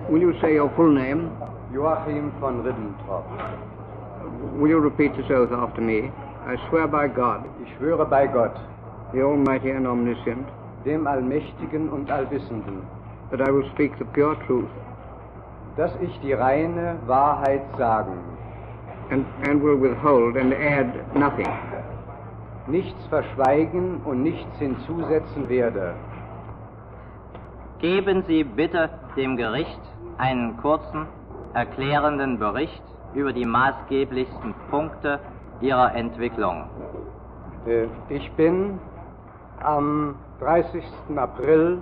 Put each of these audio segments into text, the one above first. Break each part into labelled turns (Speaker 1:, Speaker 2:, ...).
Speaker 1: Will you say your full name?
Speaker 2: Joachim von Ribbentrop.
Speaker 1: Will you repeat this oath after me? I swear by God,
Speaker 2: Ich schwöre bei Gott,
Speaker 1: the Almighty and Omniscient,
Speaker 2: dem Allmächtigen und Allwissenden,
Speaker 1: that I will speak the pure truth
Speaker 2: dass ich die reine Wahrheit sagen,
Speaker 1: and will withhold and add nothing,
Speaker 2: nichts verschweigen und nichts hinzusetzen werde.
Speaker 3: Geben Sie bitte dem Gericht einen kurzen, erklärenden Bericht über die maßgeblichsten Punkte Ihrer Entwicklung.
Speaker 2: Ich bin am 30. April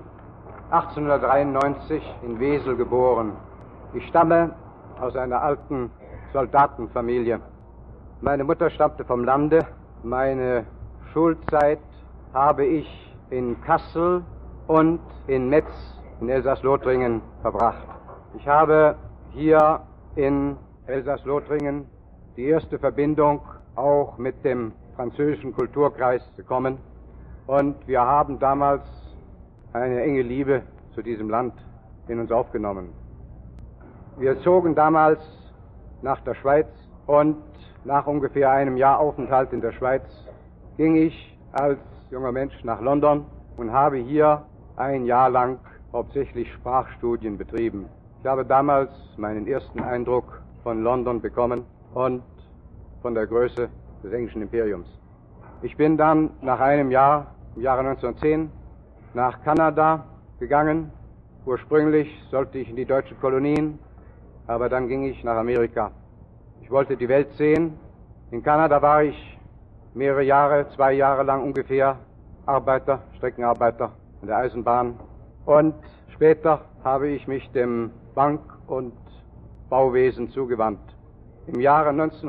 Speaker 2: 1893 in Wesel geboren. Ich stamme aus einer alten Soldatenfamilie. Meine Mutter stammte vom Lande. Meine Schulzeit habe ich in Kassel und in Metz in Elsass-Lothringen verbracht. Ich habe hier in Elsass-Lothringen die erste Verbindung auch mit dem französischen Kulturkreis bekommen und wir haben damals eine enge Liebe zu diesem Land in uns aufgenommen. Wir zogen damals nach der Schweiz und nach ungefähr einem Jahr Aufenthalt in der Schweiz ging ich als junger Mensch nach London und habe hier ein Jahr lang hauptsächlich Sprachstudien betrieben. Ich habe damals meinen ersten Eindruck von London bekommen und von der Größe des englischen Imperiums. Ich bin dann nach einem Jahr, im Jahre 1910, nach Kanada gegangen. Ursprünglich sollte ich in die deutschen Kolonien, aber dann ging ich nach Amerika. Ich wollte die Welt sehen. In Kanada war ich mehrere Jahre, 2 Jahre lang ungefähr, Arbeiter, Streckenarbeiter in der Eisenbahn. Und später habe ich mich dem Bank- und Bauwesen zugewandt. Im Jahre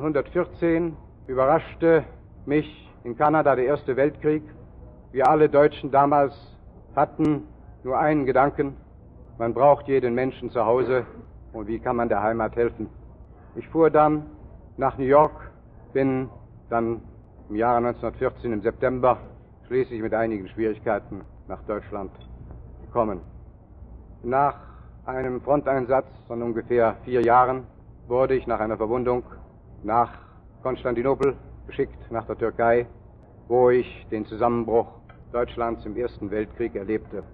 Speaker 2: 1914 überraschte mich in Kanada der Erste Weltkrieg. Wir alle Deutschen damals hatten nur einen Gedanken: Man braucht jeden Menschen zu Hause und wie kann man der Heimat helfen? Ich fuhr dann nach New York, bin dann im Jahre 1914 im September schließlich mit einigen Schwierigkeiten nach Deutschland gekommen. Nach einem Fronteinsatz von ungefähr 4 Jahren wurde ich nach einer Verwundung nach Konstantinopel geschickt, nach der Türkei, wo ich den Zusammenbruch Deutschlands im Ersten Weltkrieg erlebte.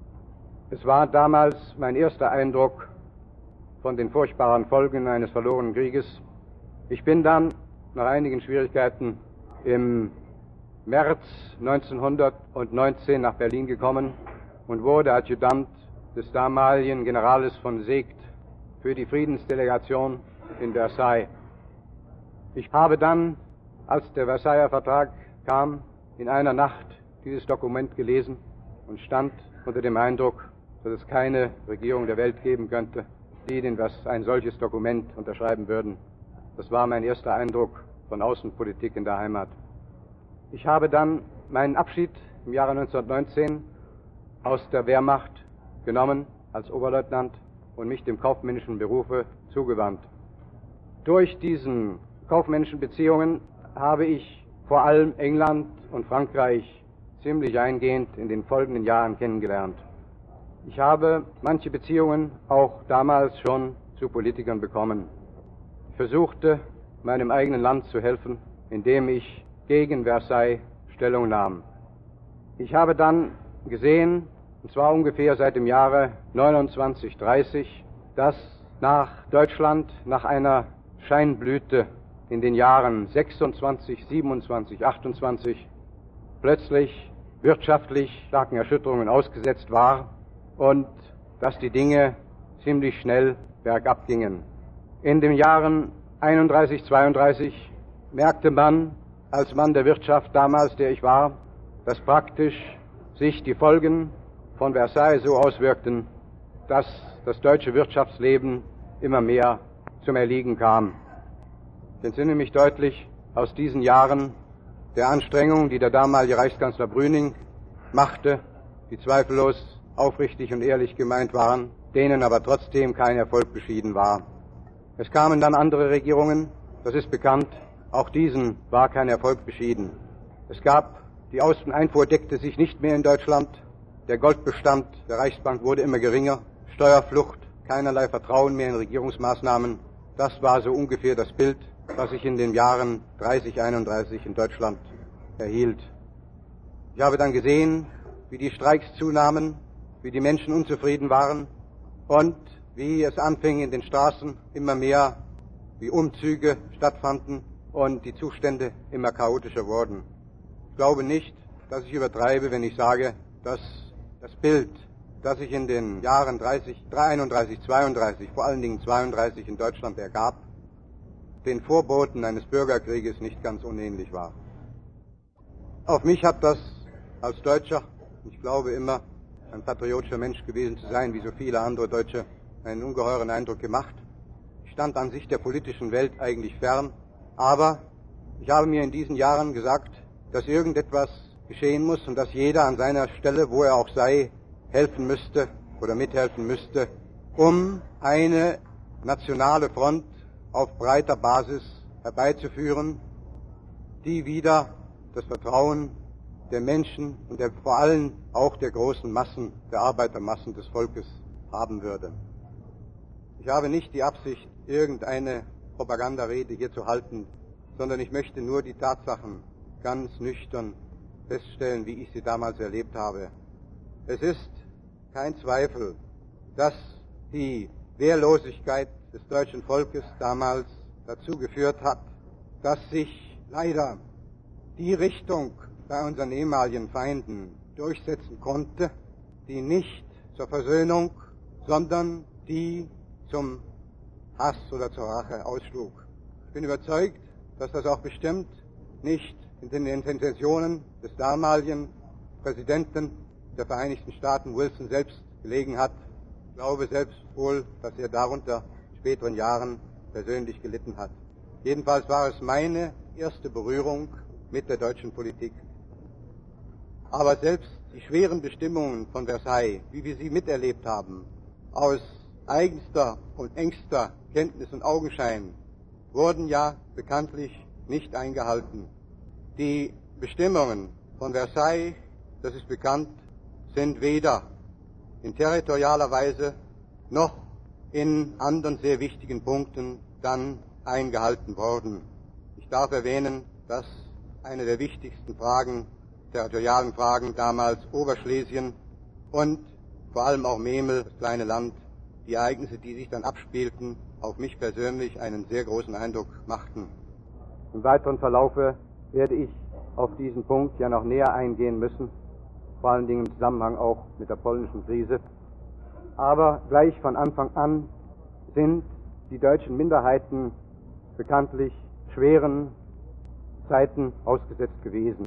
Speaker 2: Es war damals mein erster Eindruck von den furchtbaren Folgen eines verlorenen Krieges. Ich bin dann nach einigen Schwierigkeiten im März 1919 nach Berlin gekommen und wurde Adjutant des damaligen Generales von Seeckt für die Friedensdelegation in Versailles. Ich habe dann, als der Versailler Vertrag kam, in einer Nacht dieses Dokument gelesen und stand unter dem Eindruck, dass es keine Regierung der Welt geben könnte, die ein solches Dokument unterschreiben würden. Das war mein erster Eindruck von Außenpolitik in der Heimat. Ich habe dann meinen Abschied im Jahre 1919 aus der Wehrmacht genommen als Oberleutnant und mich dem kaufmännischen Berufe zugewandt. Durch diesen kaufmännischen Beziehungen habe ich vor allem England und Frankreich ziemlich eingehend in den folgenden Jahren kennengelernt. Ich habe manche Beziehungen auch damals schon zu Politikern bekommen. Ich versuchte, meinem eigenen Land zu helfen, indem ich gegen Versailles Stellung nahm. Ich habe dann gesehen, und zwar ungefähr seit dem Jahre 2930, dass nach Deutschland, nach einer Scheinblüte in den Jahren 26, 27, 28, plötzlich wirtschaftlich starken Erschütterungen ausgesetzt war und dass die Dinge ziemlich schnell bergab gingen. In den Jahren 31, 32 merkte man, als Mann der Wirtschaft damals, der ich war, dass praktisch sich die Folgen von Versailles so auswirkten, dass das deutsche Wirtschaftsleben immer mehr zum Erliegen kam. Ich entsinne mich deutlich aus diesen Jahren der Anstrengungen, die der damalige Reichskanzler Brüning machte, die zweifellos aufrichtig und ehrlich gemeint waren, denen aber trotzdem kein Erfolg beschieden war. Es kamen dann andere Regierungen, das ist bekannt, auch diesen war kein Erfolg beschieden. Es gab, die Außeneinfuhr deckte sich nicht mehr in Deutschland, der Goldbestand der Reichsbank wurde immer geringer, Steuerflucht keinerlei Vertrauen mehr in Regierungsmaßnahmen. Das war so ungefähr das Bild, das ich in den Jahren 30, 31 in Deutschland erhielt. Ich habe dann gesehen, wie die Streiks zunahmen, wie die Menschen unzufrieden waren und wie es anfing in den Straßen immer mehr, wie Umzüge stattfanden und die Zustände immer chaotischer wurden. Ich glaube nicht, dass ich übertreibe, wenn ich sage, dass das Bild, das sich in den Jahren 31, 32, vor allen Dingen 32 in Deutschland ergab, den Vorboten eines Bürgerkrieges nicht ganz unähnlich war. Auf mich hat das als Deutscher, ich glaube immer ein patriotischer Mensch gewesen zu sein, wie so viele andere Deutsche, einen ungeheuren Eindruck gemacht. Ich stand an sich der politischen Welt eigentlich fern, aber ich habe mir in diesen Jahren gesagt, dass irgendetwas geschehen muss und dass jeder an seiner Stelle, wo er auch sei, helfen müsste oder mithelfen müsste, um eine nationale Front auf breiter Basis herbeizuführen, die wieder das Vertrauen der Menschen und vor allem auch der großen Massen, der Arbeitermassen des Volkes haben würde. Ich habe nicht die Absicht, irgendeine Propagandarede hier zu halten, sondern ich möchte nur die Tatsachen ganz nüchtern feststellen, wie ich sie damals erlebt habe. Es ist kein Zweifel, dass die Wehrlosigkeit des deutschen Volkes damals dazu geführt hat, dass sich leider die Richtung bei unseren ehemaligen Feinden durchsetzen konnte, die nicht zur Versöhnung, sondern die zum Hass oder zur Rache ausschlug. Ich bin überzeugt, dass das auch bestimmt nicht in den Intentionen des damaligen Präsidenten der Vereinigten Staaten Wilson selbst gelegen hat. Ich glaube selbst wohl, dass er darunter in späteren Jahren persönlich gelitten hat. Jedenfalls war es meine erste Berührung mit der deutschen Politik. Aber selbst die schweren Bestimmungen von Versailles, wie wir sie miterlebt haben, aus eigenster und engster Kenntnis und Augenschein, wurden ja bekanntlich nicht eingehalten. Die Bestimmungen von Versailles, das ist bekannt, sind weder in territorialer Weise noch in anderen sehr wichtigen Punkten dann eingehalten worden. Ich darf erwähnen, dass eine der wichtigsten Fragen, territorialen Fragen damals Oberschlesien und vor allem auch Memel, das kleine Land, die Ereignisse, die sich dann abspielten, auf mich persönlich einen sehr großen Eindruck machten. Im weiteren Verlaufe werde ich auf diesen Punkt ja noch näher eingehen müssen, vor allen Dingen im Zusammenhang auch mit der polnischen Krise. Aber gleich von Anfang an sind die deutschen Minderheiten bekanntlich schweren Zeiten ausgesetzt gewesen.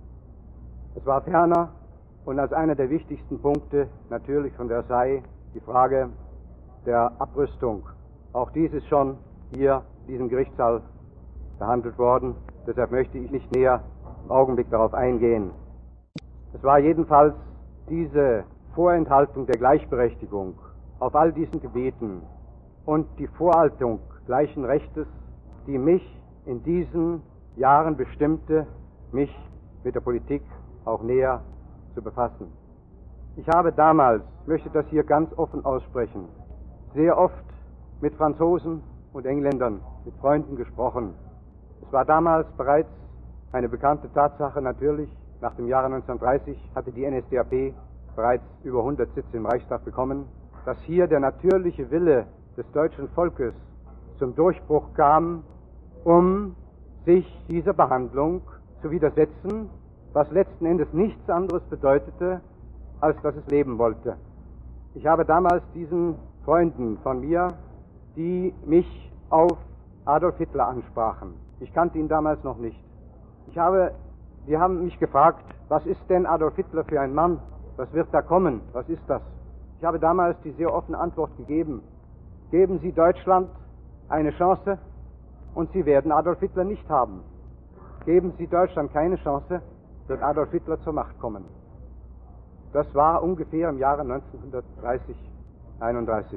Speaker 2: Es war ferner und als einer der wichtigsten Punkte natürlich von Versailles die Frage der Abrüstung. Auch dies ist schon hier in diesem Gerichtssaal behandelt worden. Deshalb möchte ich nicht näher im Augenblick darauf eingehen. Es war jedenfalls diese Vorenthaltung der Gleichberechtigung auf all diesen Gebieten und die Vorhaltung gleichen Rechtes, die mich in diesen Jahren bestimmte, mich mit der Politik auch näher zu befassen. Ich habe damals, ich möchte das hier ganz offen aussprechen, sehr oft mit Franzosen und Engländern, mit Freunden gesprochen. Es war damals bereits eine bekannte Tatsache natürlich, nach dem Jahre 1930 hatte die NSDAP bereits über 100 Sitze im Reichstag bekommen, dass hier der natürliche Wille des deutschen Volkes zum Durchbruch kam, um sich dieser Behandlung zu widersetzen, was letzten Endes nichts anderes bedeutete, als dass es leben wollte. Ich habe damals diesen Freunden von mir, die mich auf Adolf Hitler ansprachen. Ich kannte ihn damals noch nicht. Die haben mich gefragt, was ist denn Adolf Hitler für ein Mann? Was wird da kommen? Was ist das? Ich habe damals die sehr offene Antwort gegeben. Geben Sie Deutschland eine Chance und Sie werden Adolf Hitler nicht haben. Geben Sie Deutschland keine Chance, wird Adolf Hitler zur Macht kommen. Das war ungefähr im Jahre 1930, 31.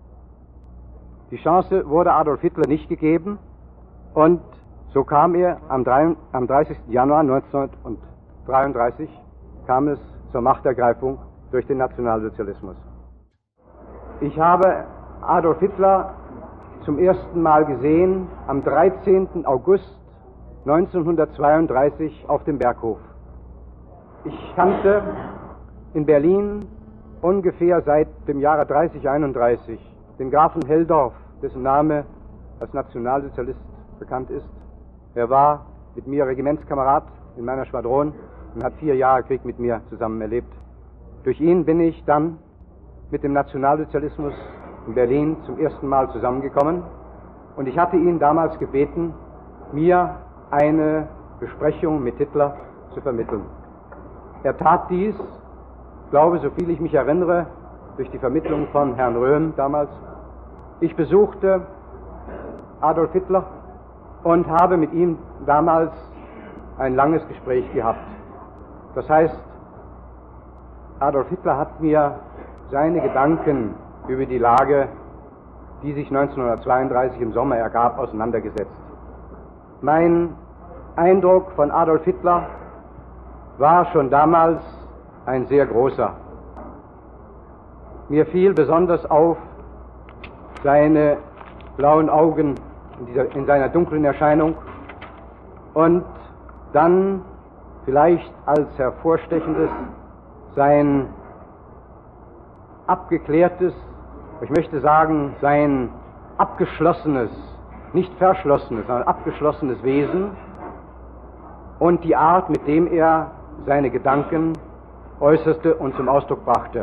Speaker 2: Die Chance wurde Adolf Hitler nicht gegeben und so kam er am 30. Januar 1933 kam es zur Machtergreifung durch den Nationalsozialismus. Ich habe Adolf Hitler zum ersten Mal gesehen am 13. August 1932 auf dem Berghof. Ich kannte in Berlin ungefähr seit dem Jahre 3031 den Grafen Helldorf, dessen Name als Nationalsozialist bekannt ist. Er war mit mir Regimentskamerad in meiner Schwadron und hat 4 Jahre Krieg mit mir zusammen erlebt. Durch ihn bin ich dann mit dem Nationalsozialismus in Berlin zum ersten Mal zusammengekommen und ich hatte ihn damals gebeten, mir eine Besprechung mit Hitler zu vermitteln. Er tat dies, ich glaube, soviel ich mich erinnere, durch die Vermittlung von Herrn Röhm damals. Ich besuchte Adolf Hitler und habe mit ihm damals ein langes Gespräch gehabt. Das heißt, Adolf Hitler hat mir seine Gedanken über die Lage, die sich 1932 im Sommer ergab, auseinandergesetzt. Mein Eindruck von Adolf Hitler war schon damals ein sehr großer. Mir fiel besonders auf seine blauen Augen in seiner dunklen Erscheinung und dann vielleicht als hervorstechendes sein abgeklärtes, ich möchte sagen, sein abgeschlossenes, nicht verschlossenes, sondern abgeschlossenes Wesen und die Art, mit dem er seine Gedanken äußerte und zum Ausdruck brachte.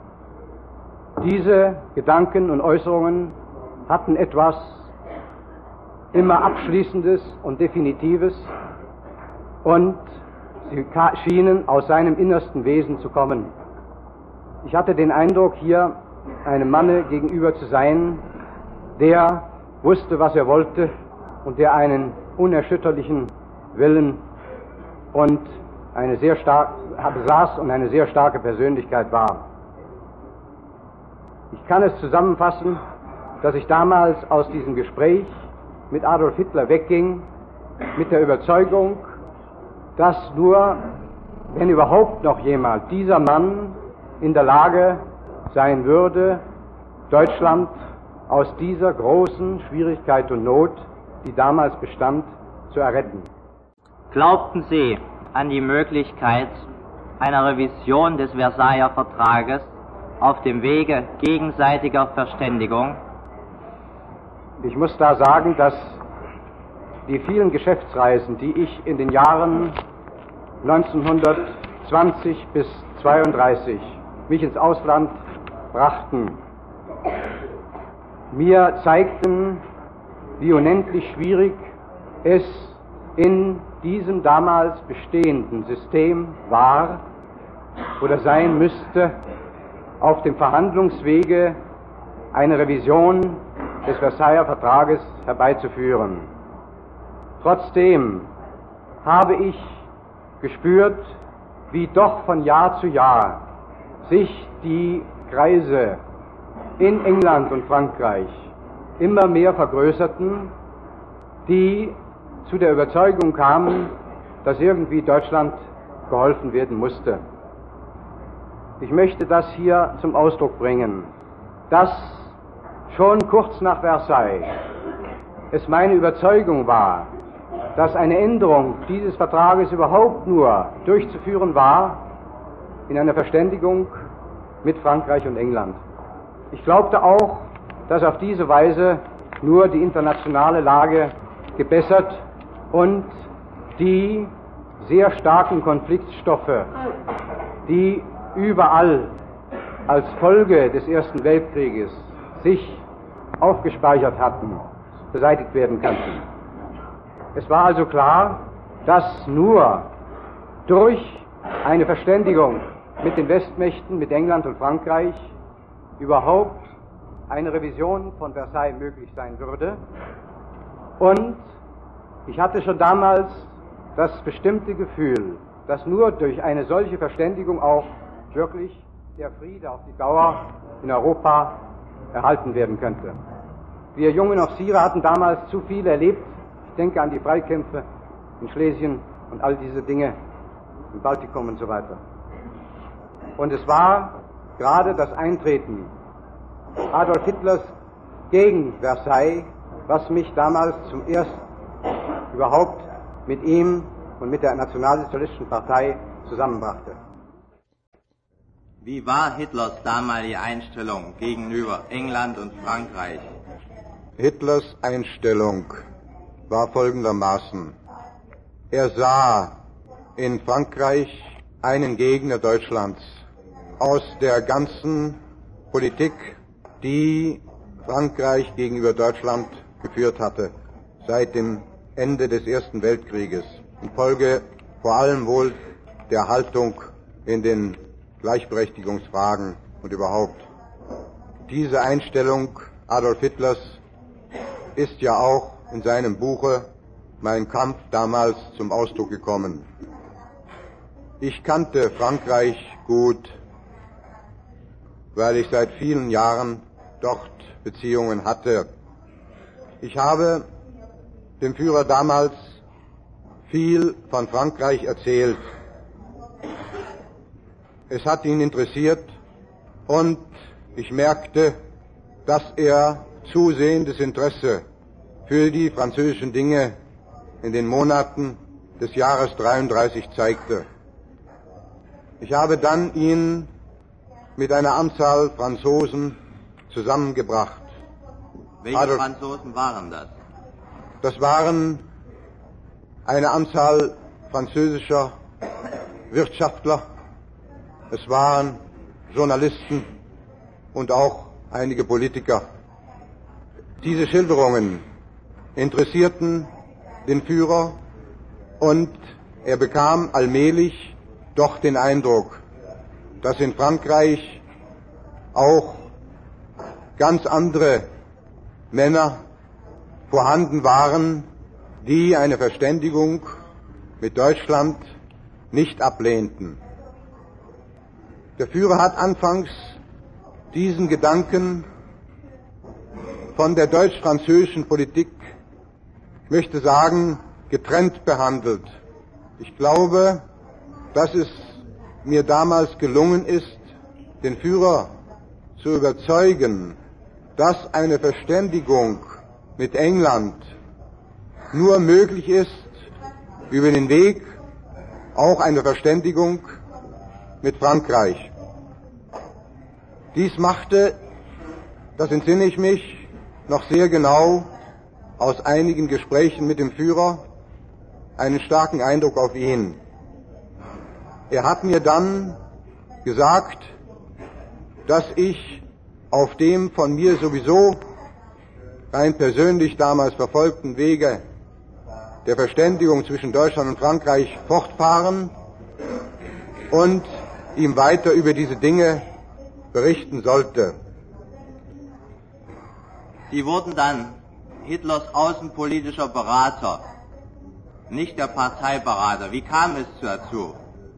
Speaker 2: Diese Gedanken und Äußerungen hatten etwas immer Abschließendes und Definitives und sie schienen aus seinem innersten Wesen zu kommen. Ich hatte den Eindruck, hier einem Manne gegenüber zu sein, der wusste, was er wollte und der einen unerschütterlichen Willen und besaß und eine sehr starke Persönlichkeit war. Ich kann es zusammenfassen, dass ich damals aus diesem Gespräch mit Adolf Hitler wegging, mit der Überzeugung, dass nur, wenn überhaupt noch jemand, dieser Mann in der Lage sein würde, Deutschland aus dieser großen Schwierigkeit und Not, die damals bestand, zu erretten.
Speaker 3: Glaubten Sie an die Möglichkeit einer Revision des Versailler Vertrages auf dem Wege gegenseitiger Verständigung?
Speaker 2: Ich muss da sagen, dass die vielen Geschäftsreisen, die ich in den Jahren 1920 bis 1932 mich ins Ausland brachten, mir zeigten, wie unendlich schwierig es in diesem damals bestehenden System war oder sein müsste, auf dem Verhandlungswege eine Revision des Versailler Vertrages herbeizuführen. Trotzdem habe ich gespürt, wie doch von Jahr zu Jahr sich die Kreise in England und Frankreich immer mehr vergrößerten, die zu der Überzeugung kamen, dass irgendwie Deutschland geholfen werden musste. Ich möchte das hier zum Ausdruck bringen, dass schon kurz nach Versailles es meine Überzeugung war, dass eine Änderung dieses Vertrages überhaupt nur durchzuführen war in einer Verständigung mit Frankreich und England. Ich glaubte auch, dass auf diese Weise nur die internationale Lage gebessert und die sehr starken Konfliktstoffe, die überall als Folge des Ersten Weltkrieges sich aufgespeichert hatten, beseitigt werden könnten. Es war also klar, dass nur durch eine Verständigung mit den Westmächten, mit England und Frankreich, überhaupt eine Revision von Versailles möglich sein würde. Und ich hatte schon damals das bestimmte Gefühl, dass nur durch eine solche Verständigung auch wirklich der Friede auf die Dauer in Europa erhalten werden könnte. Wir jungen Offiziere hatten damals zu viel erlebt. Ich denke an die Freikämpfe in Schlesien und all diese Dinge im Baltikum und so weiter. Und es war gerade das Eintreten Adolf Hitlers gegen Versailles, was mich damals zum ersten überhaupt mit ihm und mit der Nationalsozialistischen Partei zusammenbrachte.
Speaker 3: Wie war Hitlers damalige Einstellung gegenüber England und Frankreich?
Speaker 4: Hitlers Einstellung war folgendermaßen. Er sah in Frankreich einen Gegner Deutschlands. Aus der ganzen Politik, die Frankreich gegenüber Deutschland geführt hatte, seit dem Ende des Ersten Weltkrieges, infolge vor allem wohl der Haltung in den Gleichberechtigungsfragen und überhaupt. Diese Einstellung Adolf Hitlers ist ja auch in seinem Buche Mein Kampf damals zum Ausdruck gekommen. Ich kannte Frankreich gut, weil ich seit vielen Jahren dort Beziehungen hatte. Ich habe dem Führer damals viel von Frankreich erzählt. Es hat ihn interessiert und ich merkte, dass er zusehendes Interesse für die französischen Dinge in den Monaten des Jahres 33 zeigte. Ich habe dann ihn mit einer Anzahl Franzosen zusammengebracht.
Speaker 3: Welche Franzosen waren das?
Speaker 4: Das waren eine Anzahl französischer Wirtschaftler, es waren Journalisten und auch einige Politiker. Diese Schilderungen interessierten den Führer und er bekam allmählich doch den Eindruck, dass in Frankreich auch ganz andere Männer vorhanden waren, die eine Verständigung mit Deutschland nicht ablehnten. Der Führer hat anfangs diesen Gedanken von der deutsch-französischen Politik, ich möchte sagen, getrennt behandelt. Ich glaube, dass es mir damals gelungen ist, den Führer zu überzeugen, dass eine Verständigung mit England nur möglich ist über den Weg auch eine Verständigung mit Frankreich. Dies machte, das entsinne ich mich noch sehr genau aus einigen Gesprächen mit dem Führer, einen starken Eindruck auf ihn. Er hat mir dann gesagt, dass ich auf dem von mir sowieso rein persönlich damals verfolgten Wege der Verständigung zwischen Deutschland und Frankreich fortfahren und ihm weiter über diese Dinge berichten sollte.
Speaker 3: Sie wurden dann Hitlers außenpolitischer Berater, nicht der Parteiberater. Wie kam es dazu?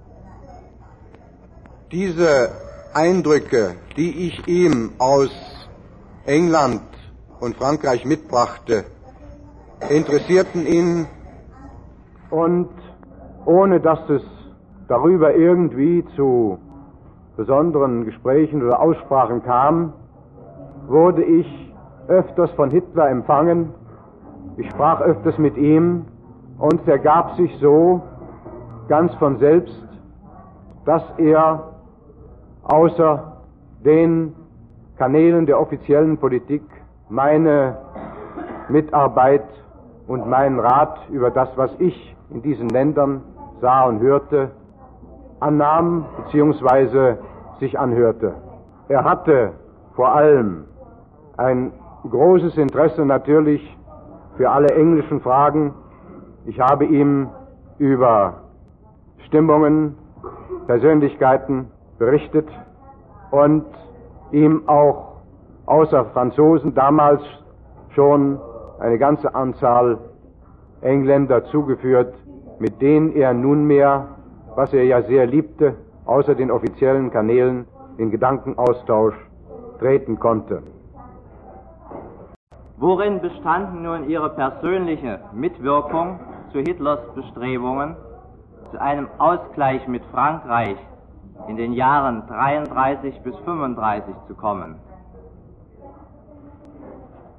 Speaker 4: Diese Eindrücke, die ich ihm aus England und Frankreich mitbrachte, interessierten ihn und ohne dass es darüber irgendwie zu besonderen Gesprächen oder Aussprachen kam, wurde ich öfters von Hitler empfangen. Ich sprach öfters mit ihm und es ergab sich so ganz von selbst, dass er außer den Kanälen der offiziellen Politik meine Mitarbeit und meinen Rat über das, was ich in diesen Ländern sah und hörte, annahm bzw. sich anhörte. Er hatte vor allem ein großes Interesse natürlich für alle englischen Fragen. Ich habe ihm über Stimmungen, Persönlichkeiten berichtet und ihm auch außer Franzosen damals schon eine ganze Anzahl Engländer zugeführt, mit denen er nunmehr, was er ja sehr liebte, außer den offiziellen Kanälen in Gedankenaustausch treten konnte.
Speaker 3: Worin bestanden nun Ihre persönliche Mitwirkung zu Hitlers Bestrebungen, zu einem Ausgleich mit Frankreich in den Jahren 33 bis 35 zu kommen?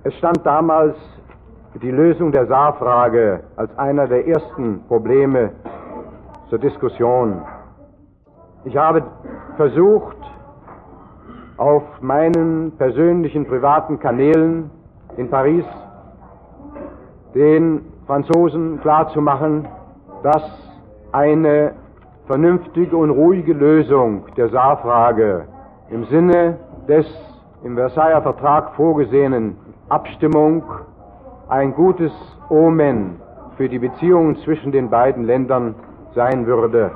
Speaker 2: Es stand damals die Lösung der Saarfrage als einer der ersten Probleme zur Diskussion. Ich habe versucht, auf meinen persönlichen privaten Kanälen in Paris den Franzosen klarzumachen, dass eine vernünftige und ruhige Lösung der Saarfrage im Sinne des im Versailler Vertrag vorgesehenen Abstimmung ein gutes Omen für die Beziehungen zwischen den beiden Ländern sein würde.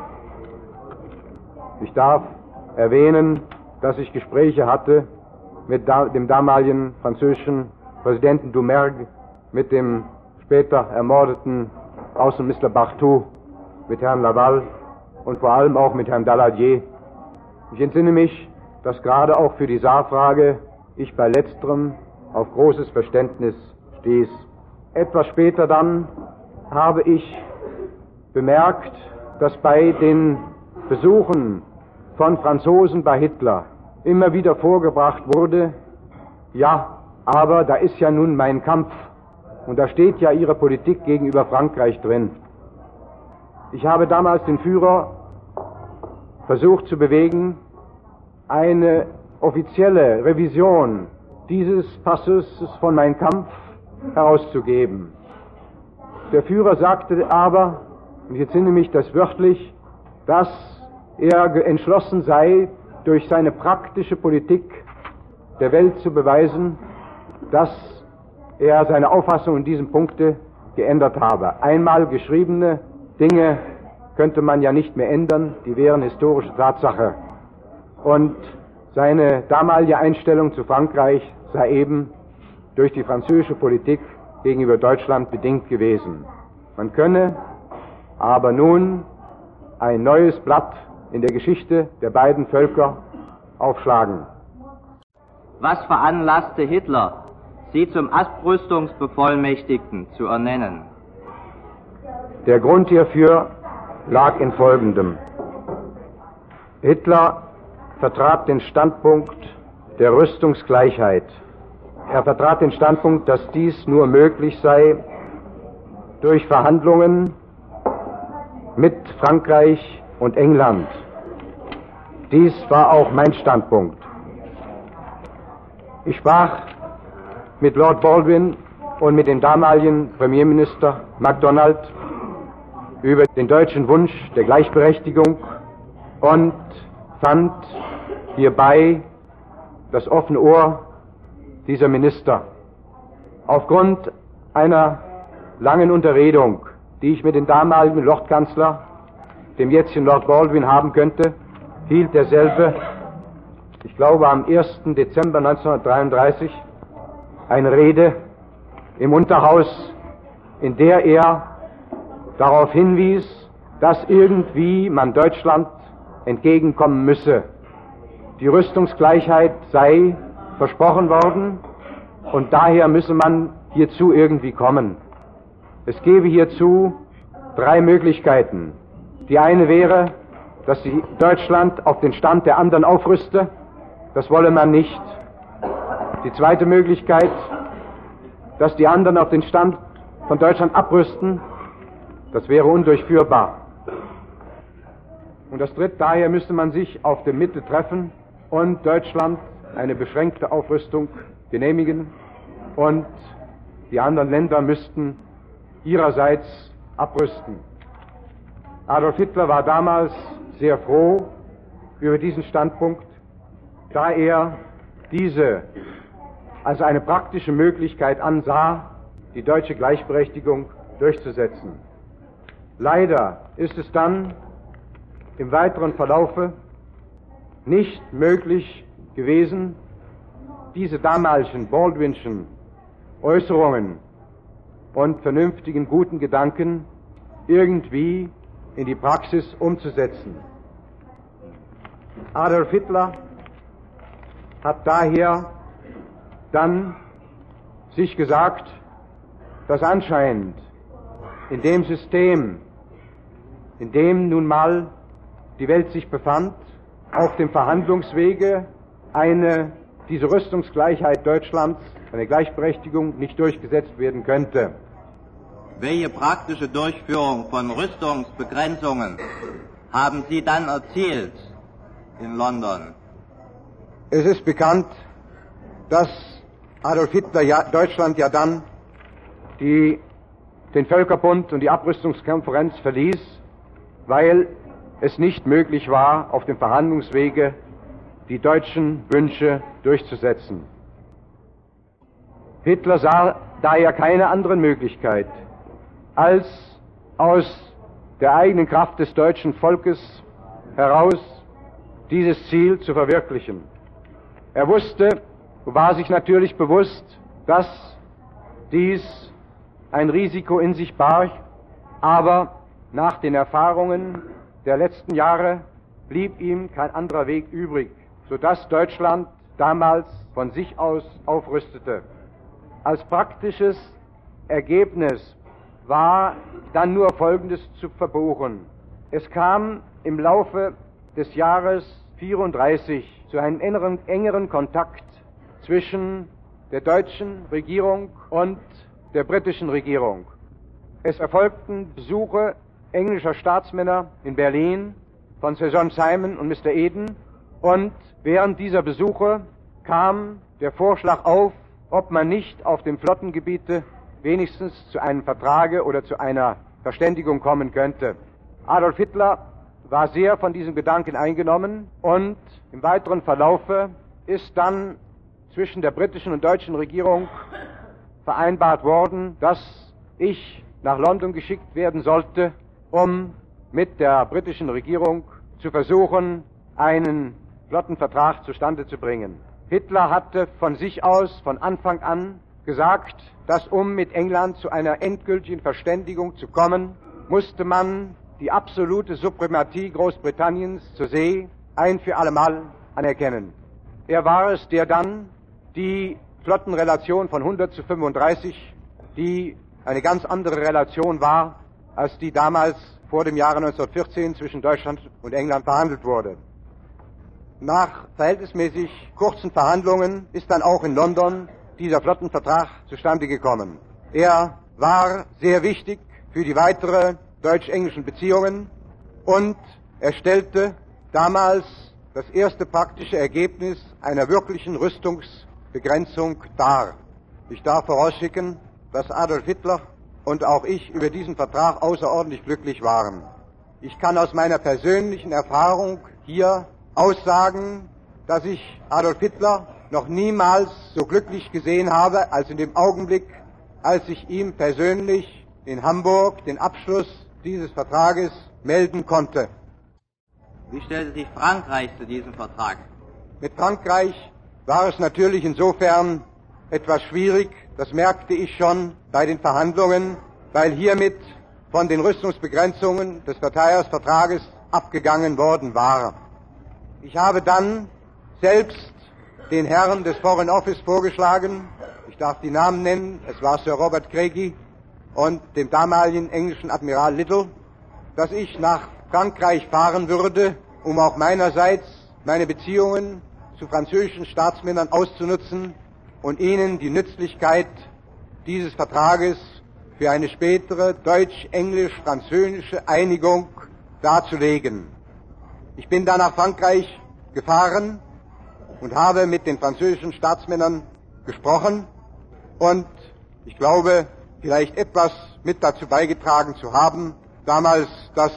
Speaker 2: Ich darf erwähnen, dass ich Gespräche hatte mit dem damaligen französischen Präsidenten Doumergue, mit dem später ermordeten Außenminister Barthou, mit Herrn Laval und vor allem auch mit Herrn Daladier. Ich entsinne mich, dass gerade auch für die Saarfrage ich bei letzterem auf großes Verständnis stieß. Etwas später dann habe ich bemerkt, dass bei den Besuchen von Franzosen bei Hitler immer wieder vorgebracht wurde, ja, aber da ist ja nun mein Kampf und da steht ja Ihre Politik gegenüber Frankreich drin. Ich habe damals den Führer versucht zu bewegen, eine offizielle Revision dieses Passus von Mein Kampf herauszugeben. Der Führer sagte aber, und ich entsinne mich das wörtlich, dass er entschlossen sei, durch seine praktische Politik der Welt zu beweisen, dass er seine Auffassung in diesem Punkte geändert habe. Einmal geschriebene Dinge könnte man ja nicht mehr ändern, die wären historische Tatsache. Und seine damalige Einstellung zu Frankreich sei eben durch die französische Politik gegenüber Deutschland bedingt gewesen. Man könne aber nun ein neues Blatt in der Geschichte der beiden Völker aufschlagen.
Speaker 3: Was veranlasste Hitler, Sie zum Abrüstungsbevollmächtigten zu ernennen?
Speaker 2: Der Grund hierfür lag in Folgendem. Hitler vertrat den Standpunkt der Rüstungsgleichheit. Er vertrat den Standpunkt, dass dies nur möglich sei durch Verhandlungen mit Frankreich und England. Dies war auch mein Standpunkt. Ich sprach mit Lord Baldwin und mit dem damaligen Premierminister MacDonald über den deutschen Wunsch der Gleichberechtigung und fand hierbei das offene Ohr dieser Minister. Aufgrund einer langen Unterredung, die ich mit dem damaligen Lordkanzler, dem jetzigen Lord Baldwin, haben könnte, hielt derselbe, ich glaube am 1. Dezember 1933, eine Rede im Unterhaus, in der er darauf hinwies, dass irgendwie man Deutschland entgegenkommen müsse. Die Rüstungsgleichheit sei versprochen worden und daher müsse man hierzu irgendwie kommen. Es gäbe hierzu 3 Möglichkeiten. Die eine wäre, dass Deutschland auf den Stand der anderen aufrüste. Das wolle man nicht. Die zweite Möglichkeit, dass die anderen auf den Stand von Deutschland abrüsten. Das wäre undurchführbar. Und das dritte, daher müsste man sich auf der Mitte treffen und Deutschland eine beschränkte Aufrüstung genehmigen und die anderen Länder müssten ihrerseits abrüsten. Adolf Hitler war damals sehr froh über diesen Standpunkt, da er diese als eine praktische Möglichkeit ansah, die deutsche Gleichberechtigung durchzusetzen. Leider ist es dann im weiteren Verlaufe nicht möglich gewesen, diese damaligen Baldwinschen Äußerungen und vernünftigen, guten Gedanken irgendwie in die Praxis umzusetzen. Adolf Hitler hat daher dann sich gesagt, dass anscheinend in dem System, in dem nun mal die Welt sich befand, auf dem Verhandlungswege eine diese Rüstungsgleichheit Deutschlands, eine Gleichberechtigung, nicht durchgesetzt werden könnte.
Speaker 3: Welche praktische Durchführung von Rüstungsbegrenzungen haben Sie dann erzielt in London?
Speaker 4: Es ist bekannt, dass Adolf Hitler Deutschland ja dann
Speaker 2: den Völkerbund und die Abrüstungskonferenz verließ, weil es nicht möglich war, auf dem Verhandlungswege die deutschen Wünsche durchzusetzen. Hitler sah daher keine andere Möglichkeit, als aus der eigenen Kraft des deutschen Volkes heraus dieses Ziel zu verwirklichen. Er war sich natürlich bewusst, dass dies ein Risiko in sich barg, aber nach den Erfahrungen der letzten Jahre blieb ihm kein anderer Weg übrig, sodass Deutschland damals von sich aus aufrüstete. Als praktisches Ergebnis war dann nur Folgendes zu verbuchen. Es kam im Laufe des Jahres 1934 zu einem engeren Kontakt zwischen der deutschen Regierung und der britischen Regierung. Es erfolgten Besuche englischer Staatsmänner in Berlin von Sir John Simon und Mr. Eden, und während dieser Besuche kam der Vorschlag auf, ob man nicht auf dem Flottengebiete wenigstens zu einem Vertrage oder zu einer Verständigung kommen könnte. Adolf Hitler war sehr von diesem Gedanken eingenommen, und im weiteren Verlaufe ist dann zwischen der britischen und deutschen Regierung vereinbart worden, dass ich nach London geschickt werden sollte, um mit der britischen Regierung zu versuchen, einen Flottenvertrag zustande zu bringen. Hitler hatte von sich aus von Anfang an gesagt, dass um mit England zu einer endgültigen Verständigung zu kommen, musste man die absolute Suprematie Großbritanniens zur See ein für allemal anerkennen. Er war es, der dann die Flottenrelation von 100 zu 35, die eine ganz andere Relation war, als die damals vor dem Jahre 1914 zwischen Deutschland und England verhandelt wurde. Nach verhältnismäßig kurzen Verhandlungen ist dann auch in London dieser Flottenvertrag zustande gekommen. Er war sehr wichtig für die weitere deutsch-englischen Beziehungen, und er stellte damals das erste praktische Ergebnis einer wirklichen Rüstungsbegrenzung dar. Ich darf vorausschicken, dass Adolf Hitler und auch ich über diesen Vertrag außerordentlich glücklich waren. Ich kann aus meiner persönlichen Erfahrung hier aussagen, dass ich Adolf Hitler noch niemals so glücklich gesehen habe, als in dem Augenblick, als ich ihm persönlich in Hamburg den Abschluss dieses Vertrages melden konnte.
Speaker 3: Wie stellte sich Frankreich zu diesem Vertrag?
Speaker 4: Mit Frankreich war es natürlich insofern etwas schwierig, das merkte ich schon bei den Verhandlungen, weil hiermit von den Rüstungsbegrenzungen des Verteidigungsvertrages abgegangen worden war. Ich habe dann selbst den Herren des Foreign Office vorgeschlagen, ich darf die Namen nennen, es war Sir Robert Craigie und dem damaligen englischen Admiral Little, dass ich nach Frankreich fahren würde, um auch meinerseits meine Beziehungen zu französischen Staatsmännern auszunutzen und ihnen die Nützlichkeit dieses Vertrages für eine spätere deutsch-englisch-französische Einigung darzulegen. Ich bin dann nach Frankreich gefahren und habe mit den französischen Staatsmännern gesprochen, und ich glaube, vielleicht etwas mit dazu beigetragen zu haben, damals, dass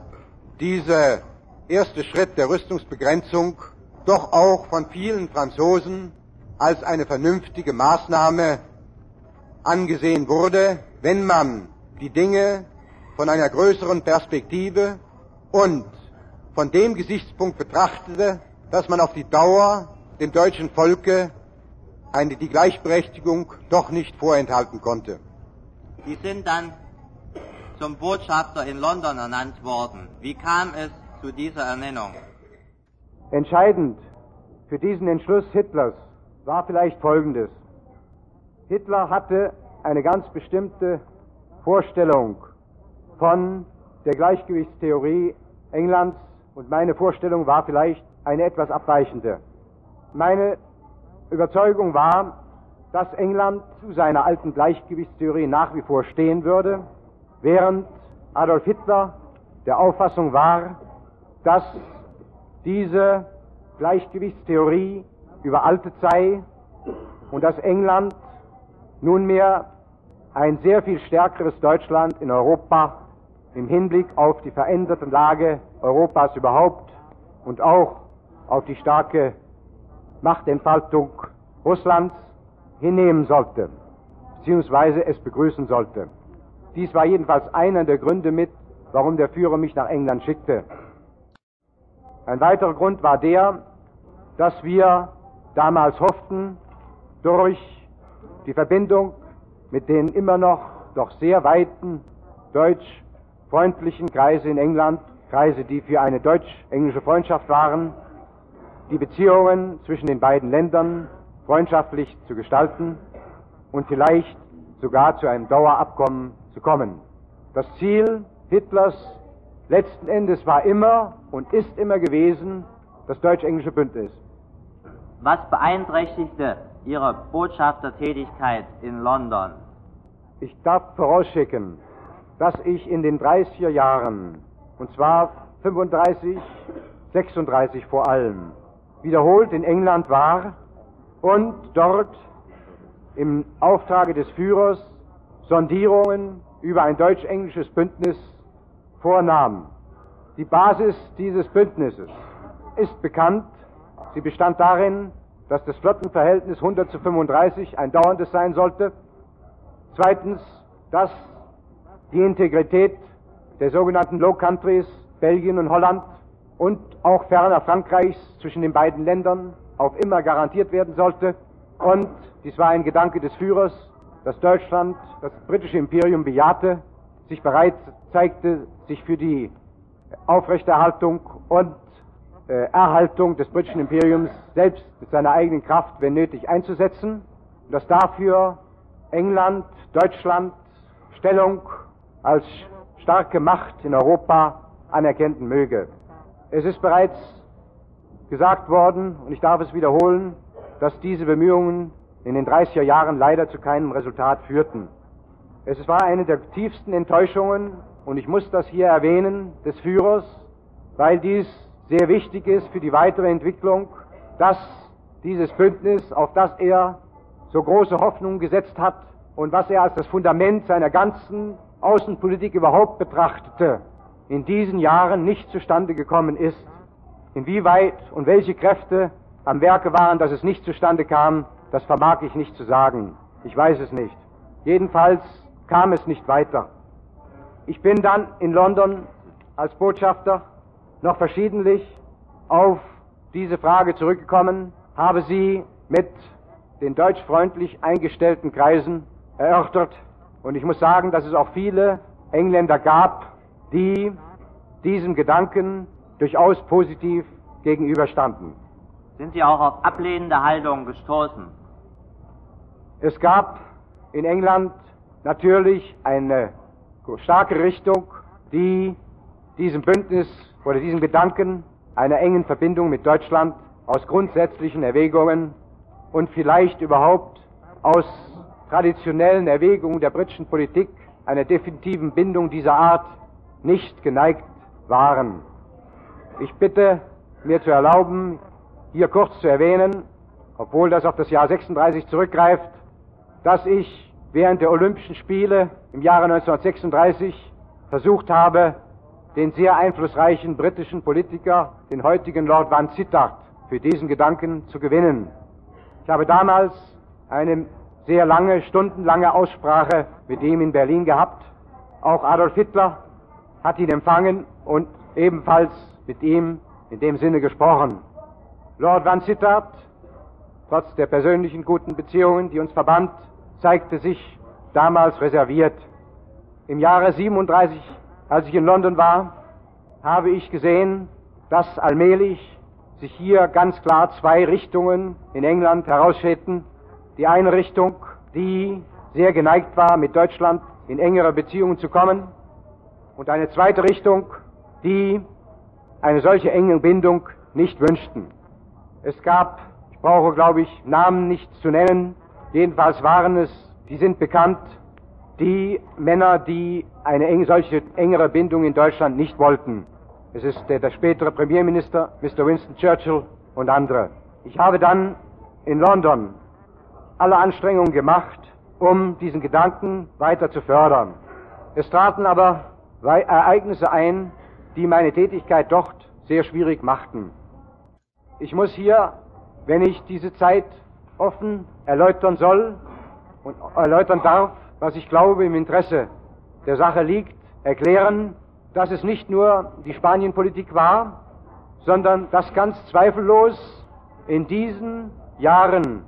Speaker 4: dieser erste Schritt der Rüstungsbegrenzung doch auch von vielen Franzosen als eine vernünftige Maßnahme angesehen wurde, wenn man die Dinge von einer größeren Perspektive und von dem Gesichtspunkt betrachtete, dass man auf die Dauer dem deutschen Volke die Gleichberechtigung doch nicht vorenthalten konnte.
Speaker 3: Sie sind dann zum Botschafter in London ernannt worden. Wie kam es zu dieser Ernennung?
Speaker 2: Entscheidend für diesen Entschluss Hitlers war vielleicht Folgendes. Hitler hatte eine ganz bestimmte Vorstellung von der Gleichgewichtstheorie Englands, und meine Vorstellung war vielleicht eine etwas abweichende. Meine Überzeugung war, dass England zu seiner alten Gleichgewichtstheorie nach wie vor stehen würde, während Adolf Hitler der Auffassung war, dass diese Gleichgewichtstheorie überaltet sei und dass England nunmehr ein sehr viel stärkeres Deutschland in Europa im Hinblick auf die veränderte Lage Europas überhaupt und auch auf die starke Machtentfaltung Russlands hinnehmen sollte, beziehungsweise es begrüßen sollte. Dies war jedenfalls einer der Gründe mit, warum der Führer mich nach England schickte. Ein weiterer Grund war der, dass wir damals hofften, durch die Verbindung mit den immer noch doch sehr weiten deutsch-freundlichen Kreise in England, Kreise, die für eine deutsch-englische Freundschaft waren, die Beziehungen zwischen den beiden Ländern freundschaftlich zu gestalten und vielleicht sogar zu einem Dauerabkommen zu kommen. Das Ziel Hitlers letzten Endes war immer und ist immer gewesen das deutsch-englische Bündnis.
Speaker 3: Was beeinträchtigte Ihre Botschaftertätigkeit in London?
Speaker 2: Ich darf vorausschicken, dass ich in den 30er Jahren, und zwar 35, 36 vor allem, wiederholt in England war und dort im Auftrage des Führers Sondierungen über ein deutsch-englisches Bündnis vornahm. Die Basis dieses Bündnisses ist bekannt. Sie bestand darin, dass das Flottenverhältnis 100:35 ein dauerndes sein sollte. Zweitens, dass die Integrität der sogenannten Low Countries, Belgien und Holland und auch ferner Frankreichs zwischen den beiden Ländern auf immer garantiert werden sollte. Und dies war ein Gedanke des Führers, dass Deutschland das britische Imperium bejahte, sich bereit zeigte, sich für die Aufrechterhaltung und Erhaltung des britischen Imperiums selbst mit seiner eigenen Kraft, wenn nötig, einzusetzen, und dass dafür England, Deutschland Stellung als starke Macht in Europa anerkennen möge. Es ist bereits gesagt worden, und ich darf es wiederholen, dass diese Bemühungen in den 30er Jahren leider zu keinem Resultat führten. Es war eine der tiefsten Enttäuschungen, und ich muss das hier erwähnen, des Führers, weil dies sehr wichtig ist für die weitere Entwicklung, dass dieses Bündnis, auf das er so große Hoffnungen gesetzt hat und was er als das Fundament seiner ganzen Außenpolitik überhaupt betrachtete, in diesen Jahren nicht zustande gekommen ist. Inwieweit und welche Kräfte am Werke waren, dass es nicht zustande kam, das vermag ich nicht zu sagen. Ich weiß es nicht. Jedenfalls kam es nicht weiter. Ich bin dann in London als Botschafter noch verschiedentlich auf diese Frage zurückgekommen, habe sie mit den deutschfreundlich eingestellten Kreisen erörtert, und ich muss sagen, dass es auch viele Engländer gab, die diesem Gedanken durchaus positiv gegenüberstanden.
Speaker 3: Sind Sie auch auf ablehnende Haltung gestoßen?
Speaker 2: Es gab in England natürlich eine starke Richtung, die diesem Bündnis oder diesem Gedanken einer engen Verbindung mit Deutschland aus grundsätzlichen Erwägungen und vielleicht überhaupt aus traditionellen Erwägungen der britischen Politik einer definitiven Bindung dieser Art nicht geneigt waren. Ich bitte, mir zu erlauben, hier kurz zu erwähnen, obwohl das auf das Jahr 36 zurückgreift, dass ich während der Olympischen Spiele im Jahre 1936 versucht habe, den sehr einflussreichen britischen Politiker, den heutigen Lord Vansittart, für diesen Gedanken zu gewinnen. Ich habe damals eine sehr lange, stundenlange Aussprache mit ihm in Berlin gehabt. Auch Adolf Hitler hat ihn empfangen und ebenfalls mit ihm in dem Sinne gesprochen. Lord Vansittart, trotz der persönlichen guten Beziehungen, die uns verband, zeigte sich damals reserviert. Im Jahre 37, als ich in London war, habe ich gesehen, dass allmählich sich hier ganz klar zwei Richtungen in England herausstellten. Die eine Richtung, die sehr geneigt war, mit Deutschland in engere Beziehungen zu kommen, und eine zweite Richtung, die eine solche enge Bindung nicht wünschten. Es gab, ich brauche, glaube ich, Namen nicht zu nennen. Jedenfalls waren es, die sind bekannt, die Männer, die eine solche engere Bindung in Deutschland nicht wollten. Es ist der spätere Premierminister, Mr. Winston Churchill und andere. Ich habe dann in London alle Anstrengungen gemacht, um diesen Gedanken weiter zu fördern. Es traten aber Ereignisse ein, die meine Tätigkeit dort sehr schwierig machten. Ich muss hier, wenn ich diese Zeit offen erläutern soll und erläutern darf, was ich glaube im Interesse der Sache liegt, erklären, dass es nicht nur die Spanienpolitik war, sondern dass ganz zweifellos in diesen Jahren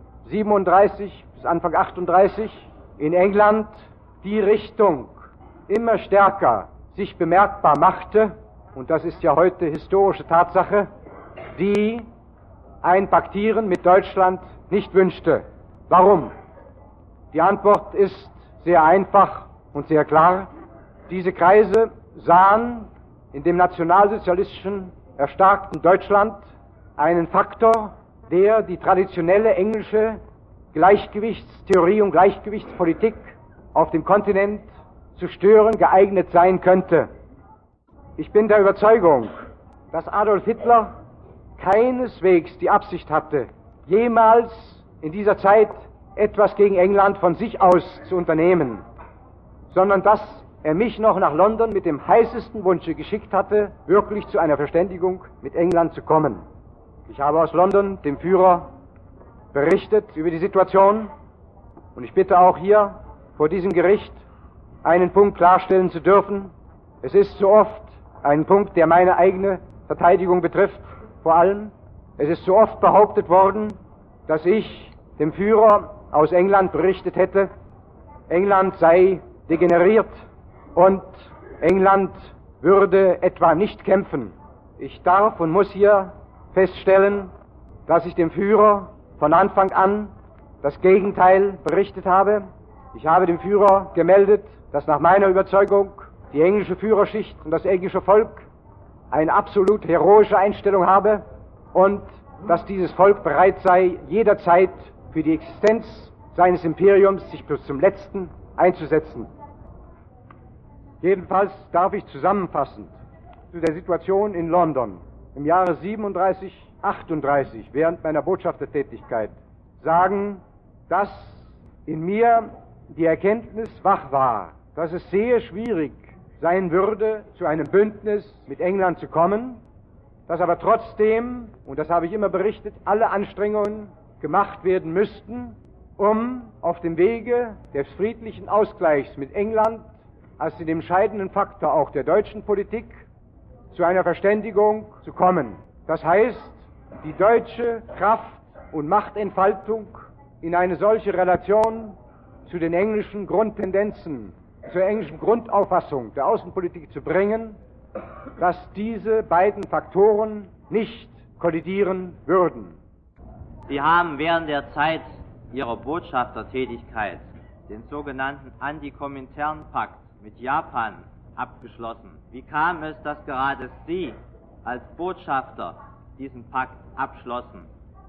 Speaker 2: 37 bis Anfang 38 in England die Richtung immer stärker sich bemerkbar machte, und das ist ja heute historische Tatsache, die ein Paktieren mit Deutschland nicht wünschte. Warum? Die Antwort ist sehr einfach und sehr klar. Diese Kreise sahen in dem nationalsozialistischen, erstarkten Deutschland einen Faktor, der die traditionelle englische Gleichgewichtstheorie und Gleichgewichtspolitik auf dem Kontinent zu stören geeignet sein könnte. Ich bin der Überzeugung, dass Adolf Hitler keineswegs die Absicht hatte, jemals in dieser Zeit etwas gegen England von sich aus zu unternehmen, sondern dass er mich noch nach London mit dem heißesten Wunsche geschickt hatte, wirklich zu einer Verständigung mit England zu kommen. Ich habe aus London dem Führer berichtet über die Situation, und ich bitte auch hier vor diesem Gericht einen Punkt klarstellen zu dürfen. Es ist so oft ein Punkt, der meine eigene Verteidigung betrifft, vor allem. Es ist so oft behauptet worden, dass ich dem Führer aus England berichtet hätte, England sei degeneriert und England würde etwa nicht kämpfen. Ich darf und muss hier feststellen, dass ich dem Führer von Anfang an das Gegenteil berichtet habe. Ich habe dem Führer gemeldet, dass nach meiner Überzeugung die englische Führerschicht und das englische Volk eine absolut heroische Einstellung habe und dass dieses Volk bereit sei, jederzeit für die Existenz seines Imperiums sich bis zum Letzten einzusetzen. Jedenfalls darf ich zusammenfassend zu der Situation in London im Jahre 37, 38 während meiner Botschaftertätigkeit sagen, dass in mir die Erkenntnis wach war, dass es sehr schwierig sein würde, zu einem Bündnis mit England zu kommen, dass aber trotzdem, und das habe ich immer berichtet, alle Anstrengungen gemacht werden müssten, um auf dem Wege des friedlichen Ausgleichs mit England als den entscheidenden Faktor auch der deutschen Politik zu einer Verständigung zu kommen. Das heißt, die deutsche Kraft und Machtentfaltung in eine solche Relation zu den englischen Grundtendenzen, zur englischen Grundauffassung der Außenpolitik zu bringen, dass diese beiden Faktoren nicht kollidieren würden.
Speaker 3: Sie haben während der Zeit Ihrer Botschaftertätigkeit den sogenannten Antikomintern-Pakt mit Japan abgeschlossen. Wie kam es, dass gerade Sie als Botschafter diesen Pakt abschlossen?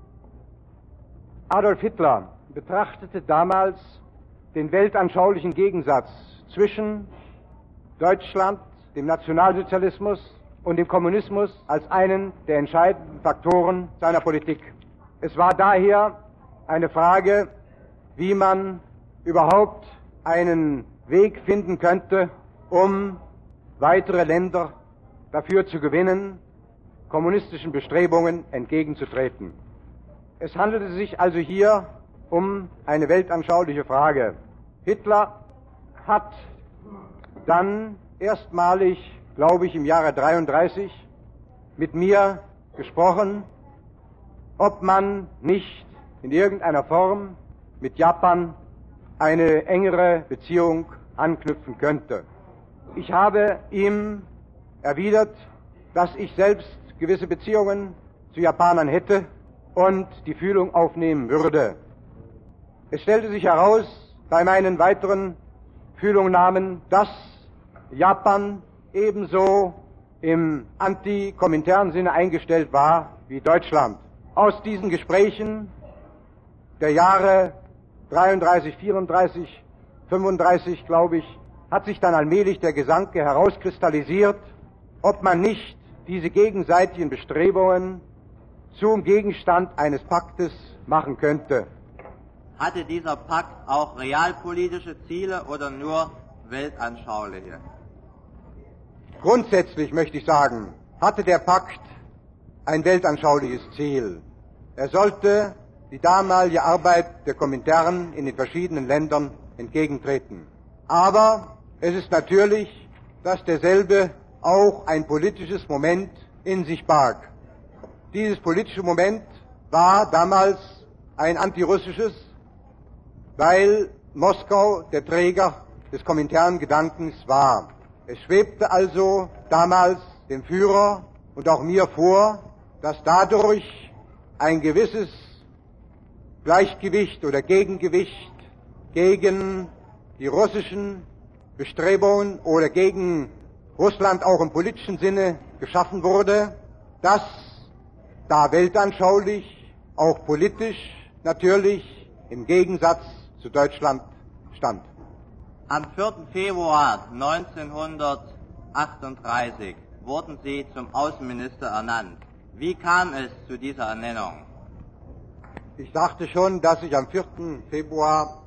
Speaker 2: Adolf Hitler betrachtete damals den weltanschaulichen Gegensatz zwischen Deutschland, dem Nationalsozialismus und dem Kommunismus als einen der entscheidenden Faktoren seiner Politik. Es war daher eine Frage, wie man überhaupt einen Weg finden könnte, um weitere Länder dafür zu gewinnen, kommunistischen Bestrebungen entgegenzutreten. Es handelte sich also hier um eine weltanschauliche Frage. Hitler hat dann erstmalig, glaube ich, im Jahre 33 mit mir gesprochen, ob man nicht in irgendeiner Form mit Japan eine engere Beziehung anknüpfen könnte. Ich habe ihm erwidert, dass ich selbst gewisse Beziehungen zu Japanern hätte und die Fühlung aufnehmen würde. Es stellte sich heraus bei meinen weiteren Fühlungnahmen, dass Japan ebenso im Anti-Komintern-Sinne eingestellt war wie Deutschland. aus diesen Gesprächen der Jahre 33, 34, 35, glaube ich, hat sich dann allmählich der Gedanke herauskristallisiert, ob man nicht diese gegenseitigen Bestrebungen zum Gegenstand eines Paktes machen könnte.
Speaker 3: Hatte dieser Pakt auch realpolitische Ziele oder nur weltanschauliche?
Speaker 4: Grundsätzlich möchte ich sagen, hatte der Pakt ein weltanschauliches Ziel. Er sollte die damalige Arbeit der Komintern in den verschiedenen Ländern entgegentreten. Aber es ist natürlich, dass derselbe auch ein politisches Moment in sich barg. Dieses politische Moment war damals ein antirussisches, weil Moskau der Träger des Komintern-Gedankens war. Es schwebte also damals dem Führer und auch mir vor, dass dadurch ein gewisses Gleichgewicht oder Gegengewicht gegen die russischen Bestrebungen oder gegen Russland auch im politischen Sinne geschaffen wurde, das da weltanschaulich, auch politisch natürlich im Gegensatz zu Deutschland stand.
Speaker 3: Am 4. Februar 1938 wurden Sie zum Außenminister ernannt. Wie kam es zu dieser Ernennung?
Speaker 4: Ich sagte schon, dass ich am 4. Februar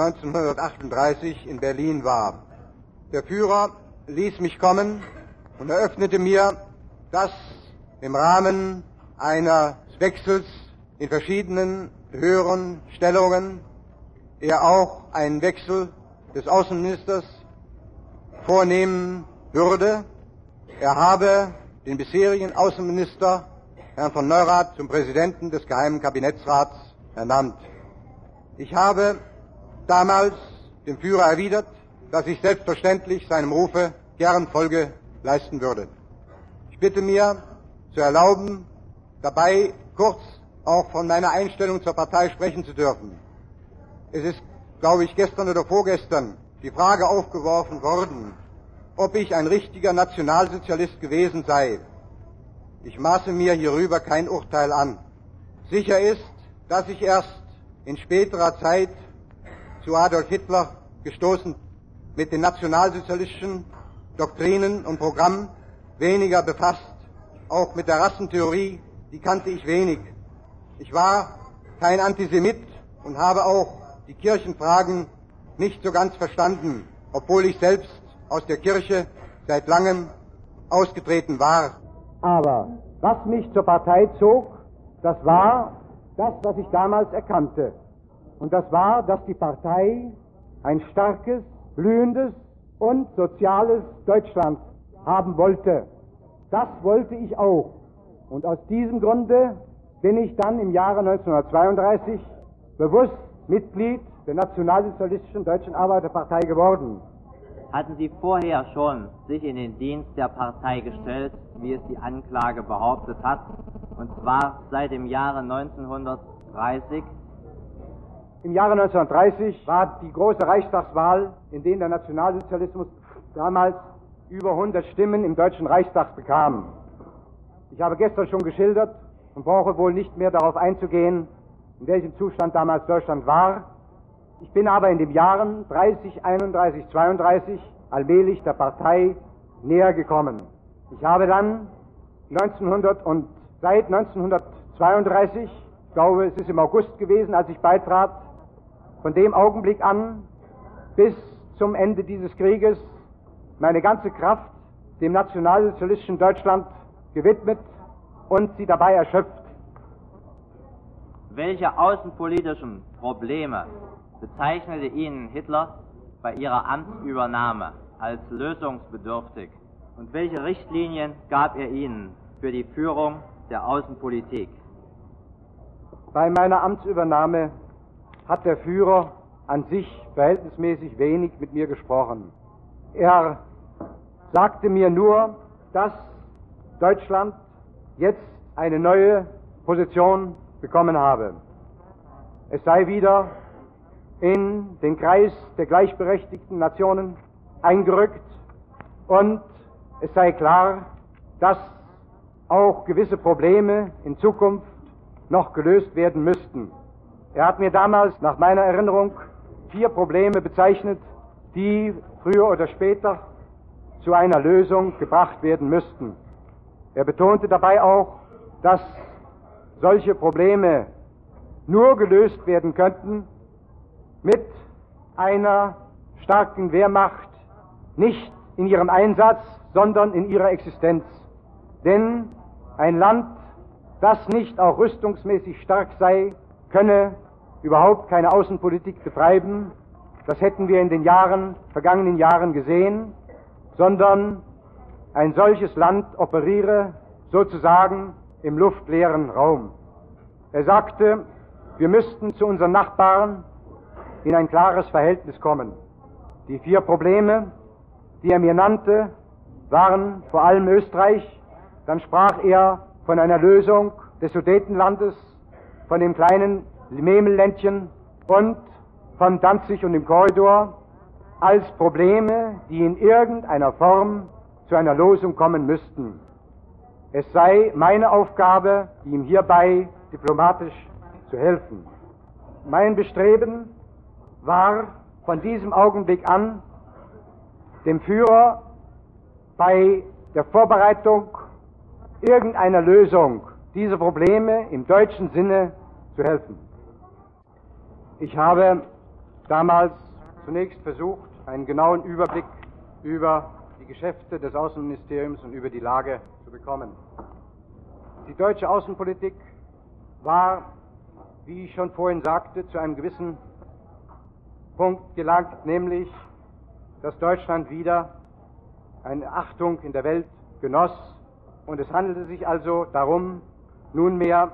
Speaker 4: 1938 in Berlin war. Der Führer ließ mich kommen und eröffnete mir, dass im Rahmen eines Wechsels in verschiedenen höheren Stellungen er auch einen Wechsel des Außenministers vornehmen würde. Er habe den bisherigen Außenminister, Herrn von Neurath, zum Präsidenten des Geheimen Kabinettsrats ernannt. Ich habe damals dem Führer erwidert, dass ich selbstverständlich seinem Rufe gern Folge leisten würde. Ich bitte mir zu erlauben, dabei kurz auch von meiner Einstellung zur Partei sprechen zu dürfen. Es ist, glaube ich, gestern oder vorgestern die Frage aufgeworfen worden, ob ich ein richtiger Nationalsozialist gewesen sei. Ich maße mir hierüber kein Urteil an. Sicher ist, dass ich erst in späterer Zeit zu Adolf Hitler gestoßen, mit den nationalsozialistischen Doktrinen und Programmen weniger befasst. Auch mit der Rassentheorie, die kannte ich wenig. Ich war kein Antisemit und habe auch die Kirchenfragen nicht so ganz verstanden, obwohl ich selbst aus der Kirche seit langem ausgetreten war.
Speaker 2: Aber was mich zur Partei zog, das war das, was ich damals erkannte. Und das war, dass die Partei ein starkes, blühendes und soziales Deutschland haben wollte. Das wollte ich auch. Und aus diesem Grunde bin ich dann im Jahre 1932 bewusst Mitglied der Nationalsozialistischen Deutschen Arbeiterpartei geworden.
Speaker 3: Hatten Sie vorher schon sich in den Dienst der Partei gestellt, wie es die Anklage behauptet hat, und zwar seit dem Jahre 1930?
Speaker 2: Im Jahre 1930 war die große Reichstagswahl, in der der Nationalsozialismus damals über 100 Stimmen im Deutschen Reichstag bekam. Ich habe gestern schon geschildert und brauche wohl nicht mehr darauf einzugehen, in welchem Zustand damals Deutschland war. Ich bin aber in den Jahren 30, 31, 32 allmählich der Partei näher gekommen. Ich habe dann seit 1932, ich glaube es ist im August gewesen, als ich beitrat, von dem Augenblick an bis zum Ende dieses Krieges meine ganze Kraft dem nationalsozialistischen Deutschland gewidmet und sie dabei erschöpft.
Speaker 3: Welche außenpolitischen Probleme bezeichnete Ihnen Hitler bei Ihrer Amtsübernahme als lösungsbedürftig und welche Richtlinien gab er Ihnen für die Führung der Außenpolitik?
Speaker 2: Bei meiner Amtsübernahme hat der Führer an sich verhältnismäßig wenig mit mir gesprochen. Er sagte mir nur, dass Deutschland jetzt eine neue Position bekommen habe. Es sei wieder in den Kreis der gleichberechtigten Nationen eingerückt und es sei klar, dass auch gewisse Probleme in Zukunft noch gelöst werden müssten. Er hat mir damals nach meiner Erinnerung 4 Probleme bezeichnet, die früher oder später zu einer Lösung gebracht werden müssten. Er betonte dabei auch, dass solche Probleme nur gelöst werden könnten mit einer starken Wehrmacht, nicht in ihrem Einsatz, sondern in ihrer Existenz. Denn ein Land, das nicht auch rüstungsmäßig stark sei, könne überhaupt keine Außenpolitik betreiben. Das hätten wir in den vergangenen Jahren gesehen, sondern ein solches Land operiere sozusagen im luftleeren Raum. Er sagte, wir müssten zu unseren Nachbarn in ein klares Verhältnis kommen. Die 4 Probleme, die er mir nannte, waren vor allem Österreich. Dann sprach er von einer Lösung des Sudetenlandes, von dem kleinen Memelländchen und von Danzig und dem Korridor als Probleme, die in irgendeiner Form zu einer Lösung kommen müssten. Es sei meine Aufgabe, ihm hierbei diplomatisch zu helfen. Mein Bestreben war von diesem Augenblick an, dem Führer bei der Vorbereitung irgendeiner Lösung dieser Probleme im deutschen Sinne zu helfen. Ich habe damals zunächst versucht, einen genauen Überblick über die Geschäfte des Außenministeriums und über die Lage zu bekommen. Die deutsche Außenpolitik war, wie ich schon vorhin sagte, zu einem gewissen Punkt gelangt, nämlich, dass Deutschland wieder eine Achtung in der Welt genoss. Und es handelte sich also darum, nunmehr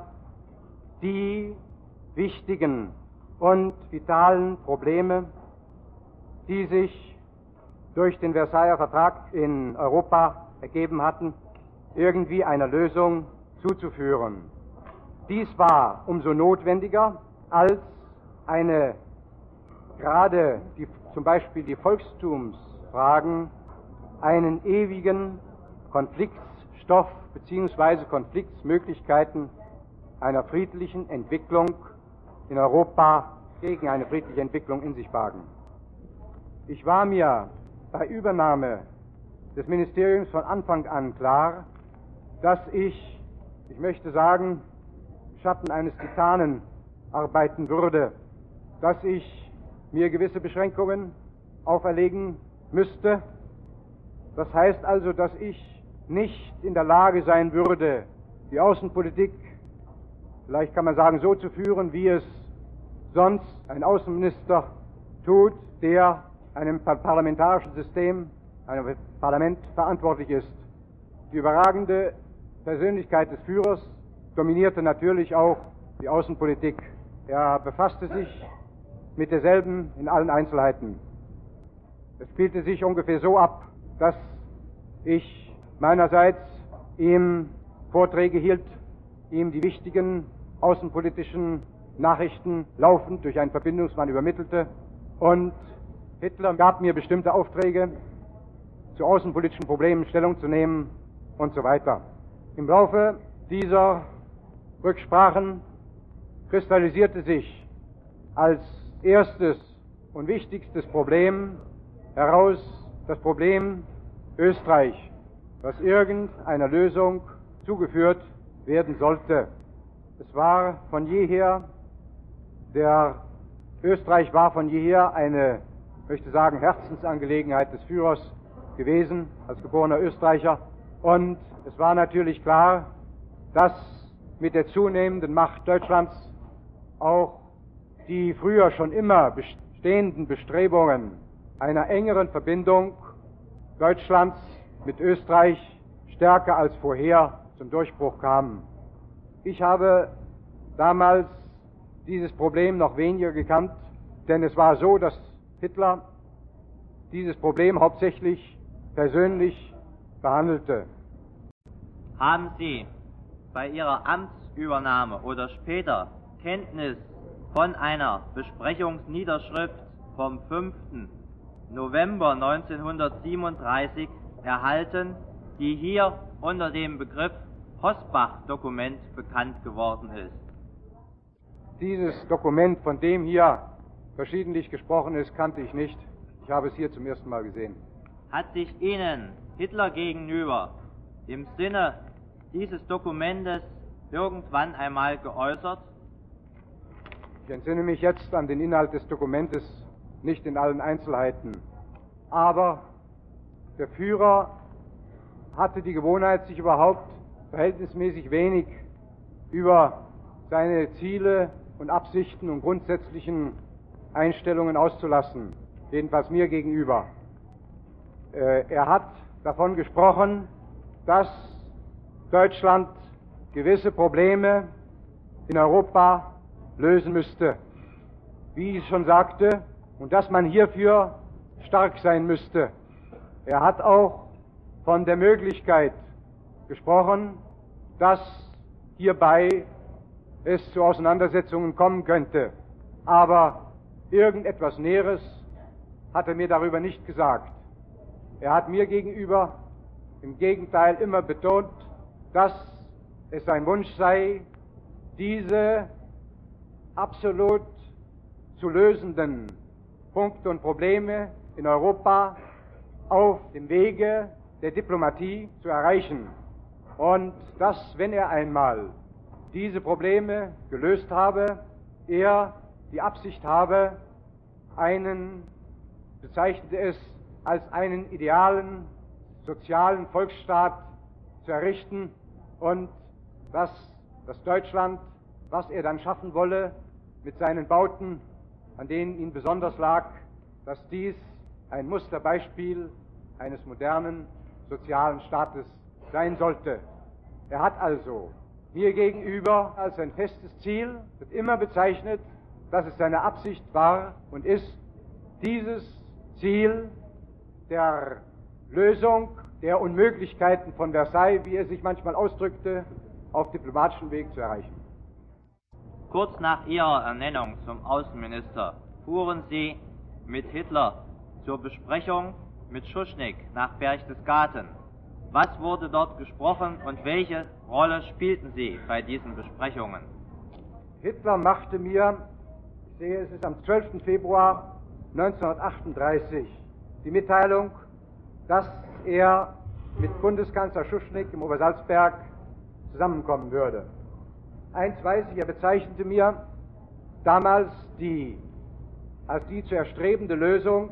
Speaker 2: die wichtigen und vitalen Probleme, die sich durch den Versailler Vertrag in Europa ergeben hatten, irgendwie einer Lösung zuzuführen. Dies war umso notwendiger, als gerade zum Beispiel die Volkstumsfragen einen ewigen Konfliktstoff bzw. Konfliktmöglichkeiten einer friedlichen Entwicklung in Europa gegen eine friedliche Entwicklung in sich bargen. Ich war mir bei Übernahme des Ministeriums von Anfang an klar, dass ich möchte sagen, im Schatten eines Titanen arbeiten würde, dass ich mir gewisse Beschränkungen auferlegen müsste. Das heißt also, dass ich nicht in der Lage sein würde, die Außenpolitik, vielleicht kann man sagen, so zu führen, wie es sonst ein Außenminister tut, der einem parlamentarischen System, einem Parlament verantwortlich ist. Die überragende Persönlichkeit des Führers dominierte natürlich auch die Außenpolitik. Er befasste sich mit derselben in allen Einzelheiten. Es spielte sich ungefähr so ab, dass ich meinerseits ihm Vorträge hielt, ihm die wichtigen außenpolitischen Nachrichten laufend durch einen Verbindungsmann übermittelte, und Hitler gab mir bestimmte Aufträge, zu außenpolitischen Problemen Stellung zu nehmen und so weiter. Im Laufe dieser Rücksprachen kristallisierte sich als erstes und wichtigstes Problem heraus das Problem Österreich, das irgendeiner Lösung zugeführt werden sollte. Es war von jeher, Österreich war von jeher eine, ich möchte sagen, Herzensangelegenheit des Führers gewesen, als geborener Österreicher. Und es war natürlich klar, dass mit der zunehmenden Macht Deutschlands auch die früher schon immer bestehenden Bestrebungen einer engeren Verbindung Deutschlands mit Österreich stärker als vorher zum Durchbruch kamen. Ich habe damals dieses Problem noch weniger gekannt, denn es war so, dass Hitler dieses Problem hauptsächlich persönlich behandelte.
Speaker 3: Haben Sie bei Ihrer Amtsübernahme oder später Kenntnis von einer Besprechungsniederschrift vom 5. November 1937 erhalten, die hier unter dem Begriff Hossbach-Dokument bekannt geworden ist?
Speaker 2: Dieses Dokument, von dem hier verschiedentlich gesprochen ist, kannte ich nicht. Ich habe es hier zum ersten Mal gesehen.
Speaker 3: Hat sich Ihnen Hitler gegenüber im Sinne dieses Dokumentes irgendwann einmal geäußert?
Speaker 2: Ich entsinne mich jetzt an den Inhalt des Dokumentes nicht in allen Einzelheiten. Aber der Führer hatte die Gewohnheit, sich überhaupt verhältnismäßig wenig über seine Ziele und Absichten und grundsätzlichen Einstellungen auszulassen, jedenfalls mir gegenüber. Er hat davon gesprochen, dass Deutschland gewisse Probleme in Europa lösen müsste, wie ich schon sagte, und dass man hierfür stark sein müsste. Er hat auch von der Möglichkeit gesprochen, dass hierbei es zu Auseinandersetzungen kommen könnte. Aber irgendetwas Näheres hat er mir darüber nicht gesagt. Er hat mir gegenüber im Gegenteil immer betont, dass es sein Wunsch sei, diese absolut zu lösenden Punkte und Probleme in Europa auf dem Wege der Diplomatie zu erreichen. Und dass, wenn er einmal diese Probleme gelöst habe, er die Absicht habe, bezeichnete es als einen idealen sozialen Volksstaat zu errichten und dass das Deutschland, was er dann schaffen wolle mit seinen Bauten, an denen ihm besonders lag, dass dies ein Musterbeispiel eines modernen sozialen Staates sein sollte. Er hat also mir gegenüber als ein festes Ziel, wird immer bezeichnet, dass es seine Absicht war und ist, dieses Ziel der Lösung der Unmöglichkeiten von Versailles, wie er sich manchmal ausdrückte, auf diplomatischem Weg zu erreichen.
Speaker 3: Kurz nach Ihrer Ernennung zum Außenminister fuhren Sie mit Hitler zur Besprechung mit Schuschnigg nach Berchtesgaden. Was wurde dort gesprochen und welche Rolle spielten Sie bei diesen Besprechungen?
Speaker 2: Hitler machte mir, ich sehe, es ist am 12. Februar 1938, die Mitteilung, dass er mit Bundeskanzler Schuschnigg im Obersalzberg zusammenkommen würde. Eins weiß ich, er bezeichnete mir damals als die zu erstrebende Lösung,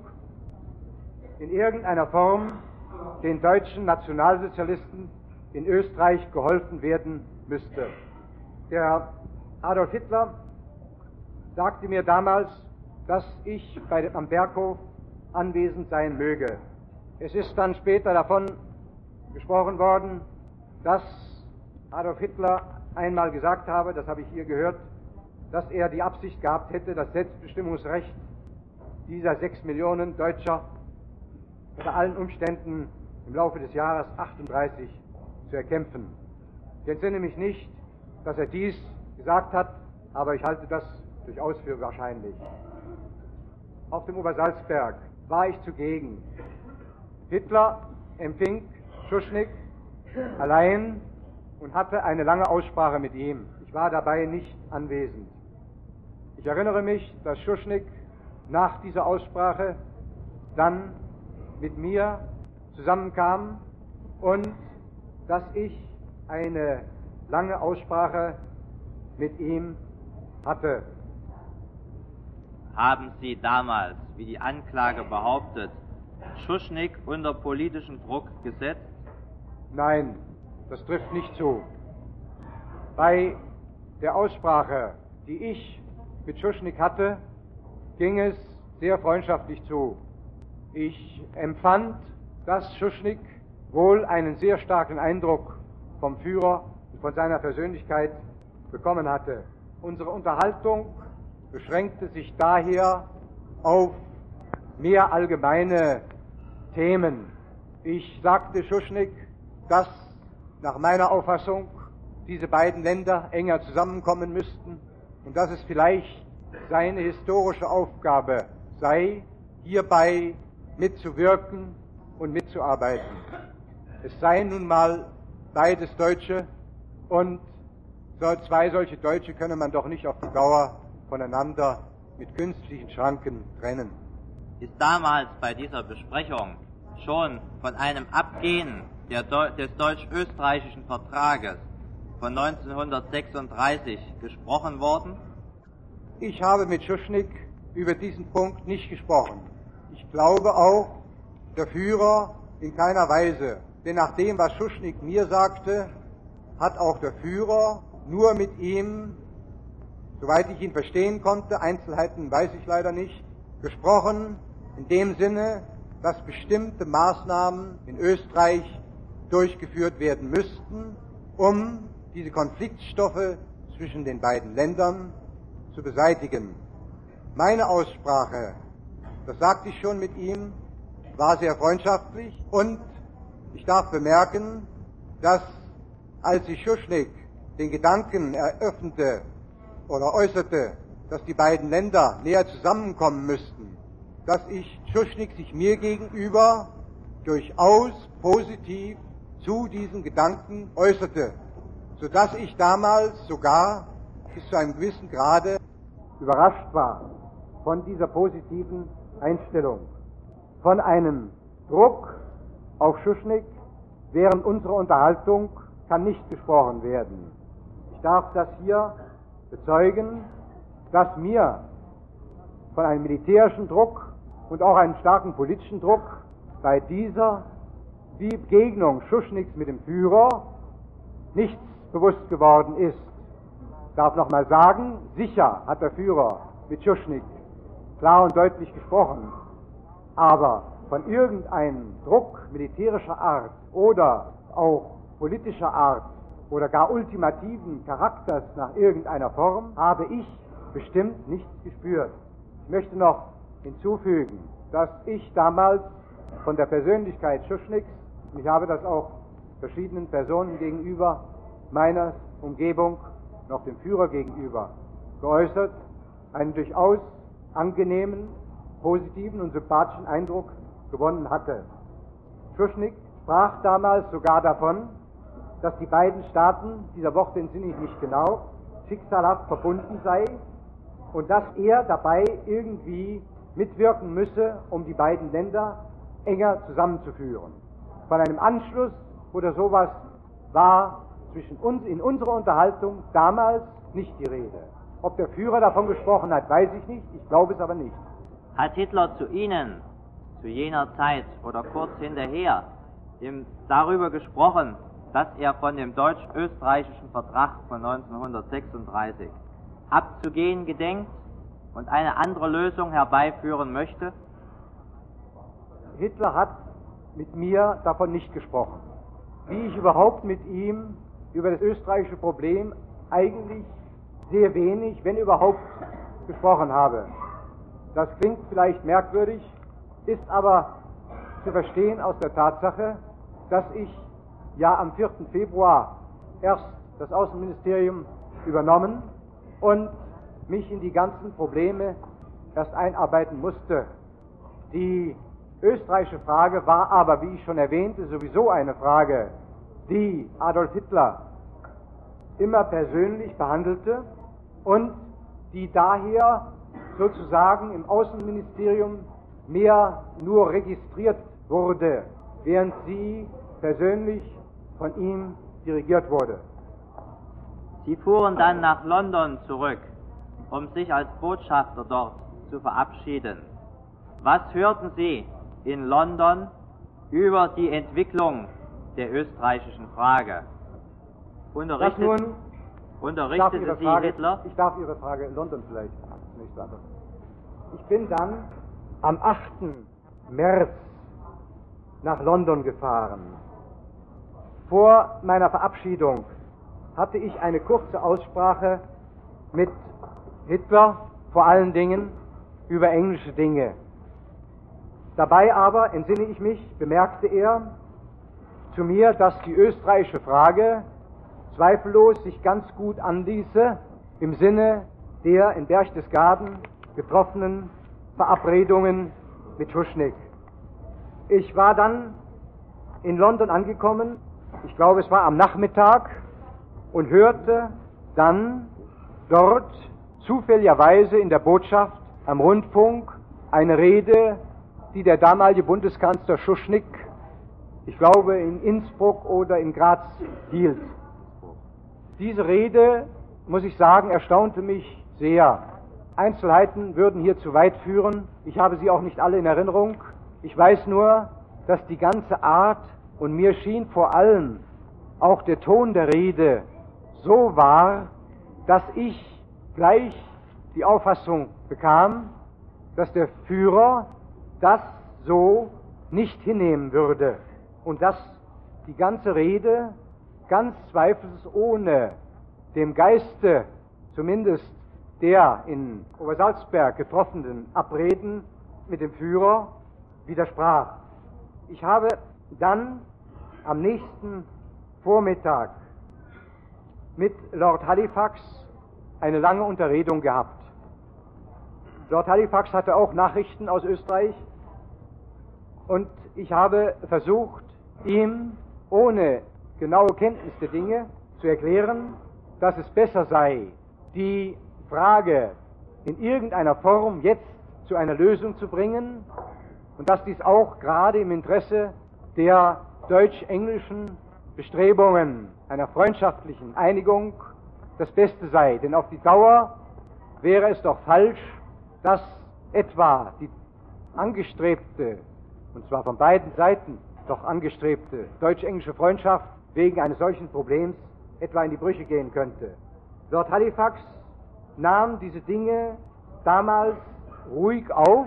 Speaker 2: in irgendeiner Form den deutschen Nationalsozialisten in Österreich geholfen werden müsste. Der Adolf Hitler sagte mir damals, dass ich am Berghof anwesend sein möge. Es ist dann später davon gesprochen worden, dass Adolf Hitler einmal gesagt habe, das habe ich hier gehört, dass er die Absicht gehabt hätte, das Selbstbestimmungsrecht dieser 6 Millionen Deutscher unter allen Umständen im Laufe des Jahres 38 zu erkämpfen. Ich entsinne mich nicht, dass er dies gesagt hat, aber ich halte das durchaus für wahrscheinlich. Auf dem Obersalzberg war ich zugegen. Hitler empfing Schuschnigg allein und hatte eine lange Aussprache mit ihm. Ich war dabei nicht anwesend. Ich erinnere mich, dass Schuschnigg nach dieser Aussprache dann mit mir zusammenkam und dass ich eine lange Aussprache mit ihm hatte.
Speaker 3: Haben Sie damals, wie die Anklage behauptet, Schuschnigg unter politischen Druck gesetzt?
Speaker 2: Nein, das trifft nicht zu. Bei der Aussprache, die ich mit Schuschnigg hatte, ging es sehr freundschaftlich zu. Ich empfand, dass Schuschnigg wohl einen sehr starken Eindruck vom Führer und von seiner Persönlichkeit bekommen hatte. Unsere Unterhaltung beschränkte sich daher auf mehr allgemeine Themen. Ich sagte Schuschnigg, dass nach meiner Auffassung diese beiden Länder enger zusammenkommen müssten und dass es vielleicht seine historische Aufgabe sei, hierbei mitzuwirken und mitzuarbeiten. Es seien nun mal beides Deutsche und
Speaker 4: Zwei solche Deutsche könne man doch nicht auf die Dauer voneinander mit künstlichen Schranken trennen.
Speaker 3: Ist damals bei dieser Besprechung schon von einem Abgehen des deutsch-österreichischen Vertrages von 1936 gesprochen worden?
Speaker 4: Ich habe mit Schuschnigg über diesen Punkt nicht gesprochen. Ich glaube auch, der Führer in keiner Weise. Denn nach dem, was Schuschnigg mir sagte, hat auch der Führer nur mit ihm, soweit ich ihn verstehen konnte, Einzelheiten weiß ich leider nicht, gesprochen, in dem Sinne, dass bestimmte Maßnahmen in Österreich durchgeführt werden müssten, um diese Konfliktstoffe zwischen den beiden Ländern zu beseitigen. Meine Aussprache, das sagte ich schon mit ihm, war sehr freundschaftlich und ich darf bemerken, dass als ich Schuschnigg den Gedanken eröffnete oder äußerte, dass die beiden Länder näher zusammenkommen müssten, dass ich Schuschnigg sich mir gegenüber durchaus positiv zu diesen Gedanken äußerte, sodass ich damals sogar bis zu einem gewissen Grade überrascht war von dieser positiven Einstellung. Von einem Druck auf Schuschnigg während unserer Unterhaltung kann nicht gesprochen werden. Ich darf das hier bezeugen, dass mir von einem militärischen Druck und auch einem starken politischen Druck bei dieser Begegnung Schuschniggs mit dem Führer nichts bewusst geworden ist. Ich darf nochmal sagen, sicher hat der Führer mit Schuschnigg klar und deutlich gesprochen, aber von irgendeinem Druck militärischer Art oder auch politischer Art oder gar ultimativen Charakters nach irgendeiner Form habe ich bestimmt nichts gespürt. Ich möchte noch hinzufügen, dass ich damals von der Persönlichkeit Schuschniggs, und ich habe das auch verschiedenen Personen gegenüber meiner Umgebung, noch dem Führer gegenüber, geäußert, einen durchaus angenehmen, positiven und sympathischen Eindruck gewonnen hatte. Schuschnigg sprach damals sogar davon, dass die beiden Staaten, dieser Worte entsinne ich nicht genau, schicksalhaft verbunden sei und dass er dabei irgendwie mitwirken müsse, um die beiden Länder enger zusammenzuführen. Von einem Anschluss oder sowas war zwischen uns in unserer Unterhaltung damals nicht die Rede. Ob der Führer davon gesprochen hat, weiß ich nicht, ich glaube es aber nicht.
Speaker 3: Hat Hitler zu Ihnen zu jener Zeit oder kurz hinterher darüber gesprochen, dass er von dem deutsch-österreichischen Vertrag von 1936 abzugehen gedenkt und eine andere Lösung herbeiführen möchte?
Speaker 4: Hitler hat mit mir davon nicht gesprochen. Wie ich überhaupt mit ihm über das österreichische Problem eigentlich sehr wenig, wenn überhaupt, gesprochen habe. Das klingt vielleicht merkwürdig, ist aber zu verstehen aus der Tatsache, dass ich ja am 4. Februar erst das Außenministerium übernommen und mich in die ganzen Probleme erst einarbeiten musste. Die österreichische Frage war aber, wie ich schon erwähnte, sowieso eine Frage, die Adolf Hitler immer persönlich behandelte und die daher sozusagen im Außenministerium mehr nur registriert wurde, während sie persönlich von ihm dirigiert wurde.
Speaker 3: Sie fuhren dann nach London zurück, um sich als Botschafter dort zu verabschieden. Was hörten Sie in London über die Entwicklung der österreichischen Frage? Unterrichtete Sie Hitler?
Speaker 4: Ich darf Ihre Frage in London vielleicht nicht beantworten. Ich bin dann am 8. März nach London gefahren. Vor meiner Verabschiedung hatte ich eine kurze Aussprache mit Hitler, vor allen Dingen über englische Dinge. Dabei aber, entsinne ich mich, bemerkte er zu mir, dass die österreichische Frage zweifellos sich ganz gut anließe im Sinne der in Berchtesgaden getroffenen Verabredungen mit Schuschnigg. Ich war dann in London angekommen, ich glaube es war am Nachmittag, und hörte
Speaker 2: dann dort zufälligerweise in der Botschaft am Rundfunk eine Rede, die der damalige Bundeskanzler Schuschnigg, ich glaube in Innsbruck oder in Graz, hielt. Diese Rede, muss ich sagen, erstaunte mich sehr. Einzelheiten würden hier zu weit führen. Ich habe sie auch nicht alle in Erinnerung. Ich weiß nur, dass die ganze Art, und mir schien vor allem auch der Ton der Rede so war, dass ich gleich die Auffassung bekam, dass der Führer das so nicht hinnehmen würde und dass die ganze Rede ganz zweifelsohne dem Geiste, zumindest der in Obersalzberg getroffenen Abreden mit dem Führer, widersprach. Ich habe dann am nächsten Vormittag mit Lord Halifax eine lange Unterredung gehabt. Lord Halifax hatte auch Nachrichten aus Österreich und ich habe versucht, ihm ohne genaue Kenntnis der Dinge zu erklären, dass es besser sei, die Frage in irgendeiner Form jetzt zu einer Lösung zu bringen und dass dies auch gerade im Interesse der deutsch-englischen Bestrebungen einer freundschaftlichen Einigung das Beste sei. Denn auf die Dauer wäre es doch falsch, dass etwa die angestrebte, und zwar von beiden Seiten doch angestrebte deutsch-englische Freundschaft wegen eines solchen Problems etwa in die Brüche gehen könnte. Lord Halifax nahm diese Dinge damals ruhig auf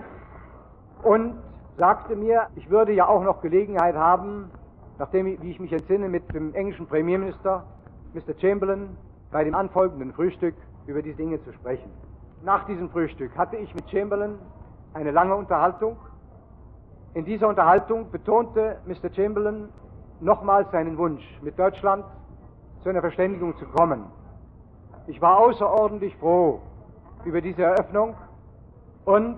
Speaker 2: und sagte mir, ich würde ja auch noch Gelegenheit haben, nachdem, wie ich mich entsinne, mit dem englischen Premierminister, Mr. Chamberlain, bei dem anfolgenden Frühstück über diese Dinge zu sprechen. Nach diesem Frühstück hatte ich mit Chamberlain eine lange Unterhaltung. In dieser Unterhaltung betonte Mr. Chamberlain nochmals seinen Wunsch, mit Deutschland zu einer Verständigung zu kommen. Ich war außerordentlich froh über diese Eröffnung und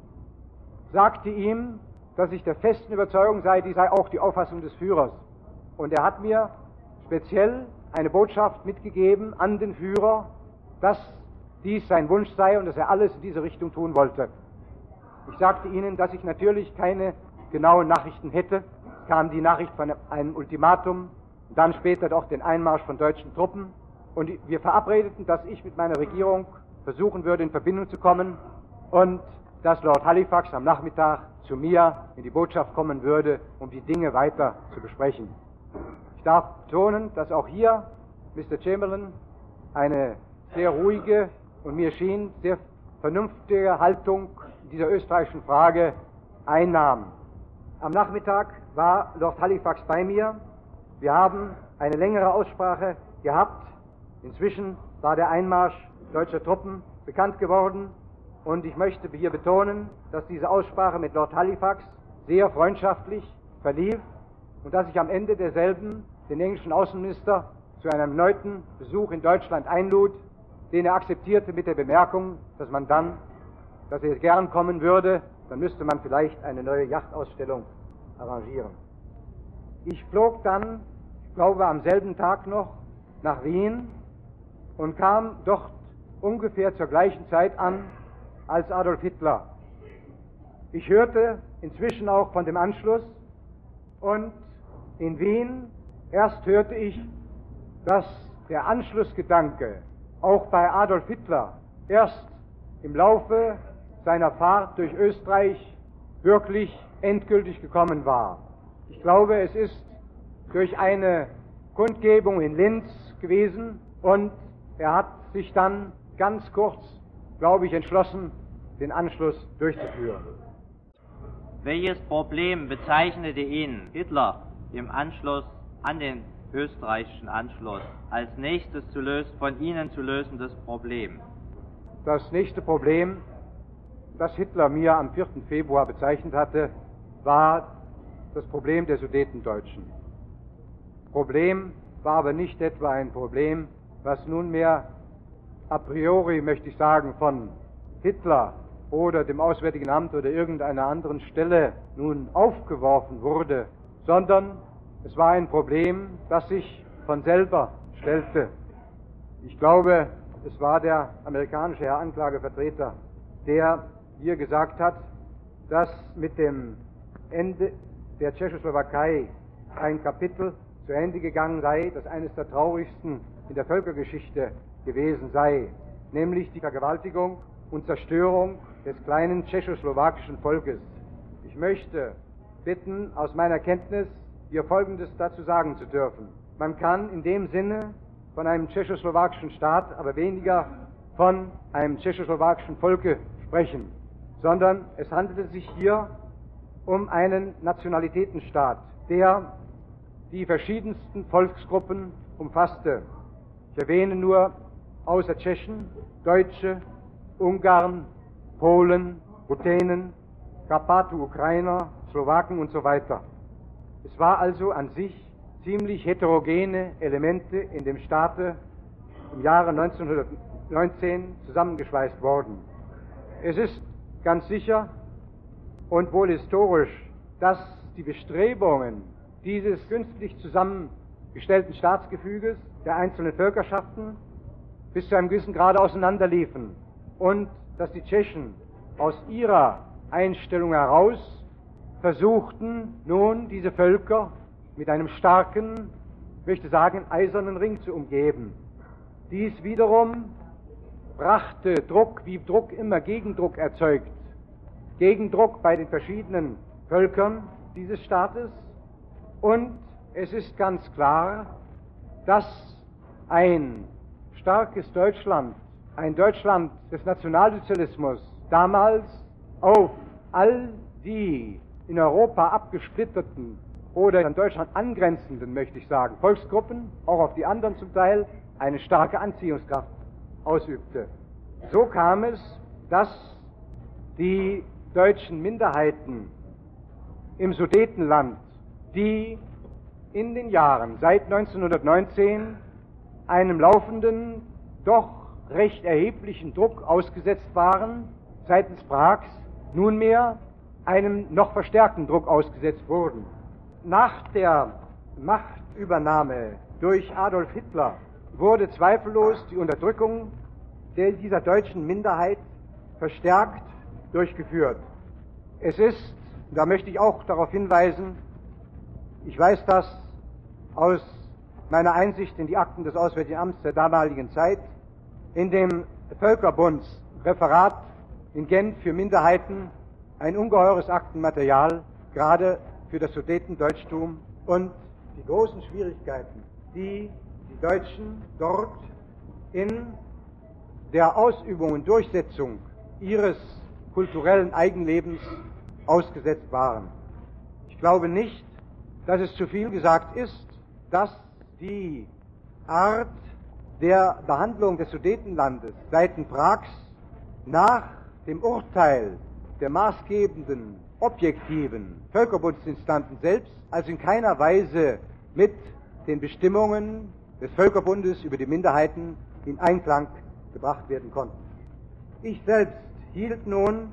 Speaker 2: sagte ihm, dass ich der festen Überzeugung sei, dies sei auch die Auffassung des Führers. Und er hat mir speziell eine Botschaft mitgegeben an den Führer, dass dies sein Wunsch sei und dass er alles in diese Richtung tun wollte. Ich sagte Ihnen, dass ich natürlich keine genauen Nachrichten hätte. Es kam die Nachricht von einem Ultimatum, dann später doch den Einmarsch von deutschen Truppen. Und wir verabredeten, dass ich mit meiner Regierung versuchen würde, in Verbindung zu kommen und dass Lord Halifax am Nachmittag zu mir in die Botschaft kommen würde, um die Dinge weiter zu besprechen. Ich darf betonen, dass auch hier Mr. Chamberlain eine sehr ruhige und mir schien sehr vernünftige Haltung in dieser österreichischen Frage einnahm. Am Nachmittag war Lord Halifax bei mir. Wir haben eine längere Aussprache gehabt. Inzwischen war der Einmarsch deutscher Truppen bekannt geworden. Und ich möchte hier betonen, dass diese Aussprache mit Lord Halifax sehr freundschaftlich verlief und dass ich am Ende derselben den englischen Außenminister zu einem erneuten Besuch in Deutschland einlud, den er akzeptierte mit der Bemerkung, dass er gern kommen würde, dann müsste man vielleicht eine neue Yachtausstellung arrangieren. Ich flog dann, ich glaube am selben Tag noch, nach Wien und kam dort ungefähr zur gleichen Zeit an als Adolf Hitler. Ich hörte inzwischen auch von dem Anschluss und in Wien erst hörte ich, dass der Anschlussgedanke auch bei Adolf Hitler erst im Laufe seiner Fahrt durch Österreich wirklich endgültig gekommen war. Ich glaube, es ist durch eine Kundgebung in Linz gewesen und er hat sich dann ganz kurz, glaube ich, entschlossen, den Anschluss durchzuführen.
Speaker 3: Welches Problem bezeichnete ihn Hitler im Anschluss an den österreichischen Anschluss als nächstes von Ihnen zu lösendes Problem?
Speaker 2: Das nächste Problem, das Hitler mir am 4. Februar bezeichnet hatte, war das Problem der Sudetendeutschen. Problem war aber nicht etwa ein Problem, was nunmehr a priori, möchte ich sagen, von Hitler oder dem Auswärtigen Amt oder irgendeiner anderen Stelle nun aufgeworfen wurde, sondern es war ein Problem, das sich von selber stellte. Ich glaube, es war der amerikanische Herr Anklagevertreter, der hier gesagt hat, dass mit dem Ende der Tschechoslowakei ein Kapitel zu Ende gegangen sei, das eines der traurigsten in der Völkergeschichte gewesen sei, nämlich die Vergewaltigung und Zerstörung des kleinen tschechoslowakischen Volkes. Ich möchte bitten, aus meiner Kenntnis hier Folgendes dazu sagen zu dürfen. Man kann in dem Sinne von einem tschechoslowakischen Staat, aber weniger von einem tschechoslowakischen Volke sprechen, sondern es handelte sich hier um einen Nationalitätenstaat, der die verschiedensten Volksgruppen umfasste. Ich erwähne nur außer Tschechen, Deutsche, Ungarn, Polen, Ruthenen, Karpato-Ukrainer, Slowaken und so weiter. Es war also an sich ziemlich heterogene Elemente in dem Staate im Jahre 1919 zusammengeschweißt worden. Es ist ganz sicher und wohl historisch, dass die Bestrebungen dieses künstlich zusammengestellten Staatsgefüges der einzelnen Völkerschaften bis zu einem gewissen Grade auseinanderliefen und dass die Tschechen aus ihrer Einstellung heraus versuchten, nun diese Völker mit einem starken, ich möchte sagen, eisernen Ring zu umgeben. Dies wiederum brachte Druck, wie Druck immer Gegendruck erzeugt, Gegendruck bei den verschiedenen Völkern dieses Staates, und es ist ganz klar, dass ein starkes Deutschland, ein Deutschland des Nationalsozialismus, damals auf all die in Europa abgesplitterten oder an Deutschland angrenzenden, möchte ich sagen, Volksgruppen, auch auf die anderen zum Teil, eine starke Anziehungskraft ausübte. So kam es, dass die deutschen Minderheiten im Sudetenland, die in den Jahren seit 1919 einem laufenden, doch recht erheblichen Druck ausgesetzt waren, seitens Prags, nunmehr einem noch verstärkten Druck ausgesetzt wurden. Nach der Machtübernahme durch Adolf Hitler wurde zweifellos die Unterdrückung dieser deutschen Minderheit verstärkt durchgeführt. Es ist, da möchte ich auch darauf hinweisen, ich weiß das aus meiner Einsicht in die Akten des Auswärtigen Amts der damaligen Zeit, in dem Völkerbundsreferat in Genf für Minderheiten ein ungeheures Aktenmaterial, gerade für das Sudetendeutschtum und die großen Schwierigkeiten, die die Deutschen dort in der Ausübung und Durchsetzung ihres kulturellen Eigenlebens ausgesetzt waren. Ich glaube nicht, dass es zu viel gesagt ist, dass die Art der Behandlung des Sudetenlandes seitens Prags nach dem Urteil der maßgebenden, objektiven Völkerbundsinstanzen selbst also in keiner Weise mit den Bestimmungen des Völkerbundes über die Minderheiten in Einklang gebracht werden konnten. Ich selbst hielt nun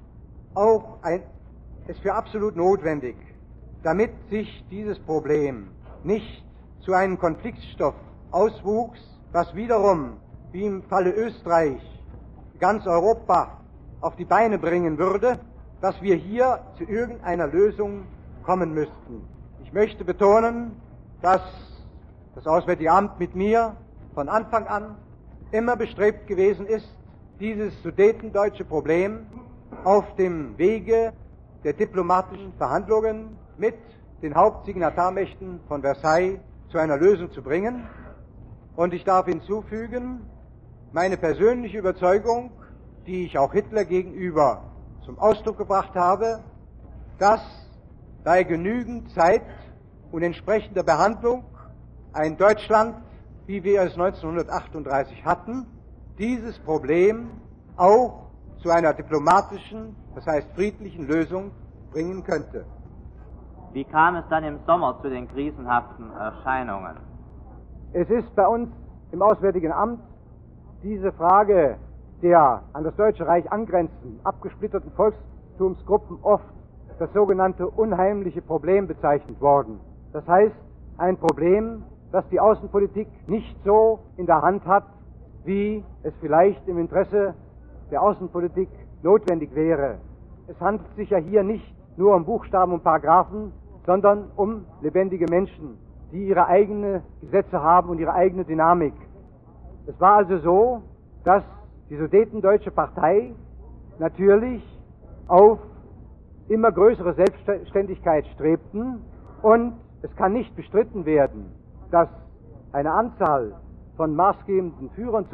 Speaker 2: auch es für absolut notwendig, damit sich dieses Problem nicht zu einem Konfliktstoff auswuchs, was wiederum, wie im Falle Österreich, ganz Europa auf die Beine bringen würde, dass wir hier zu irgendeiner Lösung kommen müssten. Ich möchte betonen, dass das Auswärtige Amt mit mir von Anfang an immer bestrebt gewesen ist, dieses sudetendeutsche Problem auf dem Wege der diplomatischen Verhandlungen mit den Hauptsignatarmächten von Versailles zu einer Lösung zu bringen. Und ich darf hinzufügen, meine persönliche Überzeugung, die ich auch Hitler gegenüber zum Ausdruck gebracht habe, dass bei genügend Zeit und entsprechender Behandlung ein Deutschland, wie wir es 1938 hatten, dieses Problem auch zu einer diplomatischen, das heißt friedlichen Lösung bringen könnte.
Speaker 3: Wie kam es dann im Sommer zu den krisenhaften Erscheinungen?
Speaker 2: Es ist bei uns im Auswärtigen Amt diese Frage der an das Deutsche Reich angrenzenden, abgesplitterten Volkstumsgruppen oft das sogenannte unheimliche Problem bezeichnet worden. Das heißt, ein Problem, das die Außenpolitik nicht so in der Hand hat, wie es vielleicht im Interesse der Außenpolitik notwendig wäre. Es handelt sich ja hier nicht nur um Buchstaben und Paragraphen, sondern um lebendige Menschen, die ihre eigenen Gesetze haben und ihre eigene Dynamik. Es war also so, dass die Sudetendeutsche Partei natürlich auf immer größere Selbstständigkeit strebten, und es kann nicht bestritten werden, dass eine Anzahl von maßgebenden Führern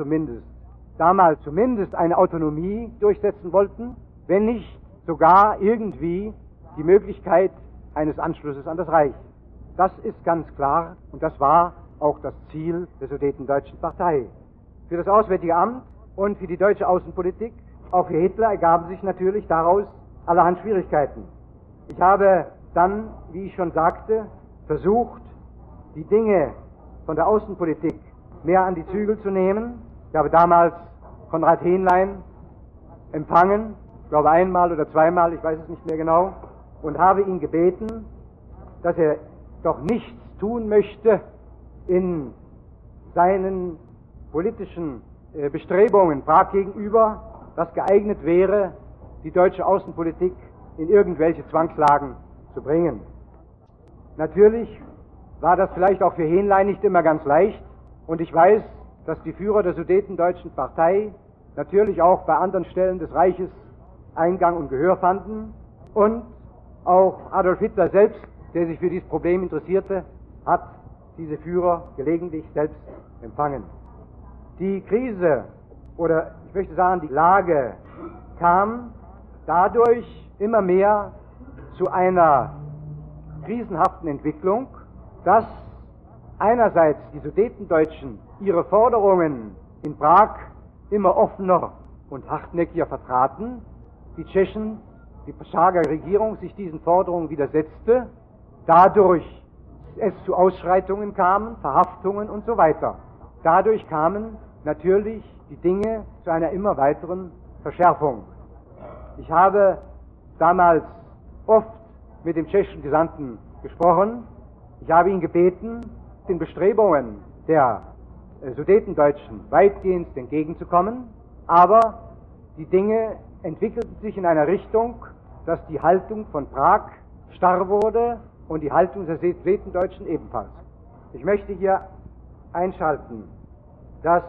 Speaker 2: damals zumindest eine Autonomie durchsetzen wollten, wenn nicht sogar irgendwie die Möglichkeit eines Anschlusses an das Reich. Das ist ganz klar, und das war auch das Ziel der Sudetendeutschen Partei. Für das Auswärtige Amt und für die deutsche Außenpolitik, auch für Hitler, ergaben sich natürlich daraus allerhand Schwierigkeiten. Ich habe dann, wie ich schon sagte, versucht, die Dinge von der Außenpolitik mehr an die Zügel zu nehmen. Ich habe damals Konrad Henlein empfangen, ich glaube einmal oder zweimal, ich weiß es nicht mehr genau, und habe ihn gebeten, dass er doch nichts tun möchte in seinen politischen Bestrebungen Prag gegenüber, das geeignet wäre, die deutsche Außenpolitik in irgendwelche Zwangslagen zu bringen. Natürlich war das vielleicht auch für Henlein nicht immer ganz leicht, und ich weiß, dass die Führer der Sudetendeutschen Partei natürlich auch bei anderen Stellen des Reiches Eingang und Gehör fanden, und auch Adolf Hitler selbst, der sich für dieses Problem interessierte, hat diese Führer gelegentlich selbst empfangen. Die Krise, oder ich möchte sagen, die Lage kam dadurch immer mehr zu einer krisenhaften Entwicklung, dass einerseits die Sudetendeutschen ihre Forderungen in Prag immer offener und hartnäckiger vertraten, die Tschechen, die Prager Regierung sich diesen Forderungen widersetzte, dadurch es zu Ausschreitungen kam, Verhaftungen und so weiter. Dadurch kamen natürlich die Dinge zu einer immer weiteren Verschärfung. Ich habe damals oft mit dem tschechischen Gesandten gesprochen. Ich habe ihn gebeten, den Bestrebungen der Sudetendeutschen weitgehend entgegenzukommen, aber die Dinge entwickelten sich in einer Richtung, dass die Haltung von Prag starr wurde und die Haltung der Sudetendeutschen ebenfalls. Ich möchte hier einschalten, dass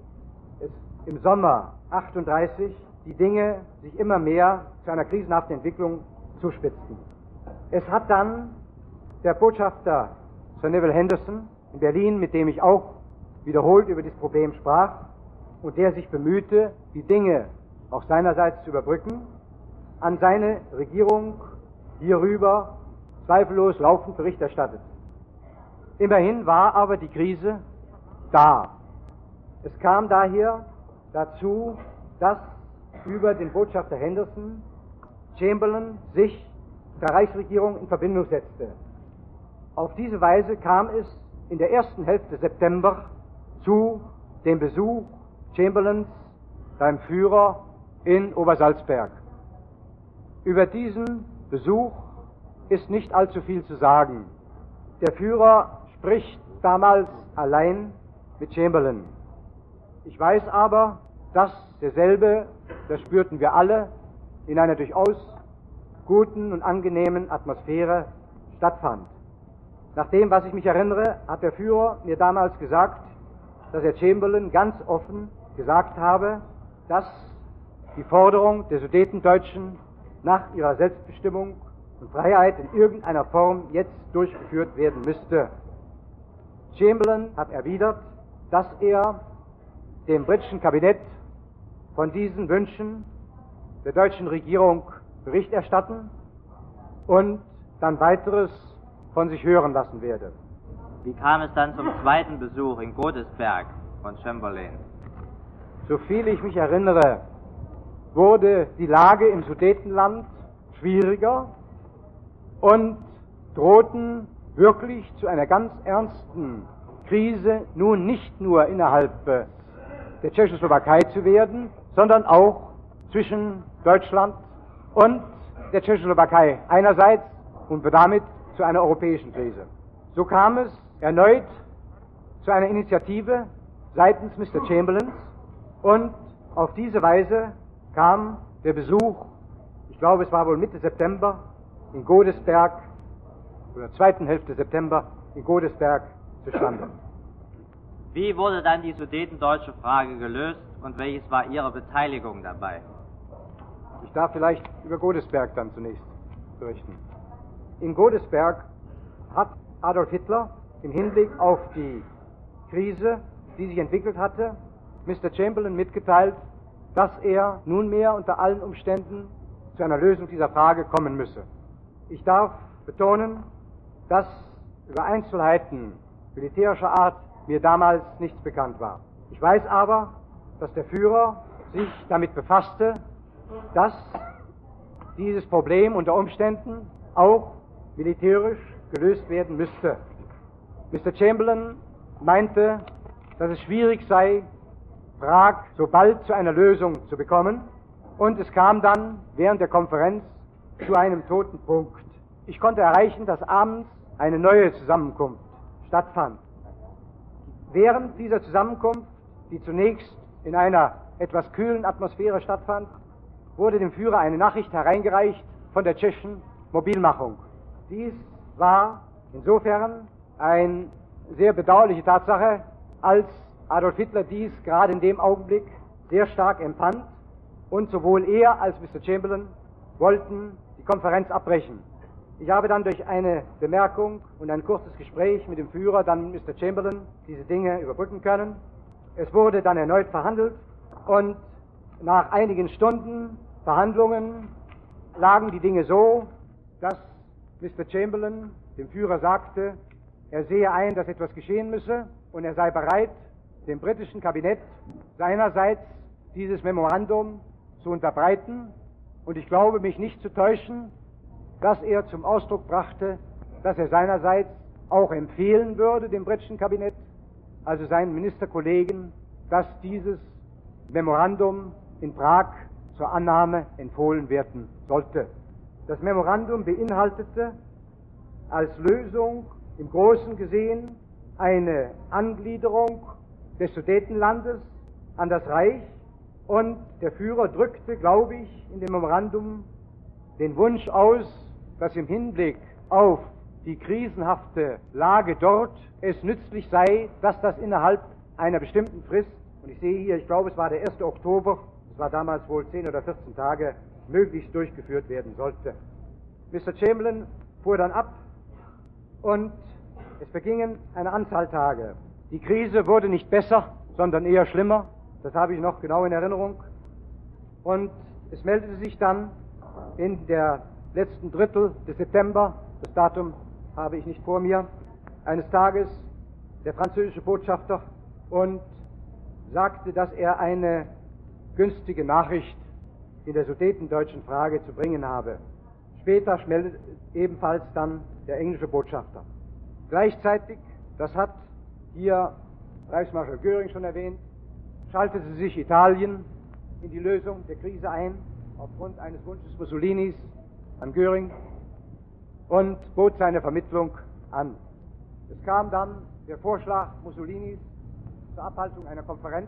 Speaker 2: es im Sommer 1938 die Dinge sich immer mehr zu einer krisenhaften Entwicklung zuspitzten. Es hat dann der Botschafter Sir Neville Henderson in Berlin, mit dem ich auch wiederholt über dieses Problem sprach und der sich bemühte, die Dinge auch seinerseits zu überbrücken, an seine Regierung hierüber zweifellos laufend Bericht erstattet. Immerhin war aber die Krise da. Es kam daher dazu, dass über den Botschafter Henderson Chamberlain sich mit der Reichsregierung in Verbindung setzte. Auf diese Weise kam es in der ersten Hälfte September zu dem Besuch Chamberlains beim Führer in Obersalzberg. Über diesen Besuch ist nicht allzu viel zu sagen. Der Führer spricht damals allein mit Chamberlain. Ich weiß aber, dass derselbe, das spürten wir alle, in einer durchaus guten und angenehmen Atmosphäre stattfand. Nach dem, was ich mich erinnere, hat der Führer mir damals gesagt, dass er Chamberlain ganz offen gesagt habe, dass die Forderung der Sudetendeutschen nach ihrer Selbstbestimmung und Freiheit in irgendeiner Form jetzt durchgeführt werden müsste. Chamberlain hat erwidert, dass er dem britischen Kabinett von diesen Wünschen der deutschen Regierung Bericht erstatten und dann weiteres von sich hören lassen werde.
Speaker 3: Wie kam es dann zum zweiten Besuch in Godesberg von Chamberlain?
Speaker 2: Soviel ich mich erinnere, wurde die Lage im Sudetenland schwieriger und drohten wirklich zu einer ganz ernsten Krise nun nicht nur innerhalb der Tschechoslowakei zu werden, sondern auch zwischen Deutschland und der Tschechoslowakei einerseits und damit zu einer europäischen Krise. So kam es erneut zu einer Initiative seitens Mr. Chamberlains, Und auf diese Weise kam der Besuch, ich glaube es war wohl Mitte September, in Godesberg, oder zweiten Hälfte September, in Godesberg zustande.
Speaker 3: Wie wurde dann die sudetendeutsche Frage gelöst und welches war Ihre Beteiligung dabei?
Speaker 2: Ich darf vielleicht über Godesberg dann zunächst berichten. In Godesberg hat Adolf Hitler im Hinblick auf die Krise, die sich entwickelt hatte, Mr. Chamberlain mitgeteilt, dass er nunmehr unter allen Umständen zu einer Lösung dieser Frage kommen müsse. Ich darf betonen, dass über Einzelheiten militärischer Art mir damals nichts bekannt war. Ich weiß aber, dass der Führer sich damit befasste, dass dieses Problem unter Umständen auch militärisch gelöst werden müsste. Mr. Chamberlain meinte, dass es schwierig sei, Prag so bald zu einer Lösung zu bekommen, und es kam dann während der Konferenz zu einem toten Punkt. Ich konnte erreichen, dass abends eine neue Zusammenkunft stattfand. Während dieser Zusammenkunft, die zunächst in einer etwas kühlen Atmosphäre stattfand, wurde dem Führer eine Nachricht hereingereicht von der tschechischen Mobilmachung. Dies war insofern eine sehr bedauerliche Tatsache, als Adolf Hitler dies gerade in dem Augenblick sehr stark empfand, und sowohl er als Mr. Chamberlain wollten die Konferenz abbrechen. Ich habe dann durch eine Bemerkung und ein kurzes Gespräch mit dem Führer, dann mit Mr. Chamberlain, diese Dinge überbrücken können. Es wurde dann erneut verhandelt, und nach einigen Stunden Verhandlungen lagen die Dinge so, dass Mr. Chamberlain dem Führer sagte, er sehe ein, dass etwas geschehen müsse, und er sei bereit, dem britischen Kabinett seinerseits dieses Memorandum zu unterbreiten. Und ich glaube, mich nicht zu täuschen, dass er zum Ausdruck brachte, dass er seinerseits auch empfehlen würde, dem britischen Kabinett, also seinen Ministerkollegen, dass dieses Memorandum in Prag zur Annahme empfohlen werden sollte. Das Memorandum beinhaltete als Lösung im Großen gesehen eine Angliederung des Sudetenlandes an das Reich, und der Führer drückte, glaube ich, in dem Memorandum den Wunsch aus, dass im Hinblick auf die krisenhafte Lage dort es nützlich sei, dass das innerhalb einer bestimmten Frist, und ich sehe hier, ich glaube, es war der 1. Oktober, es war damals wohl 10 oder 14 Tage, möglichst durchgeführt werden sollte. Mr. Chamberlain fuhr dann ab, und es vergingen eine Anzahl Tage. Die Krise wurde nicht besser, sondern eher schlimmer. Das habe ich noch genau in Erinnerung. Und es meldete sich dann in der letzten Drittel des September, das Datum habe ich nicht vor mir, eines Tages der französische Botschafter und sagte, dass er eine günstige Nachricht in der sudetendeutschen Frage zu bringen habe. Später meldete ebenfalls dann der englische Botschafter. Gleichzeitig, das hat hier Reichsmarschall Göring schon erwähnt, schaltete sich Italien in die Lösung der Krise ein, aufgrund eines Wunsches Mussolinis an Göring, und bot seine Vermittlung an. Es kam dann der Vorschlag Mussolinis zur Abhaltung einer Konferenz,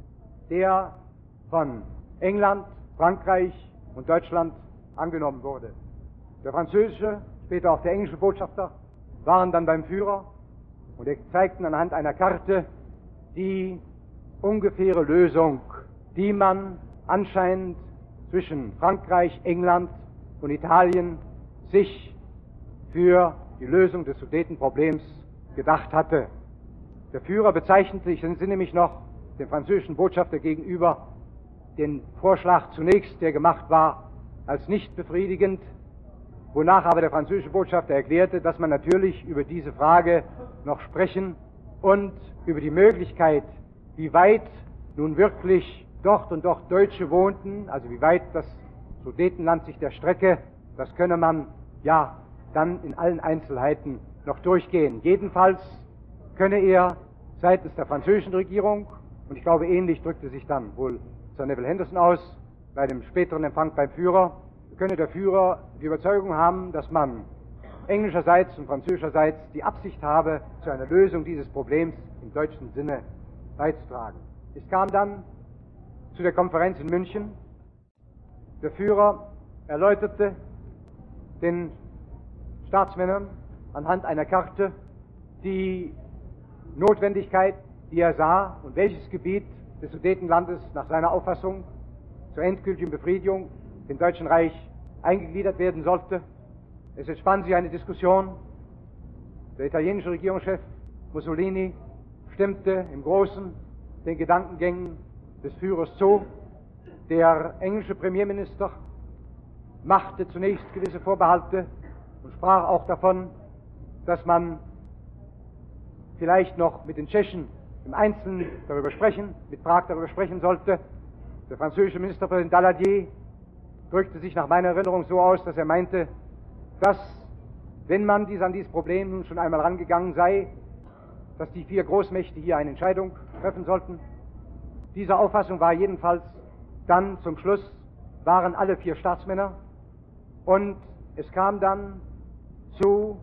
Speaker 2: der von England, Frankreich und Deutschland angenommen wurde. Der französische, später auch der englische Botschafter waren dann beim Führer, und zeigten anhand einer Karte die ungefähre Lösung, die man anscheinend zwischen Frankreich, England und Italien sich für die Lösung des Sudetenproblems gedacht hatte. Der Führer bezeichnete, ich entsinne mich noch, dem französischen Botschafter gegenüber den Vorschlag zunächst, der gemacht war, als nicht befriedigend, wonach aber der französische Botschafter erklärte, dass man natürlich über diese Frage noch sprechen und über die Möglichkeit, wie weit nun wirklich dort und dort Deutsche wohnten, also wie weit das Sudetenland sich der Strecke, das könne man ja dann in allen Einzelheiten noch durchgehen. Jedenfalls könne er seitens der französischen Regierung, und ich glaube ähnlich drückte sich dann wohl Sir Neville Henderson aus, bei dem späteren Empfang beim Führer, könne der Führer die Überzeugung haben, dass man englischerseits und französischerseits die Absicht habe, zu einer Lösung dieses Problems im deutschen Sinne beizutragen. Es kam dann zu der Konferenz in München. Der Führer erläuterte den Staatsmännern anhand einer Karte die Notwendigkeit, die er sah und welches Gebiet des Sudetenlandes nach seiner Auffassung zur endgültigen Befriedigung dem Deutschen Reich eingegliedert werden sollte. Es entspann sich eine Diskussion. Der italienische Regierungschef Mussolini stimmte im Großen den Gedankengängen des Führers zu. Der englische Premierminister machte zunächst gewisse Vorbehalte und sprach auch davon, dass man vielleicht noch mit den Tschechen im Einzelnen darüber sprechen, mit Prag darüber sprechen sollte. Der französische Ministerpräsident Daladier drückte sich nach meiner Erinnerung so aus, dass er meinte, dass, wenn man an dieses Problem nun schon einmal rangegangen sei, dass die 4 Großmächte hier eine Entscheidung treffen sollten. Dieser Auffassung war jedenfalls dann zum Schluss, waren alle 4 Staatsmänner, und es kam dann zu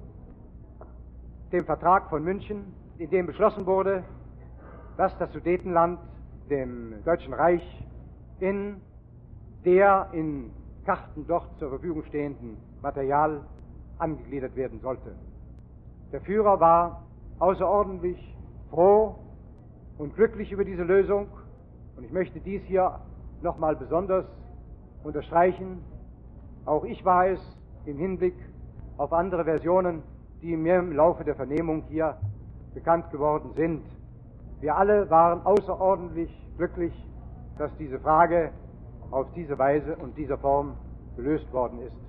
Speaker 2: dem Vertrag von München, in dem beschlossen wurde, dass das Sudetenland dem Deutschen Reich in der in Karten dort zur Verfügung stehenden Material angegliedert werden sollte. Der Führer war außerordentlich froh und glücklich über diese Lösung, und ich möchte dies hier nochmal besonders unterstreichen. Auch ich war es im Hinblick auf andere Versionen, die mir im Laufe der Vernehmung hier bekannt geworden sind. Wir alle waren außerordentlich glücklich, dass diese Frage auf diese Weise und dieser Form gelöst worden ist.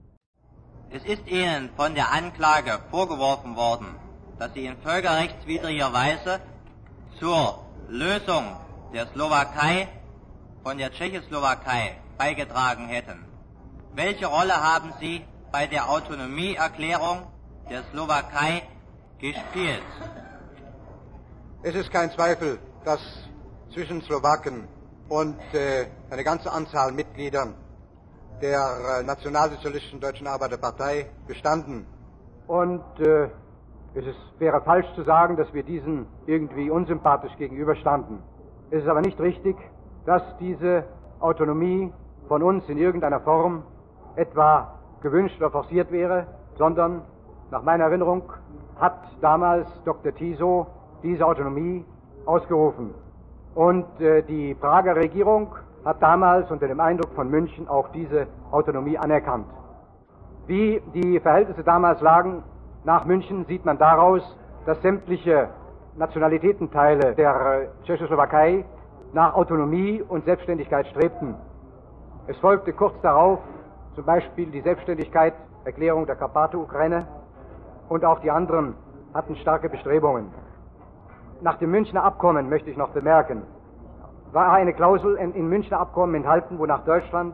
Speaker 3: Es ist Ihnen von der Anklage vorgeworfen worden, dass Sie in völkerrechtswidriger Weise zur Lösung der Slowakei von der Tschechoslowakei beigetragen hätten. Welche Rolle haben Sie bei der Autonomieerklärung der Slowakei gespielt?
Speaker 4: Es ist kein Zweifel, dass zwischen Slowaken und eine ganze Anzahl Mitgliedern der Nationalsozialistischen Deutschen Arbeiterpartei bestanden.
Speaker 2: Und wäre falsch zu sagen, dass wir diesen irgendwie unsympathisch gegenüberstanden. Es ist aber nicht richtig, dass diese Autonomie von uns in irgendeiner Form etwa gewünscht oder forciert wäre, sondern nach meiner Erinnerung hat damals Dr. Tiso diese Autonomie ausgerufen. Und die Prager Regierung hat damals unter dem Eindruck von München auch diese Autonomie anerkannt. Wie die Verhältnisse damals lagen nach München, sieht man daraus, dass sämtliche Nationalitätenteile der Tschechoslowakei nach Autonomie und Selbstständigkeit strebten. Es folgte kurz darauf zum Beispiel die Selbstständigkeitserklärung der Karpaten-Ukraine, und auch die anderen hatten starke Bestrebungen. Nach dem Münchner Abkommen, möchte ich noch bemerken, war eine Klausel im Münchner Abkommen enthalten, wonach Deutschland,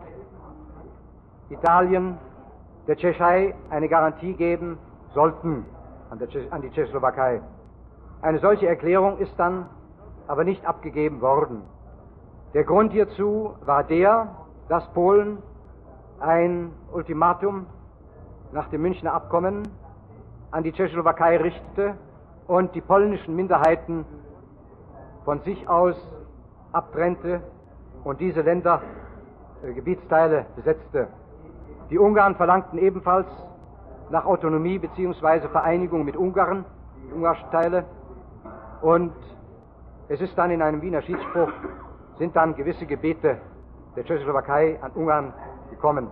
Speaker 2: Italien, der Tschechei eine Garantie geben sollten an die Tschechoslowakei. Eine solche Erklärung ist dann aber nicht abgegeben worden. Der Grund hierzu war der, dass Polen ein Ultimatum nach dem Münchner Abkommen an die Tschechoslowakei richtete und die polnischen Minderheiten von sich aus abtrennte und diese Länder, Gebietsteile besetzte. Die Ungarn verlangten ebenfalls nach Autonomie bzw. Vereinigung mit Ungarn, die ungarischen Teile, und es ist dann in einem Wiener Schiedsspruch, sind dann gewisse Gebiete der Tschechoslowakei an Ungarn gekommen.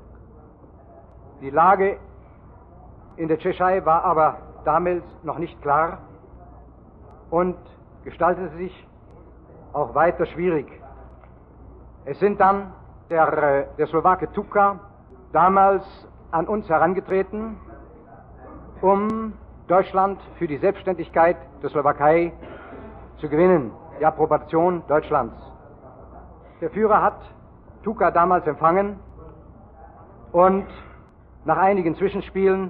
Speaker 2: Die Lage in der Tschechei war aber damals noch nicht klar und gestaltete sich auch weiter schwierig. Es sind dann der Slowake Tuka damals an uns herangetreten, um Deutschland für die Selbstständigkeit der Slowakei zu gewinnen, die Approbation Deutschlands. Der Führer hat Tuka damals empfangen und nach einigen Zwischenspielen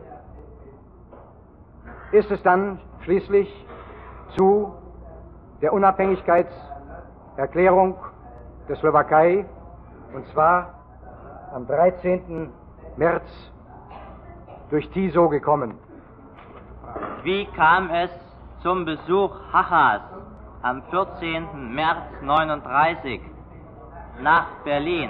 Speaker 2: ist es dann schließlich zu der Unabhängigkeitserklärung der Slowakei, und zwar am 13. März durch Tiso gekommen.
Speaker 3: Wie kam es zum Besuch Hachas am 14. März 1939 nach Berlin.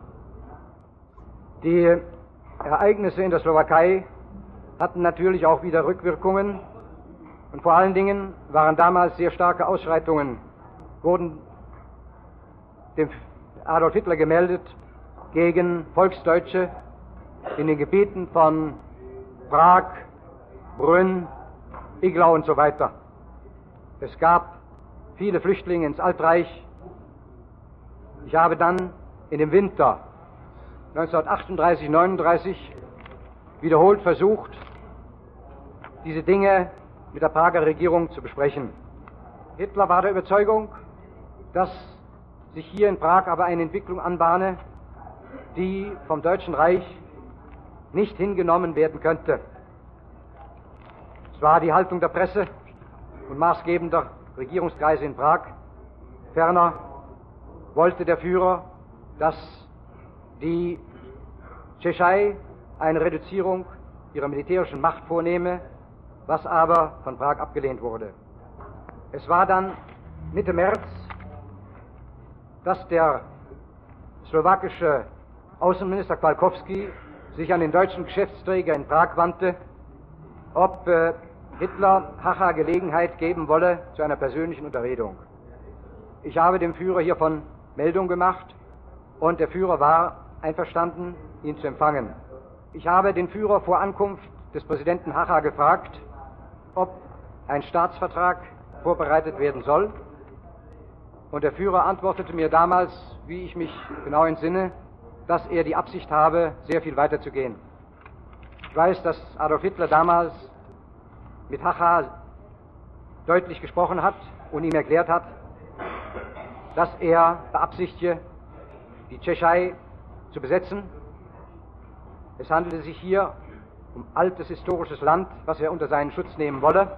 Speaker 2: Die Ereignisse in der Slowakei hatten natürlich auch wieder Rückwirkungen und vor allen Dingen waren damals sehr starke Ausschreitungen, wurden dem Adolf Hitler gemeldet gegen Volksdeutsche in den Gebieten von Prag, Brünn, Iglau und so weiter. Es gab viele Flüchtlinge ins Altreich. Ich habe dann in dem Winter 1938/39 wiederholt versucht, diese Dinge mit der Prager Regierung zu besprechen. Hitler war der Überzeugung, dass sich hier in Prag aber eine Entwicklung anbahne, die vom Deutschen Reich nicht hingenommen werden könnte. Es war die Haltung der Presse und maßgebender Regierungskreise in Prag. Ferner wollte der Führer, dass die Tschechei eine Reduzierung ihrer militärischen Macht vornehme, was aber von Prag abgelehnt wurde. Es war dann Mitte März, dass der slowakische Außenminister Kowalkowski sich an den deutschen Geschäftsträger in Prag wandte, ob Hitler Hacha Gelegenheit geben wolle zu einer persönlichen Unterredung. Ich habe dem Führer hiervon Meldung gemacht und der Führer war einverstanden, ihn zu empfangen. Ich habe den Führer vor Ankunft des Präsidenten Hacha gefragt, ob ein Staatsvertrag vorbereitet werden soll. Und der Führer antwortete mir damals, wie ich mich genau entsinne, dass er die Absicht habe, sehr viel weiter zu gehen. Ich weiß, dass Adolf Hitler damals mit Hacha deutlich gesprochen hat und ihm erklärt hat, dass er beabsichtige, die Tschechei zu besetzen. Es handelte sich hier um altes historisches Land, was er unter seinen Schutz nehmen wolle.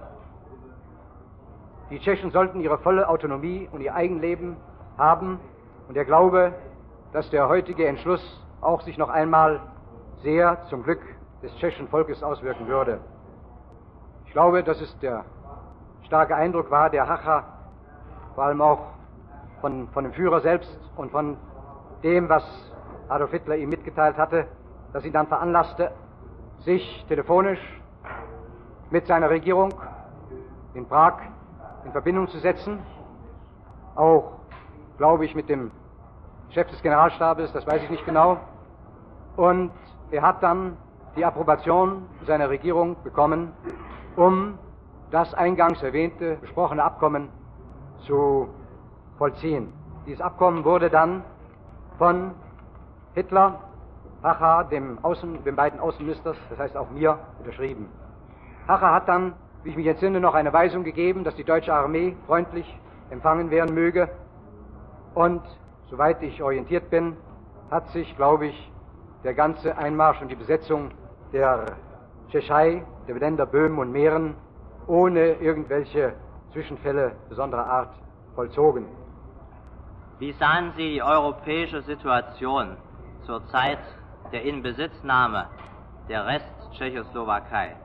Speaker 2: Die Tschechen sollten ihre volle Autonomie und ihr Eigenleben haben und er glaube, dass der heutige Entschluss auch sich noch einmal sehr zum Glück des tschechischen Volkes auswirken würde. Ich glaube, dass es der starke Eindruck war, der Hacha vor allem auch von dem Führer selbst und von dem, was Adolf Hitler ihm mitgeteilt hatte, das ihn dann veranlasste, sich telefonisch mit seiner Regierung in Prag in Verbindung zu setzen. Auch, glaube ich, mit dem Chef des Generalstabes, das weiß ich nicht genau. Und er hat dann die Approbation seiner Regierung bekommen, um das eingangs erwähnte, besprochene Abkommen zu vollziehen. Dieses Abkommen wurde dann von Hitler, Hacha, den beiden Außenministern, das heißt auch mir, unterschrieben. Hacha hat dann, wie ich mich entsinne, noch eine Weisung gegeben, dass die deutsche Armee freundlich empfangen werden möge. Und soweit ich orientiert bin, hat sich, glaube ich, der ganze Einmarsch und die Besetzung der Tschechei, der Länder Böhmen und Mähren, ohne irgendwelche Zwischenfälle besonderer Art vollzogen.
Speaker 3: Wie sahen Sie die europäische Situation zur Zeit der Inbesitznahme der Resttschechoslowakei?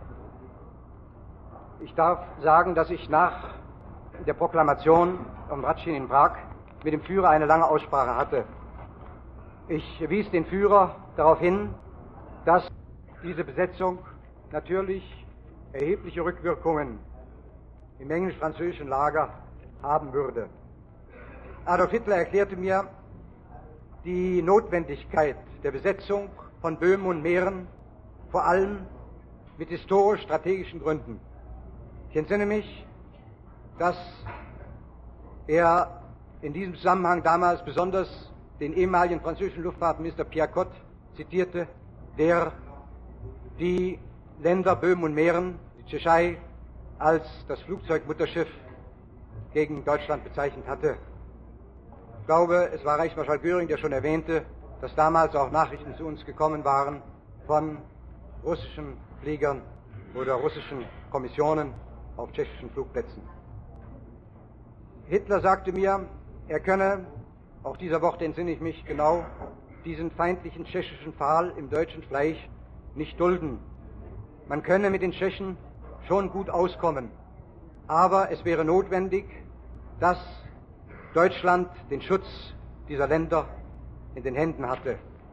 Speaker 2: Ich darf sagen, dass ich nach der Proklamation um Ratschin in Prag mit dem Führer eine lange Aussprache hatte. Ich wies den Führer darauf hin, dass diese Besetzung natürlich erhebliche Rückwirkungen im englisch-französischen Lager haben würde. Adolf Hitler erklärte mir die Notwendigkeit der Besetzung von Böhmen und Mähren vor allem mit historisch-strategischen Gründen. Ich entsinne mich, dass er in diesem Zusammenhang damals besonders den ehemaligen französischen Luftfahrtminister Pierre Cot zitierte, der die Länder Böhmen und Mähren, die Tschechei, als das Flugzeugmutterschiff gegen Deutschland bezeichnet hatte. Ich glaube, es war Reichsmarschall Göring, der schon erwähnte, dass damals auch Nachrichten zu uns gekommen waren von russischen Fliegern oder russischen Kommissionen auf tschechischen Flugplätzen. Hitler sagte mir, er könne, auch dieser Worte entsinne ich mich genau, diesen feindlichen tschechischen Pfahl im deutschen Fleisch nicht dulden. Man könne mit den Tschechen schon gut auskommen, aber es wäre notwendig, dass Deutschland den Schutz dieser Länder in den Händen hatte.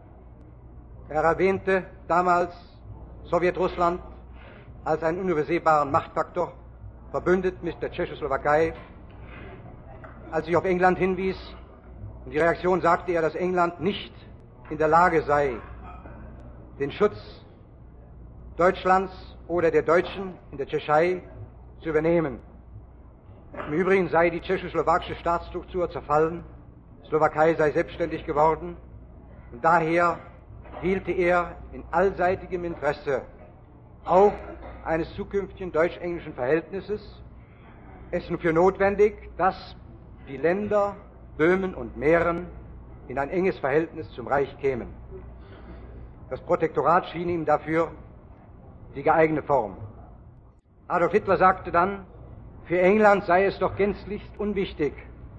Speaker 2: Er erwähnte damals Sowjetrussland als einen unübersehbaren Machtfaktor, verbündet mit der Tschechoslowakei. Als ich auf England hinwies, in die Reaktion sagte er, dass England nicht in der Lage sei, den Schutz Deutschlands oder der Deutschen in der Tschechei zu übernehmen. Im Übrigen sei die tschechoslowakische Staatsstruktur zerfallen, die Slowakei sei selbstständig geworden und daher hielte er in allseitigem Interesse auch eines zukünftigen deutsch-englischen Verhältnisses es nur für notwendig, dass die Länder Böhmen und Mähren in ein enges Verhältnis zum Reich kämen. Das Protektorat schien ihm dafür die geeignete Form. Adolf Hitler sagte dann, für England sei es doch gänzlich unwichtig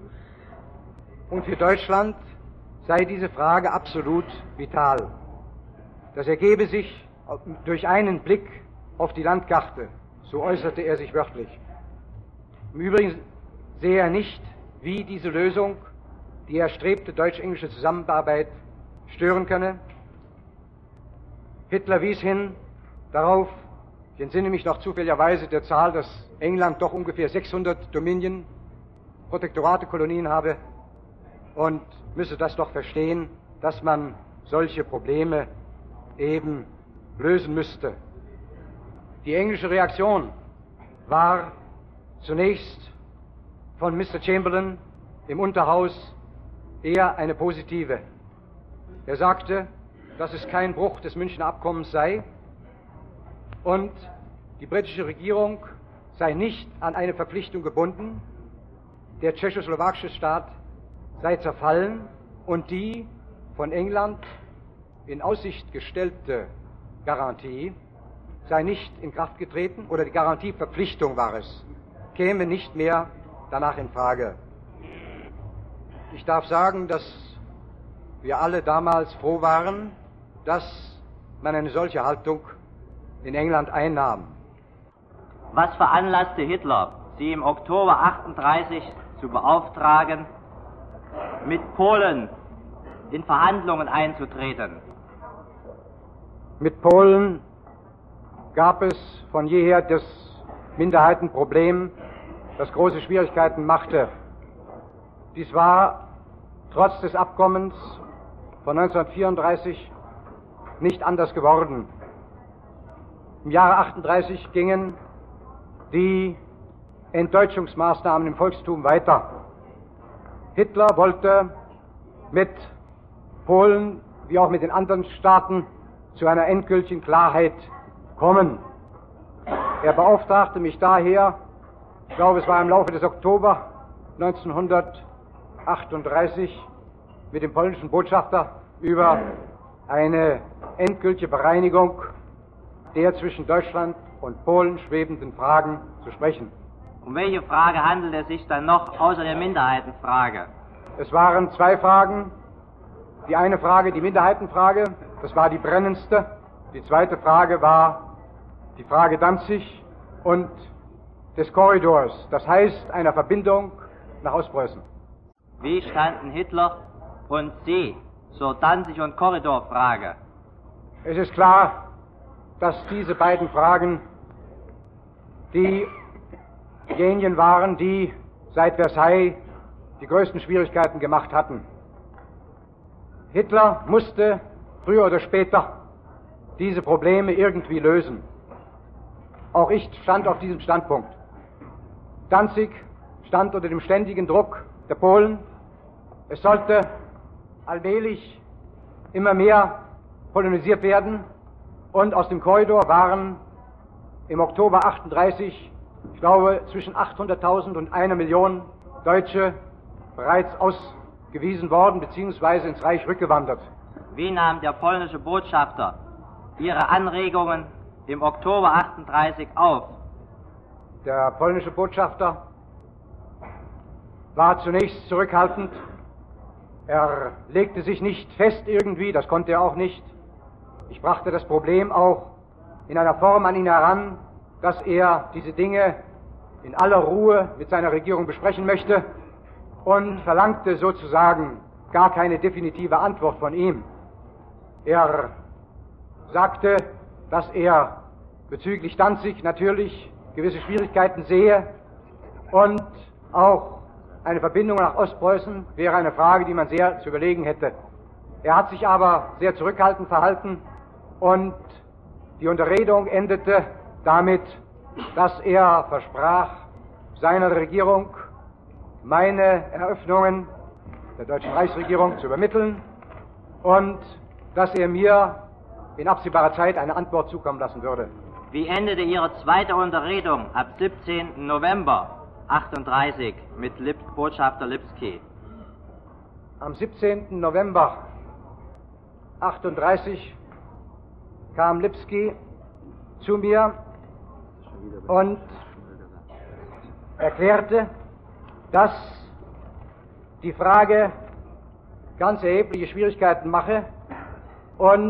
Speaker 2: und für Deutschland sei diese Frage absolut vital. Das ergebe sich durch einen Blick auf die Landkarte, so äußerte er sich wörtlich. Im Übrigen sehe er nicht, wie diese Lösung die erstrebte deutsch-englische Zusammenarbeit stören könne. Hitler wies hin darauf, ich entsinne mich noch zufälligerweise der Zahl, dass England doch ungefähr 600 Dominion, Protektorate, Kolonien habe und müsse das doch verstehen, dass man solche Probleme eben lösen müsste. Die englische Reaktion war zunächst von Mr. Chamberlain im Unterhaus eher eine positive. Er sagte, dass es kein Bruch des Münchner Abkommens sei und die britische Regierung sei nicht an eine Verpflichtung gebunden, der tschechoslowakische Staat sei zerfallen und die von England in Aussicht gestellte Garantie sei nicht in Kraft getreten, oder die Garantieverpflichtung war es, käme nicht mehr danach in Frage. Ich darf sagen, dass wir alle damals froh waren, dass man eine solche Haltung in England einnahm.
Speaker 3: Was veranlasste Hitler, Sie im Oktober 1938 zu beauftragen, mit Polen in Verhandlungen einzutreten?
Speaker 2: Mit Polen gab es von jeher das Minderheitenproblem, das große Schwierigkeiten machte. Dies war trotz des Abkommens von 1934 nicht anders geworden. Im Jahre 1938 gingen die Entdeutschungsmaßnahmen im Volkstum weiter. Hitler wollte mit Polen wie auch mit den anderen Staaten zu einer endgültigen Klarheit kommen. Er beauftragte mich daher, ich glaube es war im Laufe des Oktober 1938, mit dem polnischen Botschafter über eine endgültige Bereinigung der zwischen Deutschland und Polen schwebenden Fragen zu sprechen.
Speaker 3: Um welche Frage handelt es sich dann noch außer der Minderheitenfrage?
Speaker 2: Es waren zwei Fragen. Die eine Frage, die Minderheitenfrage, das war die brennendste. Die zweite Frage war die Frage Danzig und des Korridors, das heißt einer Verbindung nach Ostpreußen.
Speaker 3: Wie standen Hitler und Sie zur Danzig- und Korridorfrage?
Speaker 2: Es ist klar, dass diese beiden Fragen diejenigen waren, die seit Versailles die größten Schwierigkeiten gemacht hatten. Hitler musste früher oder später diese Probleme irgendwie lösen. Auch ich stand auf diesem Standpunkt. Danzig stand unter dem ständigen Druck der Polen. Es sollte allmählich immer mehr polonisiert werden. Und aus dem Korridor waren im Oktober 1938, ich glaube, zwischen 800.000 und 1 Million Deutsche bereits ausgewiesen worden bzw. ins Reich rückgewandert.
Speaker 3: Wie nahm der polnische Botschafter Ihre Anregungen im Oktober 1938 auf?
Speaker 2: Der polnische Botschafter war zunächst zurückhaltend. Er legte sich nicht fest irgendwie, das konnte er auch nicht. Ich brachte das Problem auch in einer Form an ihn heran, dass er diese Dinge in aller Ruhe mit seiner Regierung besprechen möchte und verlangte sozusagen gar keine definitive Antwort von ihm. Er sagte, dass er bezüglich Danzig natürlich gewisse Schwierigkeiten sehe und auch eine Verbindung nach Ostpreußen wäre eine Frage, die man sehr zu überlegen hätte. Er hat sich aber sehr zurückhaltend verhalten und die Unterredung endete damit, dass er versprach, seiner Regierung meine Eröffnungen der deutschen Reichsregierung zu übermitteln und dass er mir in absehbarer Zeit eine Antwort zukommen lassen würde.
Speaker 3: Wie endete Ihre zweite Unterredung ab 17. November 38 mit Botschafter Lipski?
Speaker 2: Am 17. November 38 kam Lipski zu mir und erklärte, dass die Frage ganz erhebliche Schwierigkeiten mache und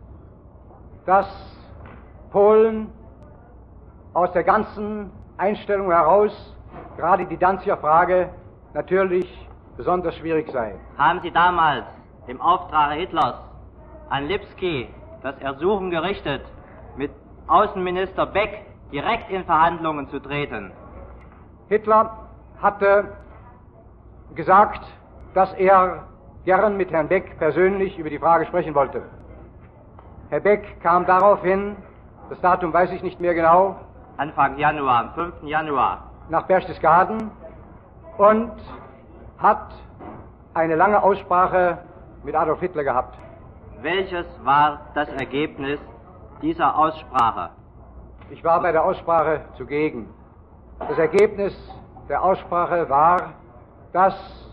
Speaker 2: dass Polen aus der ganzen Einstellung heraus gerade die Danziger Frage natürlich besonders schwierig sei.
Speaker 3: Haben Sie damals im Auftrag Hitlers an Lipski das Ersuchen gerichtet, mit Außenminister Beck direkt in Verhandlungen zu treten?
Speaker 2: Hitler hatte gesagt, dass er gern mit Herrn Beck persönlich über die Frage sprechen wollte. Herr Beck kam daraufhin, das Datum weiß ich nicht mehr genau,
Speaker 3: Anfang Januar, am 5. Januar.
Speaker 2: Nach Berchtesgaden und hat eine lange Aussprache mit Adolf Hitler gehabt.
Speaker 3: Welches war das Ergebnis dieser Aussprache?
Speaker 2: Ich war bei der Aussprache zugegen. Das Ergebnis der Aussprache war, dass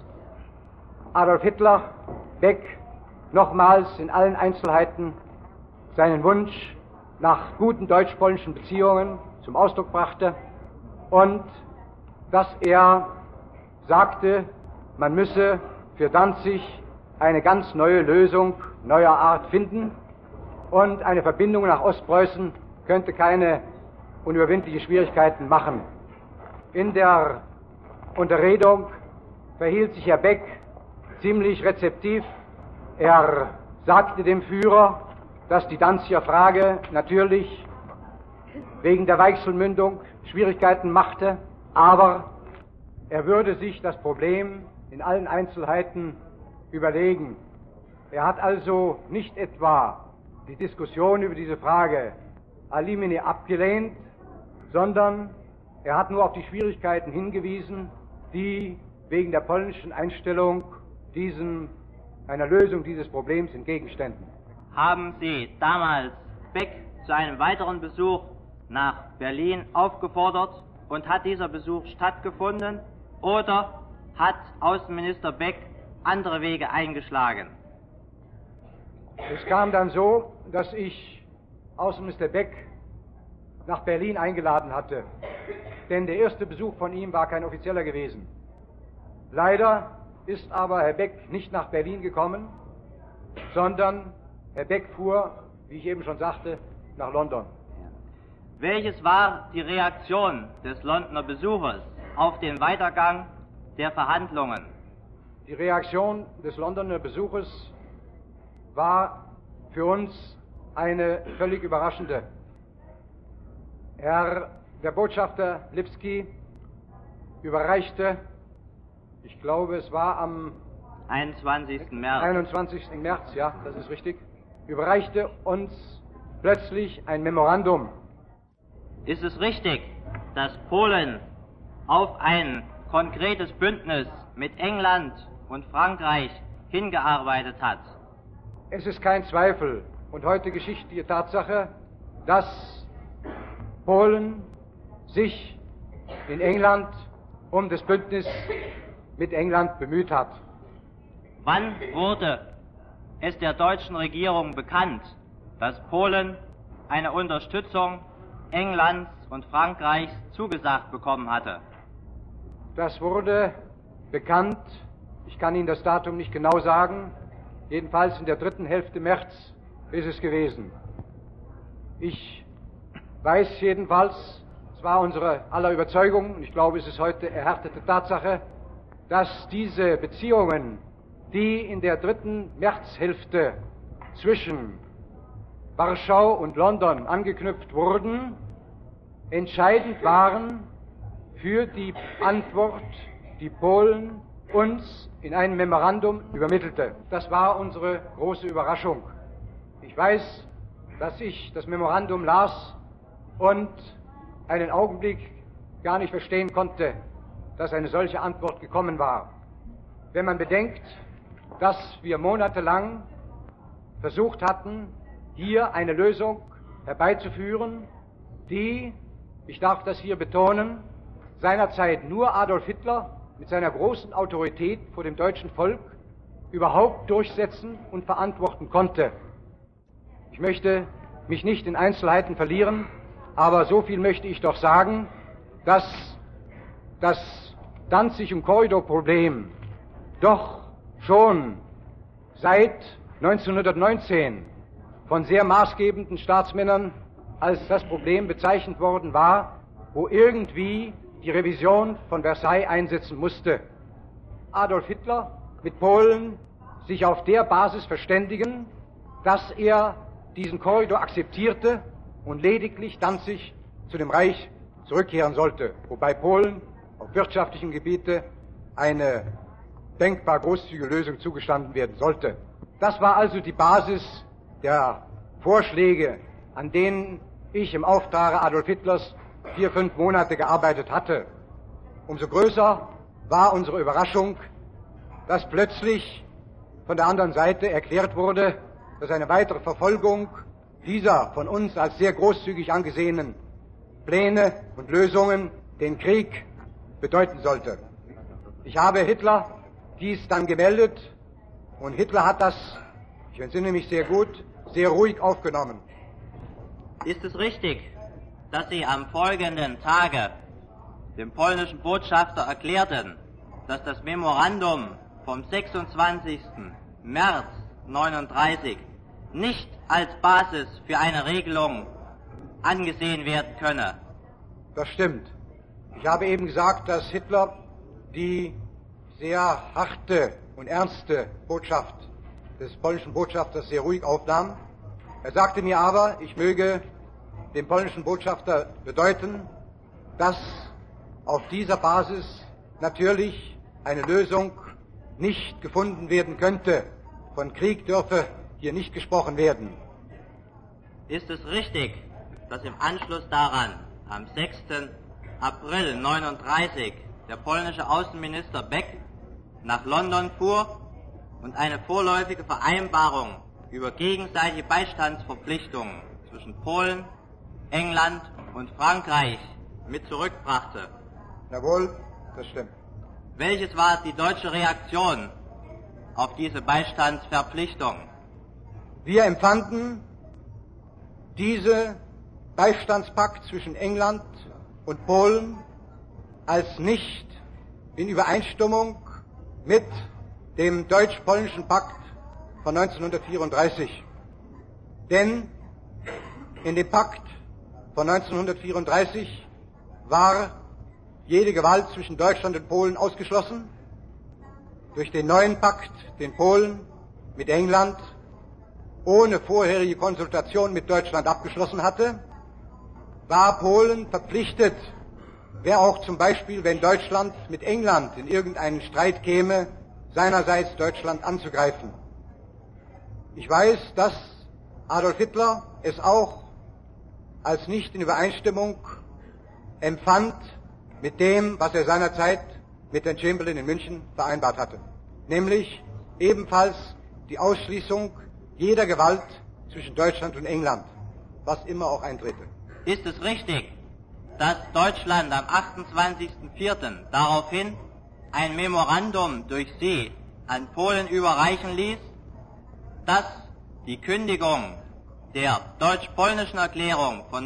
Speaker 2: Adolf Hitler Beck nochmals in allen Einzelheiten seinen Wunsch nach guten deutsch-polnischen Beziehungen zum Ausdruck brachte und dass er sagte, man müsse für Danzig eine ganz neue Lösung neuer Art finden und eine Verbindung nach Ostpreußen könnte keine unüberwindliche Schwierigkeiten machen. In der Unterredung verhielt sich Herr Beck ziemlich rezeptiv. Er sagte dem Führer, dass die Danziger Frage natürlich wegen der Weichselmündung Schwierigkeiten machte, aber er würde sich das Problem in allen Einzelheiten überlegen. Er hat also nicht etwa die Diskussion über diese Frage a limine abgelehnt, sondern er hat nur auf die Schwierigkeiten hingewiesen, die wegen der polnischen Einstellung einer Lösung dieses Problems entgegenständen.
Speaker 3: Haben Sie damals Beck zu einem weiteren Besuch nach Berlin aufgefordert und hat dieser Besuch stattgefunden oder hat Außenminister Beck andere Wege eingeschlagen?
Speaker 2: Es kam dann so, dass ich Außenminister Beck nach Berlin eingeladen hatte, denn der erste Besuch von ihm war kein offizieller gewesen. Leider ist aber Herr Beck nicht nach Berlin gekommen, sondern Herr Beck fuhr, wie ich eben schon sagte, nach London.
Speaker 3: Welches war die Reaktion des Londoner Besuches auf den Weitergang der Verhandlungen?
Speaker 2: Die Reaktion des Londoner Besuches war für uns eine völlig überraschende. Der Botschafter Lipski überreichte, ich glaube es war am
Speaker 3: 21. März.
Speaker 2: 21. März, ja, das ist richtig, überreichte uns plötzlich ein Memorandum.
Speaker 3: Ist es richtig, dass Polen auf ein konkretes Bündnis mit England und Frankreich hingearbeitet hat?
Speaker 2: Es ist kein Zweifel und heute geschichtliche Tatsache, dass Polen sich in England um das Bündnis mit England bemüht hat.
Speaker 3: Wann wurde es der deutschen Regierung bekannt, dass Polen eine Unterstützung Englands und Frankreichs zugesagt bekommen hatte?
Speaker 2: Das wurde bekannt, ich kann Ihnen das Datum nicht genau sagen, jedenfalls in der dritten Hälfte März ist es gewesen. Ich weiß jedenfalls, es war unsere aller Überzeugung, und ich glaube, es ist heute erhärtete Tatsache, dass diese Beziehungen, die in der 3. Märzhälfte zwischen Warschau und London angeknüpft wurden, entscheidend waren für die Antwort, die Polen uns in einem Memorandum übermittelte. Das war unsere große Überraschung. Ich weiß, dass ich das Memorandum las und einen Augenblick gar nicht verstehen konnte, dass eine solche Antwort gekommen war. Wenn man bedenkt, dass wir monatelang versucht hatten, hier eine Lösung herbeizuführen, die, ich darf das hier betonen, seinerzeit nur Adolf Hitler mit seiner großen Autorität vor dem deutschen Volk überhaupt durchsetzen und verantworten konnte. Ich möchte mich nicht in Einzelheiten verlieren, aber so viel möchte ich doch sagen, dass das Danzig- und Korridorproblem doch schon seit 1919 von sehr maßgebenden Staatsmännern als das Problem bezeichnet worden war, wo irgendwie die Revision von Versailles einsetzen musste. Adolf Hitler mit Polen sich auf der Basis verständigen, dass er diesen Korridor akzeptierte und lediglich Danzig zu dem Reich zurückkehren sollte, wobei Polen auf wirtschaftlichem Gebiete eine denkbar großzügige Lösung zugestanden werden sollte. Das war also die Basis der Vorschläge, an denen ich im Auftrage Adolf Hitlers 4-5 Monate gearbeitet hatte. Umso größer war unsere Überraschung, dass plötzlich von der anderen Seite erklärt wurde, dass eine weitere Verfolgung dieser von uns als sehr großzügig angesehenen Pläne und Lösungen den Krieg bedeuten sollte. Ich habe Hitler dies dann gemeldet und Hitler hat das, ich entsinne mich sehr gut, sehr ruhig aufgenommen.
Speaker 3: Ist es richtig, dass Sie am folgenden Tage dem polnischen Botschafter erklärten, dass das Memorandum vom 26. März 1939 nicht als Basis für eine Regelung angesehen werden könne?
Speaker 2: Das stimmt. Ich habe eben gesagt, dass Hitler die sehr harte und ernste Botschaft des polnischen Botschafters sehr ruhig aufnahm. Er sagte mir aber, ich möge dem polnischen Botschafter bedeuten, dass auf dieser Basis natürlich eine Lösung nicht gefunden werden könnte. Von Krieg dürfe hier nicht gesprochen werden.
Speaker 3: Ist es richtig, dass im Anschluss daran am 6. April 1939 der polnische Außenminister Beck nach London fuhr und eine vorläufige Vereinbarung über gegenseitige Beistandsverpflichtungen zwischen Polen, England und Frankreich mit zurückbrachte?
Speaker 2: Jawohl, das stimmt.
Speaker 3: Welches war die deutsche Reaktion auf diese Beistandsverpflichtung?
Speaker 2: Wir empfanden diese Beistandspakt zwischen England und Polen als nicht in Übereinstimmung mit dem deutsch-polnischen Pakt von 1934. Denn in dem Pakt von 1934 war jede Gewalt zwischen Deutschland und Polen ausgeschlossen. Durch den neuen Pakt, den Polen mit England ohne vorherige Konsultation mit Deutschland abgeschlossen hatte, war Polen verpflichtet, wer auch zum Beispiel, wenn Deutschland mit England in irgendeinen Streit käme, seinerseits Deutschland anzugreifen. Ich weiß, dass Adolf Hitler es auch als nicht in Übereinstimmung empfand mit dem, was er seinerzeit mit Herrn Chamberlain in München vereinbart hatte, nämlich ebenfalls die Ausschließung jeder Gewalt zwischen Deutschland und England, was immer auch eintrete.
Speaker 3: Ist es richtig, dass Deutschland am 28.04. daraufhin ein Memorandum durch Sie an Polen überreichen ließ, das die Kündigung der deutsch-polnischen Erklärung von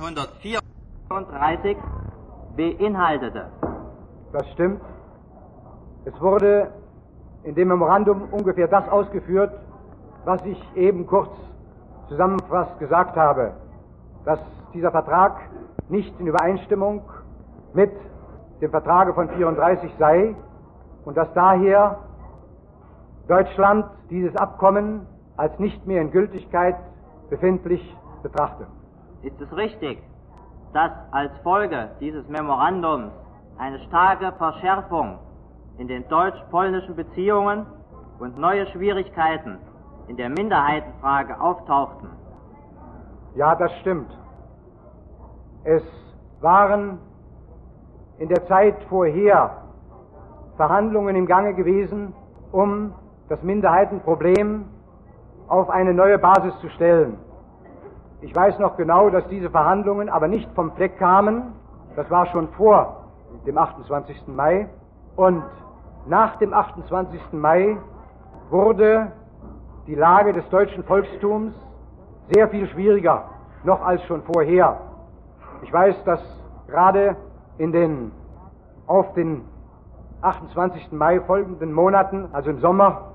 Speaker 3: 1934 beinhaltete?
Speaker 2: Das stimmt. Es wurde in dem Memorandum ungefähr das ausgeführt, was ich eben kurz zusammenfassend gesagt habe, dass dieser Vertrag nicht in Übereinstimmung mit dem Vertrage von 1934 sei und dass daher Deutschland dieses Abkommen als nicht mehr in Gültigkeit befindlich betrachte.
Speaker 3: Ist es richtig, dass als Folge dieses Memorandums eine starke Verschärfung in den deutsch-polnischen Beziehungen und neue Schwierigkeiten in der Minderheitenfrage auftauchten?
Speaker 2: Ja, das stimmt. Es waren in der Zeit vorher Verhandlungen im Gange gewesen, um das Minderheitenproblem auf eine neue Basis zu stellen. Ich weiß noch genau, dass diese Verhandlungen aber nicht vom Fleck kamen. Das war schon vor dem 28. Mai. Und nach dem 28. Mai wurde die Lage des deutschen Volkstums sehr viel schwieriger, noch als schon vorher. Ich weiß, dass gerade auf den 28. Mai folgenden Monaten, also im Sommer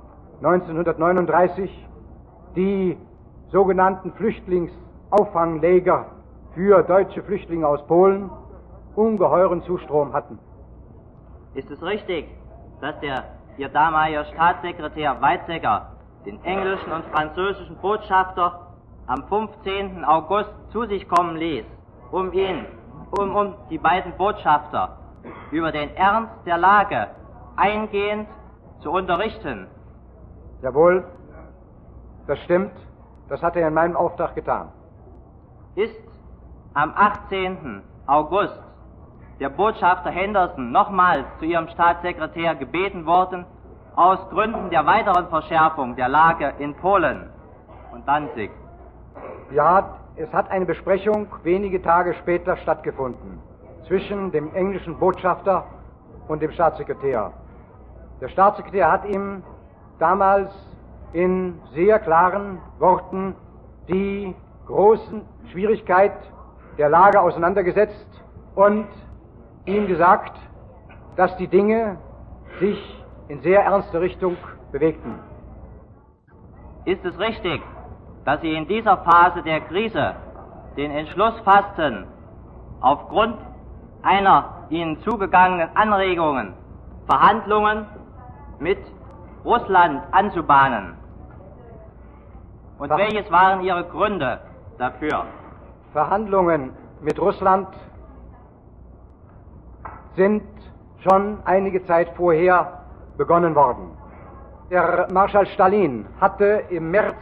Speaker 2: 1939, die sogenannten Flüchtlingsauffanglager für deutsche Flüchtlinge aus Polen ungeheuren Zustrom hatten.
Speaker 3: Ist es richtig, dass Ihr damaliger Staatssekretär Weizsäcker den englischen und französischen Botschafter am 15. August zu sich kommen ließ, um die beiden Botschafter über den Ernst der Lage eingehend zu unterrichten?
Speaker 2: Jawohl, das stimmt. Das hat er in meinem Auftrag getan.
Speaker 3: Ist am 18. August der Botschafter Henderson nochmals zu Ihrem Staatssekretär gebeten worden, aus Gründen der weiteren Verschärfung der Lage in Polen und Danzig?
Speaker 2: Ja, es hat eine Besprechung wenige Tage später stattgefunden zwischen dem englischen Botschafter und dem Staatssekretär. Der Staatssekretär hat ihm damals in sehr klaren Worten die großen Schwierigkeit der Lage auseinandergesetzt und ihm gesagt, dass die Dinge sich in sehr ernste Richtung bewegten.
Speaker 3: Ist es richtig, dass Sie in dieser Phase der Krise den Entschluss fassten, aufgrund einer Ihnen zugegangenen Anregungen Verhandlungen mit Russland anzubahnen? Und welches waren Ihre Gründe dafür?
Speaker 2: Verhandlungen mit Russland sind schon einige Zeit vorher begonnen worden. Der Marschall Stalin hatte im März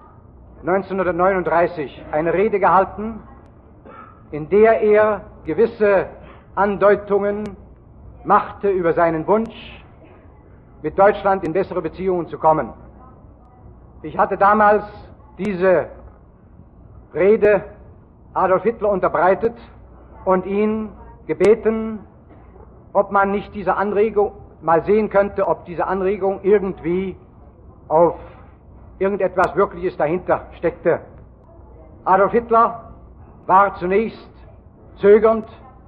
Speaker 2: 1939 eine Rede gehalten, in der er gewisse Andeutungen machte über seinen Wunsch, mit Deutschland in bessere Beziehungen zu kommen. Ich hatte damals diese Rede Adolf Hitler unterbreitet und ihn gebeten, ob man nicht diese Anregung mal sehen könnte, ob diese Anregung irgendwie auf irgendetwas Wirkliches dahinter steckte. Adolf Hitler war zunächst zögernd,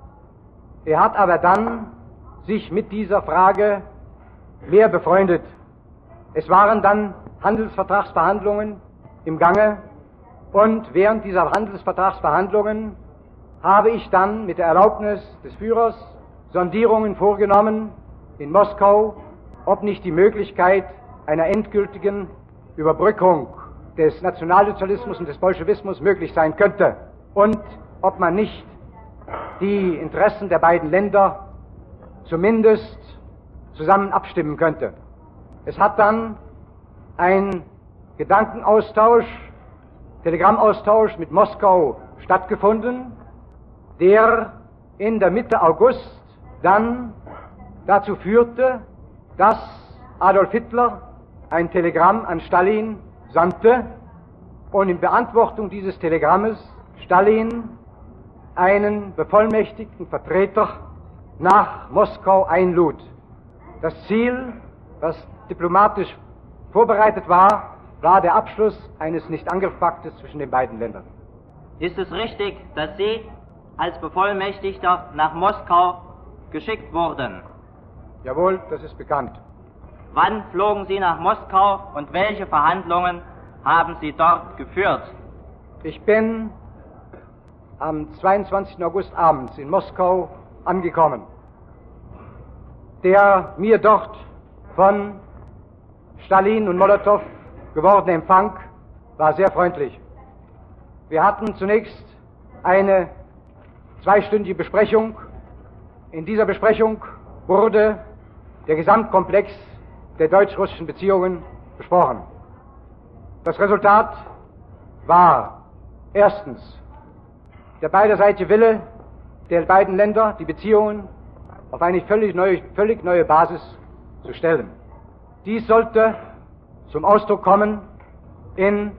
Speaker 2: er hat aber dann sich mit dieser Frage mehr befreundet. Es waren dann Handelsvertragsverhandlungen im Gange und während dieser Handelsvertragsverhandlungen habe ich dann mit der Erlaubnis des Führers Sondierungen vorgenommen in Moskau, ob nicht die Möglichkeit einer endgültigen Überbrückung des Nationalsozialismus und des Bolschewismus möglich sein könnte und ob man nicht die Interessen der beiden Länder zumindest zusammen abstimmen könnte. Es hat dann ein Gedankenaustausch, Telegrammaustausch mit Moskau stattgefunden, der in der Mitte August dann dazu führte, dass Adolf Hitler ein Telegramm an Stalin sandte und in Beantwortung dieses Telegrammes Stalin einen bevollmächtigten Vertreter nach Moskau einlud. Das Ziel, was diplomatisch vorbereitet war, war der Abschluss eines Nichtangriffspaktes zwischen den beiden Ländern.
Speaker 3: Ist es richtig, dass Sie als Bevollmächtigter nach Moskau geschickt wurden?
Speaker 2: Jawohl, das ist bekannt.
Speaker 3: Wann flogen Sie nach Moskau und welche Verhandlungen haben Sie dort geführt?
Speaker 2: Ich bin am 22. August abends in Moskau angekommen. Der mir dort von Stalin und Molotow gewordene Empfang war sehr freundlich. Wir hatten zunächst eine zweistündige Besprechung. In dieser Besprechung wurde der Gesamtkomplex der deutsch-russischen Beziehungen besprochen. Das Resultat war erstens der beiderseitige Wille der beiden Länder, die Beziehungen auf eine völlig neue Basis zu stellen. Dies sollte zum Ausdruck kommen in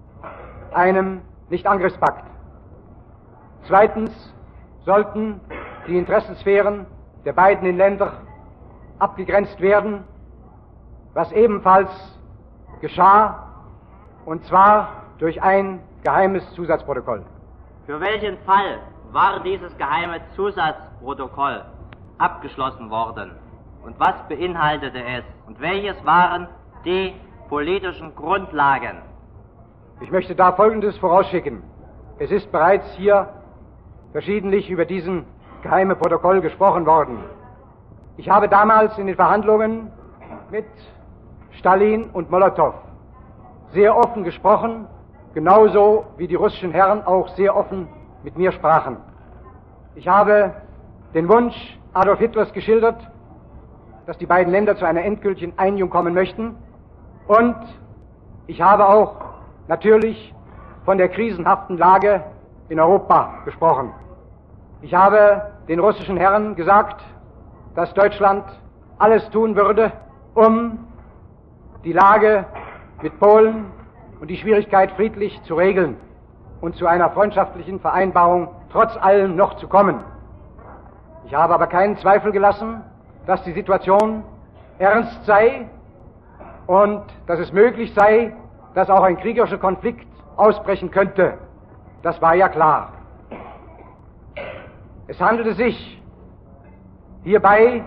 Speaker 2: einem Nichtangriffspakt. Zweitens sollten die Interessensphären der beiden Länder abgegrenzt werden, was ebenfalls geschah, und zwar durch ein geheimes Zusatzprotokoll.
Speaker 3: Für welchen Fall war dieses geheime Zusatzprotokoll abgeschlossen worden? Und was beinhaltete es? Und welches waren die politischen Grundlagen?
Speaker 2: Ich möchte da Folgendes vorausschicken. Es ist bereits hier verschiedentlich über diesen geheime Protokoll gesprochen worden. Ich habe damals in den Verhandlungen mit Stalin und Molotow sehr offen gesprochen, genauso wie die russischen Herren auch sehr offen mit mir sprachen. Ich habe den Wunsch Adolf Hitlers geschildert, dass die beiden Länder zu einer endgültigen Einigung kommen möchten, und ich habe auch natürlich von der krisenhaften Lage in Europa gesprochen. Ich habe den russischen Herren gesagt, dass Deutschland alles tun würde, um die Lage mit Polen und die Schwierigkeit friedlich zu regeln und zu einer freundschaftlichen Vereinbarung trotz allem noch zu kommen. Ich habe aber keinen Zweifel gelassen, dass die Situation ernst sei und dass es möglich sei, dass auch ein kriegerischer Konflikt ausbrechen könnte. Das war ja klar. Es handelte sich hierbei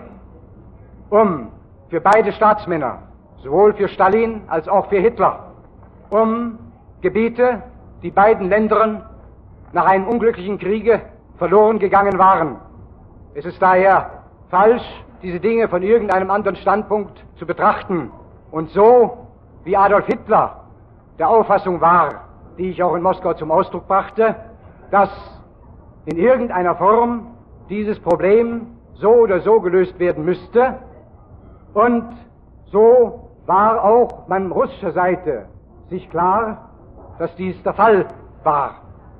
Speaker 2: für beide Staatsmänner, sowohl für Stalin als auch für Hitler, um Gebiete, die beiden Ländern nach einem unglücklichen Kriege verloren gegangen waren. Es ist daher falsch, diese Dinge von irgendeinem anderen Standpunkt zu betrachten. Und so, wie Adolf Hitler der Auffassung war, die ich auch in Moskau zum Ausdruck brachte, dass in irgendeiner Form dieses Problem so oder so gelöst werden müsste, und so war auch man russischer Seite sich klar, dass dies der Fall war.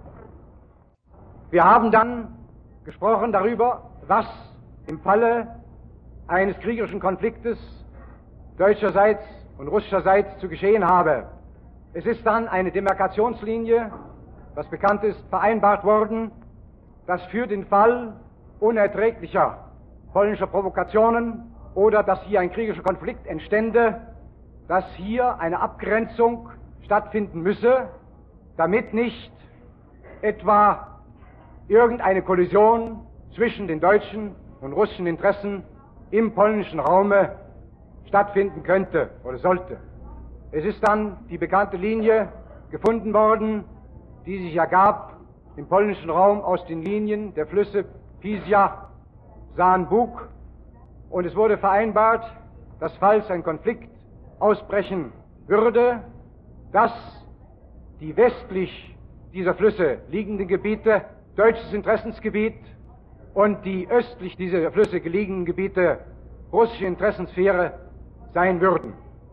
Speaker 2: Wir haben dann gesprochen darüber, was im Falle eines kriegerischen Konfliktes deutscherseits und russischerseits zu geschehen habe. Es ist dann eine Demarkationslinie, was bekannt ist, vereinbart worden, dass für den Fall unerträglicher polnischer Provokationen oder dass hier ein kriegerischer Konflikt entstände, dass hier eine Abgrenzung stattfinden müsse, damit nicht etwa irgendeine Kollision zwischen den deutschen und russischen Interessen im polnischen Raume stattfinden könnte oder sollte. Es ist dann die bekannte Linie gefunden worden, die sich ergab im polnischen Raum aus den Linien der Flüsse Pisia, San, Bug, und es wurde vereinbart, dass falls ein Konflikt ausbrechen würde, dass die westlich dieser Flüsse liegenden Gebiete deutsches Interessensgebiet und die östlich dieser Flüsse gelegenen Gebiete russische Interessensphäre sein würden.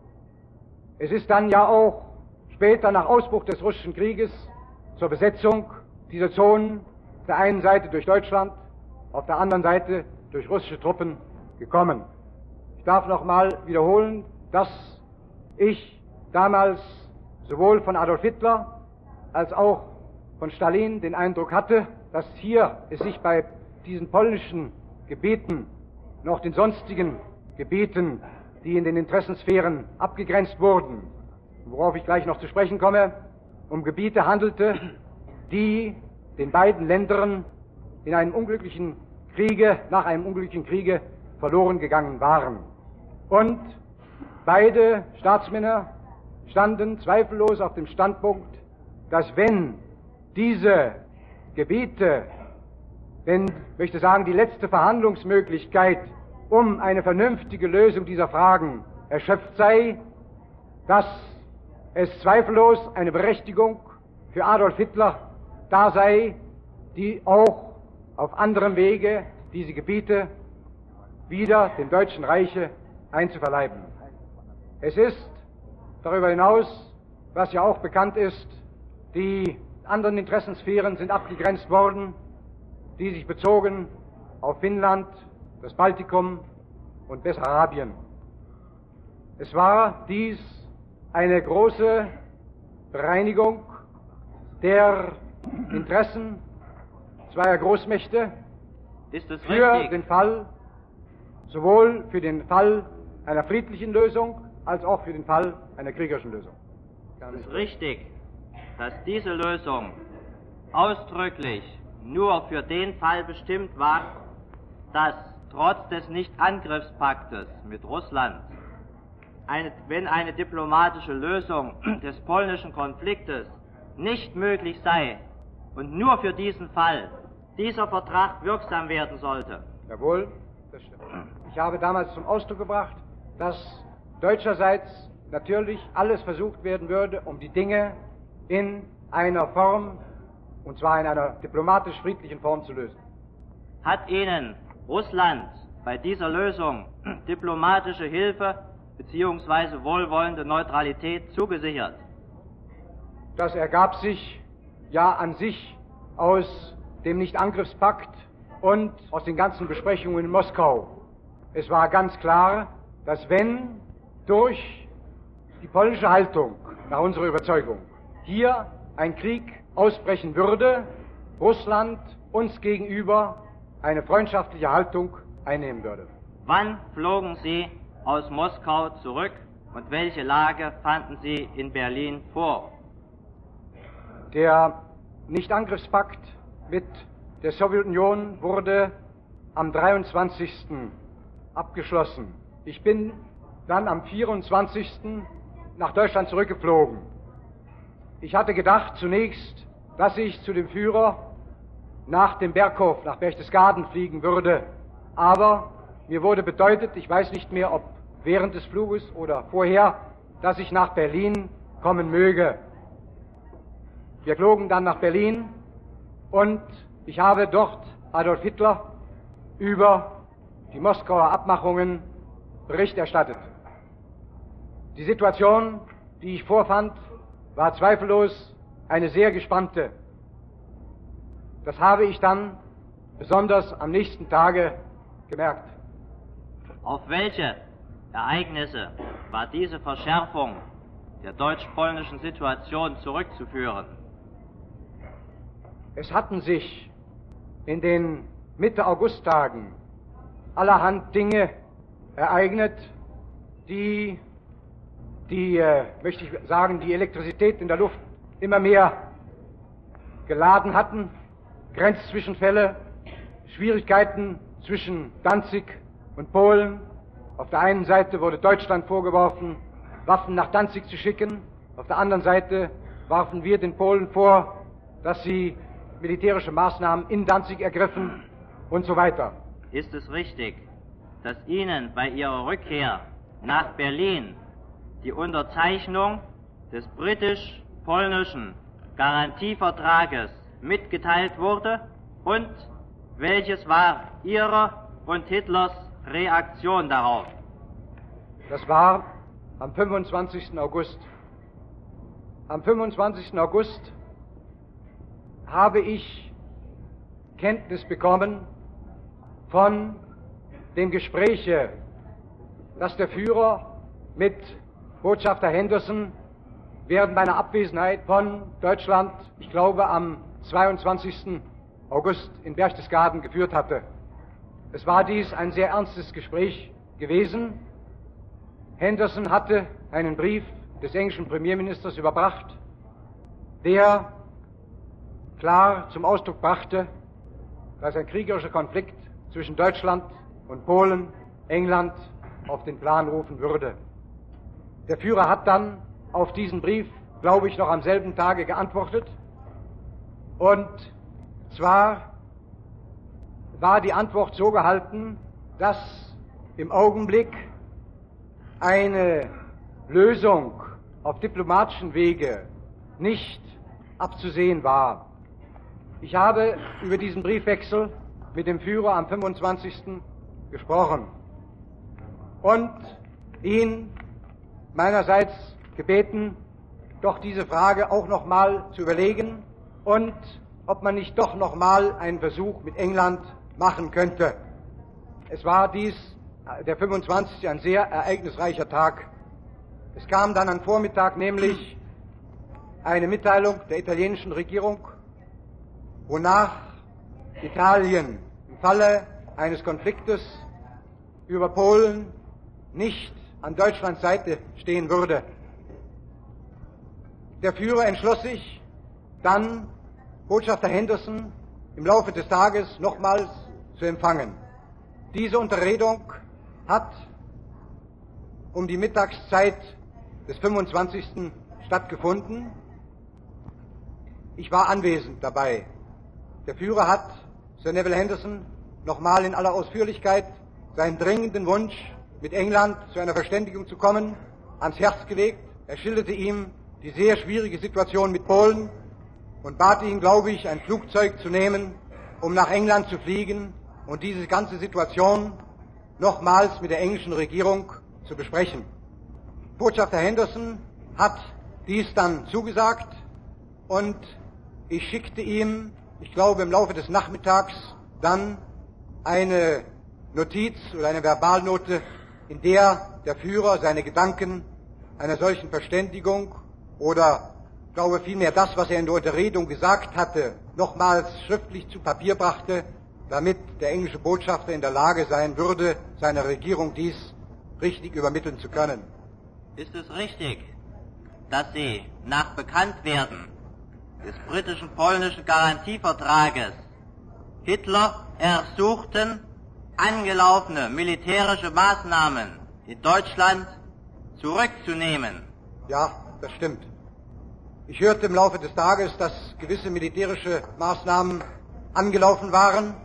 Speaker 2: Es ist dann ja auch später nach Ausbruch des russischen Krieges zur Besetzung dieser Zonen auf der einen Seite durch Deutschland, auf der anderen Seite durch russische Truppen gekommen. Ich darf noch mal wiederholen, dass ich damals sowohl von Adolf Hitler als auch von Stalin den Eindruck hatte, dass hier es sich bei diesen polnischen Gebieten noch den sonstigen Gebieten, die in den Interessensphären abgegrenzt wurden, worauf ich gleich noch zu sprechen komme, um Gebiete handelte, die den beiden Ländern in einem unglücklichen Kriege, nach einem unglücklichen Kriege verloren gegangen waren. Und beide Staatsmänner standen zweifellos auf dem Standpunkt, dass wenn diese Gebiete, wenn, ich möchte sagen, die letzte Verhandlungsmöglichkeit um eine vernünftige Lösung dieser Fragen erschöpft sei, dass es zweifellos eine Berechtigung für Adolf Hitler da sei, die auch auf anderem Wege diese Gebiete wieder dem Deutschen Reiche einzuverleiben. Es ist darüber hinaus, was ja auch bekannt ist, die anderen Interessensphären sind abgegrenzt worden, die sich bezogen auf Finnland, das Baltikum und Bessarabien. Es war dies eine große Bereinigung der Interessen zweier Großmächte
Speaker 3: Ist es
Speaker 2: für
Speaker 3: richtig?
Speaker 2: den Fall, sowohl für den Fall einer friedlichen Lösung als auch für den Fall einer kriegerischen Lösung.
Speaker 3: Es ist richtig, dass diese Lösung ausdrücklich nur für den Fall bestimmt war, dass trotz des Nichtangriffspaktes mit Russland, wenn eine diplomatische Lösung des polnischen Konfliktes nicht möglich sei und nur für diesen Fall dieser Vertrag wirksam werden sollte.
Speaker 2: Jawohl, das stimmt. Ich habe damals zum Ausdruck gebracht, dass deutscherseits natürlich alles versucht werden würde, um die Dinge in einer Form, und zwar in einer diplomatisch-friedlichen Form zu lösen.
Speaker 3: Hat Ihnen Russland bei dieser Lösung diplomatische Hilfe bzw. wohlwollende Neutralität zugesichert?
Speaker 2: Das ergab sich ja an sich aus dem Nichtangriffspakt und aus den ganzen Besprechungen in Moskau. Es war ganz klar, dass wenn durch die polnische Haltung, nach unserer Überzeugung, hier ein Krieg ausbrechen würde, Russland uns gegenüber eine freundschaftliche Haltung einnehmen würde.
Speaker 3: Wann flogen Sie aus Moskau zurück und welche Lage fanden Sie in Berlin vor?
Speaker 2: Der Nichtangriffspakt mit der Sowjetunion wurde am 23. abgeschlossen. Ich bin dann am 24. nach Deutschland zurückgeflogen. Ich hatte gedacht zunächst, dass ich zu dem Führer nach dem Berghof, nach Berchtesgaden fliegen würde. Aber mir wurde bedeutet, ich weiß nicht mehr, ob während des Fluges oder vorher, dass ich nach Berlin kommen möge. Wir flogen dann nach Berlin und ich habe dort Adolf Hitler über die Moskauer Abmachungen Bericht erstattet. Die Situation, die ich vorfand, war zweifellos eine sehr gespannte. Das habe ich dann besonders am nächsten Tage gemerkt.
Speaker 3: Auf welche Ereignisse war diese Verschärfung der deutsch-polnischen Situation zurückzuführen?
Speaker 2: Es hatten sich in den Mitte-August-Tagen allerhand Dinge ereignet, die möchte ich sagen, die Elektrizität in der Luft immer mehr geladen hatten, Grenzzwischenfälle, Schwierigkeiten zwischen Danzig und Polen. Auf der einen Seite wurde Deutschland vorgeworfen, Waffen nach Danzig zu schicken, auf der anderen Seite warfen wir den Polen vor, dass sie militärische Maßnahmen in Danzig ergriffen und so weiter.
Speaker 3: Ist es richtig, dass Ihnen bei Ihrer Rückkehr nach Berlin die Unterzeichnung des britisch-polnischen Garantievertrages mitgeteilt wurde? Und welches war Ihre und Hitlers Reaktion darauf?
Speaker 2: Das war am 25. August. Am 25. August habe ich Kenntnis bekommen von dem Gespräche, das der Führer mit Botschafter Henderson während meiner Abwesenheit von Deutschland, ich glaube am 22. August in Berchtesgaden geführt hatte. Es war dies ein sehr ernstes Gespräch gewesen. Henderson hatte einen Brief des englischen Premierministers überbracht, der klar zum Ausdruck brachte, dass ein kriegerischer Konflikt zwischen Deutschland und Polen England auf den Plan rufen würde. Der Führer hat dann auf diesen Brief, glaube ich, noch am selben Tage geantwortet. Und zwar war die Antwort so gehalten, dass im Augenblick eine Lösung auf diplomatischen Wege nicht abzusehen war. Ich habe über diesen Briefwechsel mit dem Führer am 25. gesprochen und ihn meinerseits gebeten, doch diese Frage auch nochmal zu überlegen und ob man nicht doch nochmal einen Versuch mit England machen könnte. Es war dies, der 25. ein sehr ereignisreicher Tag. Es kam dann am Vormittag nämlich eine Mitteilung der italienischen Regierung, wonach Italien im Falle eines Konfliktes über Polen nicht an Deutschlands Seite stehen würde. Der Führer entschloss sich dann, Botschafter Henderson im Laufe des Tages nochmals zu empfangen. Diese Unterredung hat um die Mittagszeit des 25. stattgefunden. Ich war anwesend dabei. Der Führer hat Sir Neville Henderson nochmal in aller Ausführlichkeit seinen dringenden Wunsch, mit England zu einer Verständigung zu kommen, ans Herz gelegt. Er schilderte ihm die sehr schwierige Situation mit Polen und bat ihn, glaube ich, ein Flugzeug zu nehmen, um nach England zu fliegen und diese ganze Situation nochmals mit der englischen Regierung zu besprechen. Botschafter Henderson hat dies dann zugesagt und ich schickte ihm, ich glaube im Laufe des Nachmittags, dann eine Notiz oder eine Verbalnote, in der der Führer seine Gedanken einer solchen Verständigung oder ich glaube vielmehr das, was er in der Unterredung gesagt hatte, nochmals schriftlich zu Papier brachte, damit der englische Botschafter in der Lage sein würde, seiner Regierung dies richtig übermitteln zu können.
Speaker 3: Ist es richtig, dass Sie nach Bekanntwerden des britisch-polnischen Garantievertrages Hitler ersuchten, angelaufene militärische Maßnahmen in Deutschland zurückzunehmen?
Speaker 2: Ja, das stimmt. Ich hörte im Laufe des Tages, dass gewisse militärische Maßnahmen angelaufen waren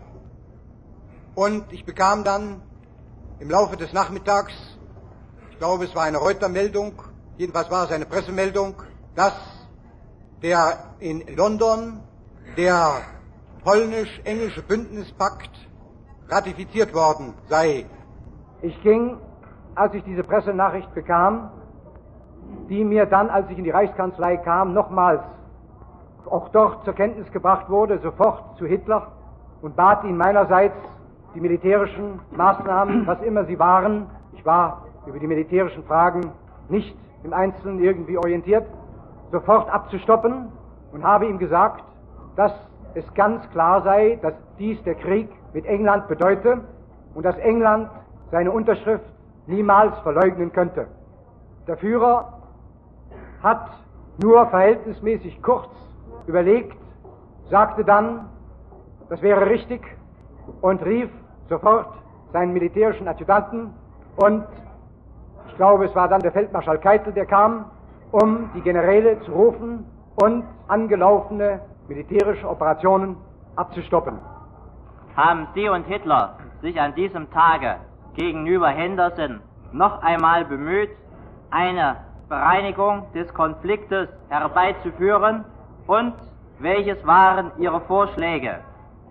Speaker 2: und ich bekam dann im Laufe des Nachmittags, ich glaube es war eine Reuters-Meldung, jedenfalls war es eine Pressemeldung, dass der in London der polnisch-englische Bündnispakt ratifiziert worden sei. Ich ging, als ich diese Pressenachricht bekam, die mir dann, als ich in die Reichskanzlei kam, nochmals auch dort zur Kenntnis gebracht wurde, sofort zu Hitler und bat ihn meinerseits, die militärischen Maßnahmen, was immer sie waren, ich war über die militärischen Fragen nicht im Einzelnen irgendwie orientiert, sofort abzustoppen und habe ihm gesagt, dass es ganz klar sei, dass dies der Krieg mit England bedeute und dass England seine Unterschrift niemals verleugnen könnte. Der Führer hat nur verhältnismäßig kurz überlegt, sagte dann, das wäre richtig und rief sofort seinen militärischen Adjutanten und ich glaube, es war dann der Feldmarschall Keitel, der kam, um die Generäle zu rufen und angelaufene militärische Operationen abzustoppen.
Speaker 3: Haben Sie und Hitler sich an diesem Tage gegenüber Henderson noch einmal bemüht, eine Bereinigung des Konfliktes herbeizuführen und welches waren Ihre Vorschläge?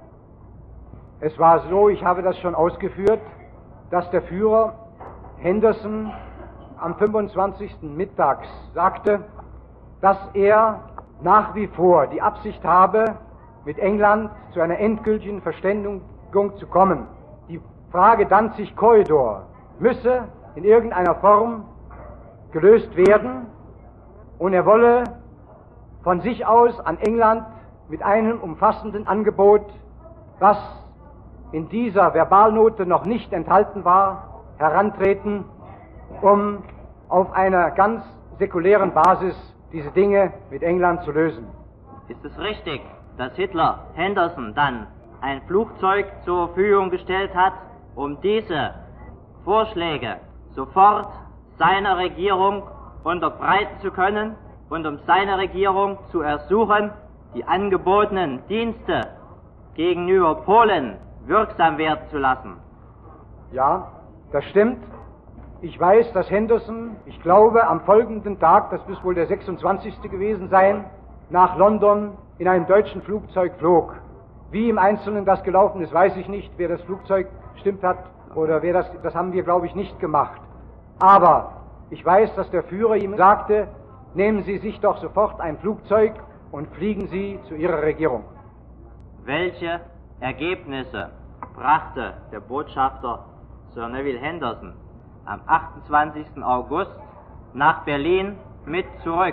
Speaker 2: Es war so, ich habe das schon ausgeführt, dass der Führer Henderson am 25. mittags sagte, dass er nach wie vor die Absicht habe, mit England zu einer endgültigen Verständigung zu kommen. Die Frage Danzig-Korridor müsse in irgendeiner Form gelöst werden und er wolle von sich aus an England mit einem umfassenden Angebot, was in dieser Verbalnote noch nicht enthalten war, herantreten, um auf einer ganz säkulären Basis diese Dinge mit England zu lösen.
Speaker 3: Ist es richtig, dass Hitler Henderson dann ein Flugzeug zur Verfügung gestellt hat, um diese Vorschläge sofort seiner Regierung unterbreiten zu können und um seine Regierung zu ersuchen, die angebotenen Dienste gegenüber Polen wirksam werden zu lassen?
Speaker 2: Ja, das stimmt. Ich weiß, dass Henderson, ich glaube, am folgenden Tag, das muss wohl der 26. gewesen sein, nach London in einem deutschen Flugzeug flog. Wie im Einzelnen das gelaufen ist, weiß ich nicht. Wer das Flugzeug bestimmt hat oder wer das haben wir, glaube ich, nicht gemacht. Aber ich weiß, dass der Führer ihm sagte, nehmen Sie sich doch sofort ein Flugzeug und fliegen Sie zu Ihrer Regierung.
Speaker 3: Welche Ergebnisse brachte der Botschafter Sir Neville Henderson am 28. August nach Berlin mit zurück?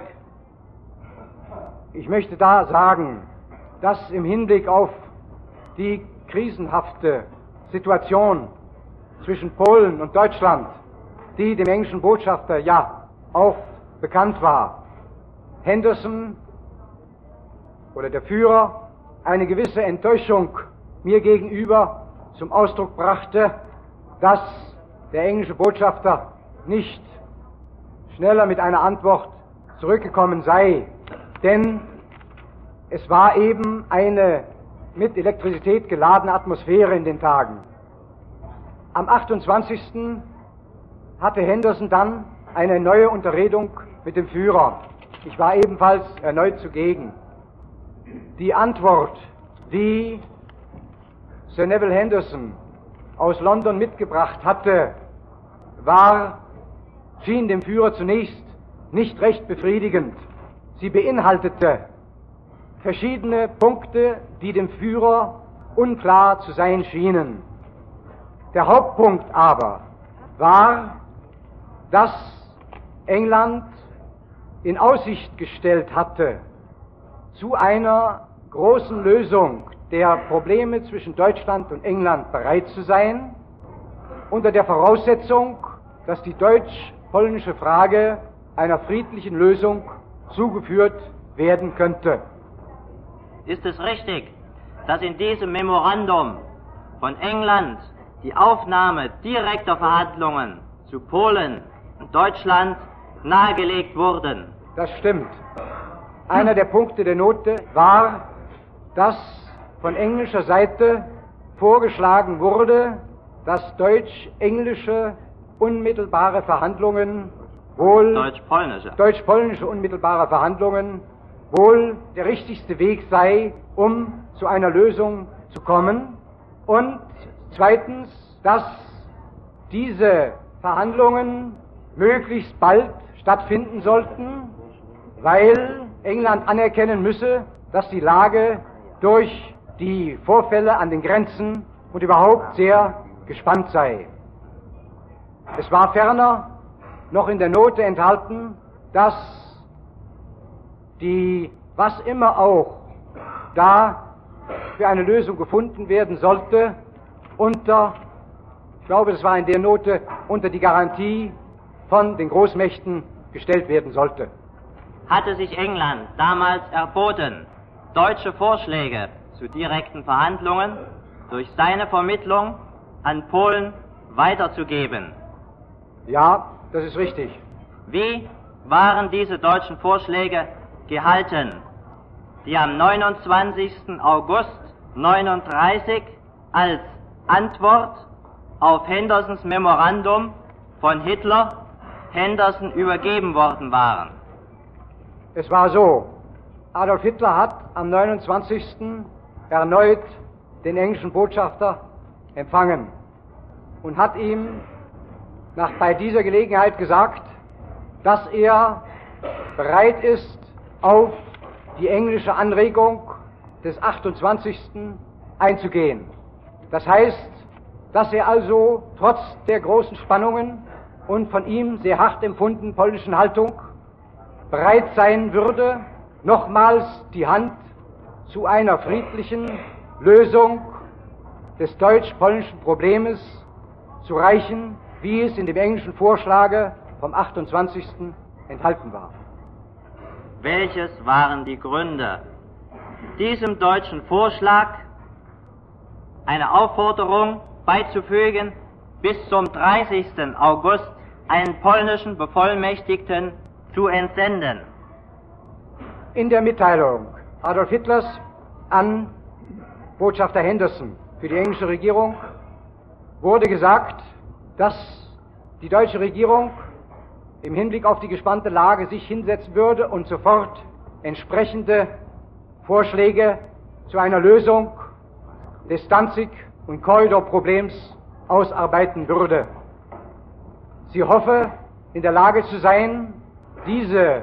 Speaker 2: Ich möchte da sagen, dass im Hinblick auf die krisenhafte Situation zwischen Polen und Deutschland, die dem englischen Botschafter ja auch bekannt war, Henderson oder der Führer eine gewisse Enttäuschung mir gegenüber zum Ausdruck brachte, dass der englische Botschafter nicht schneller mit einer Antwort zurückgekommen sei, denn es war eben eine mit Elektrizität geladene Atmosphäre in den Tagen. Am 28. hatte Henderson dann eine neue Unterredung mit dem Führer. Ich war ebenfalls erneut zugegen. Die Antwort, die Sir Neville Henderson aus London mitgebracht hatte, schien dem Führer zunächst nicht recht befriedigend. Sie beinhaltete verschiedene Punkte, die dem Führer unklar zu sein schienen. Der Hauptpunkt aber war, dass England in Aussicht gestellt hatte, zu einer großen Lösung der Probleme zwischen Deutschland und England bereit zu sein, unter der Voraussetzung, dass die deutsch-polnische Frage einer friedlichen Lösung zugeführt werden könnte.
Speaker 3: Ist es richtig, dass in diesem Memorandum von England die Aufnahme direkter Verhandlungen zu Polen und Deutschland nahegelegt wurden?
Speaker 2: Das stimmt. Einer der Punkte der Note war, dass von englischer Seite vorgeschlagen wurde, dass deutsch-englische unmittelbare Verhandlungen wohl deutsch-polnische unmittelbare Verhandlungen wohl der richtigste Weg sei, um zu einer Lösung zu kommen. Und zweitens, dass diese Verhandlungen möglichst bald stattfinden sollten, weil England anerkennen müsse, dass die Lage durch die Vorfälle an den Grenzen und überhaupt sehr gespannt sei. Es war ferner noch in der Note enthalten, dass was immer auch da für eine Lösung gefunden werden sollte, ich glaube, es war in der Note, unter die Garantie von den Großmächten gestellt werden sollte.
Speaker 3: Hatte sich England damals erboten, deutsche Vorschläge zu direkten Verhandlungen durch seine Vermittlung an Polen weiterzugeben?
Speaker 2: Ja, das ist richtig.
Speaker 3: Wie waren diese deutschen Vorschläge gehalten, die am 29. August 1939 als Antwort auf Hendersons Memorandum von Hitler Henderson übergeben worden waren?
Speaker 2: Es war so, Adolf Hitler hat am 29. erneut den englischen Botschafter empfangen und hat ihm bei dieser Gelegenheit gesagt, dass er bereit ist, auf die englische Anregung des 28. einzugehen. Das heißt, dass er also trotz der großen Spannungen und von ihm sehr hart empfundenen polnischen Haltung bereit sein würde, nochmals die Hand zu einer friedlichen Lösung des deutsch-polnischen Problems zu reichen, wie es in dem englischen Vorschlage vom 28. enthalten war.
Speaker 3: Welches waren die Gründe, diesem deutschen Vorschlag eine Aufforderung beizufügen, bis zum 30. August einen polnischen Bevollmächtigten zu entsenden?
Speaker 2: In der Mitteilung Adolf Hitlers an Botschafter Henderson für die englische Regierung wurde gesagt, dass die deutsche Regierung im Hinblick auf die gespannte Lage sich hinsetzen würde und sofort entsprechende Vorschläge zu einer Lösung des Danzig- und Korridorproblems ausarbeiten würde. Sie hoffe, in der Lage zu sein, diese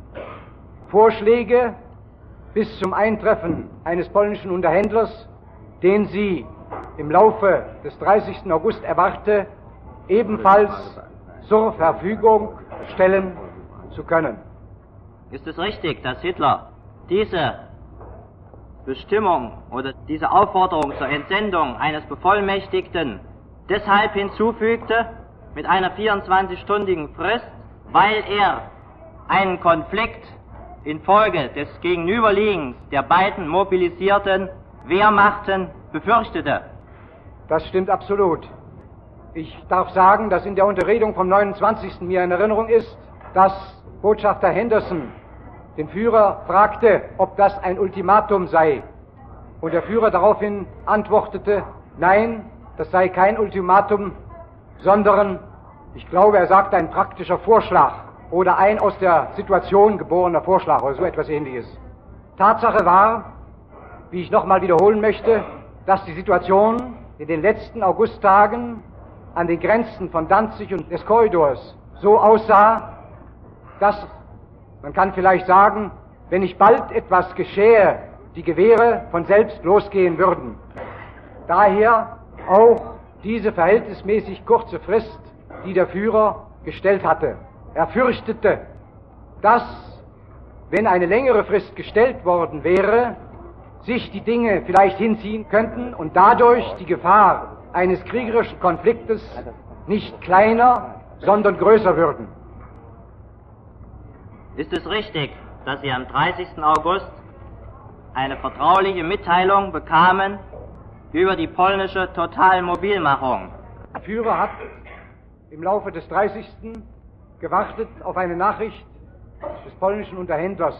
Speaker 2: Vorschläge bis zum Eintreffen eines polnischen Unterhändlers, den sie im Laufe des 30. August erwarte, ebenfalls zur Verfügung stellen zu können.
Speaker 3: Ist es richtig, dass Hitler diese Bestimmung oder diese Aufforderung zur Entsendung eines Bevollmächtigten deshalb hinzufügte mit einer 24-stündigen Frist, weil er einen Konflikt infolge des Gegenüberliegens der beiden mobilisierten Wehrmachten befürchtete?
Speaker 2: Das stimmt absolut. Ich darf sagen, dass in der Unterredung vom 29. mir in Erinnerung ist, dass Botschafter Henderson den Führer fragte, ob das ein Ultimatum sei. Und der Führer daraufhin antwortete, nein, das sei kein Ultimatum, sondern, ich glaube, er sagte ein praktischer Vorschlag oder ein aus der Situation geborener Vorschlag oder so etwas Ähnliches. Tatsache war, wie ich nochmal wiederholen möchte, dass die Situation in den letzten Augusttagen an den Grenzen von Danzig und des Korridors so aussah, dass, man kann vielleicht sagen, wenn nicht bald etwas geschähe, die Gewehre von selbst losgehen würden. Daher auch diese verhältnismäßig kurze Frist, die der Führer gestellt hatte. Er fürchtete, dass, wenn eine längere Frist gestellt worden wäre, sich die Dinge vielleicht hinziehen könnten und dadurch die Gefahr eines kriegerischen Konfliktes nicht kleiner, sondern größer würden.
Speaker 3: Ist es richtig, dass Sie am 30. August eine vertrauliche Mitteilung bekamen über die polnische Totalmobilmachung?
Speaker 2: Der Führer hat im Laufe des 30. gewartet auf eine Nachricht des polnischen Unterhändlers.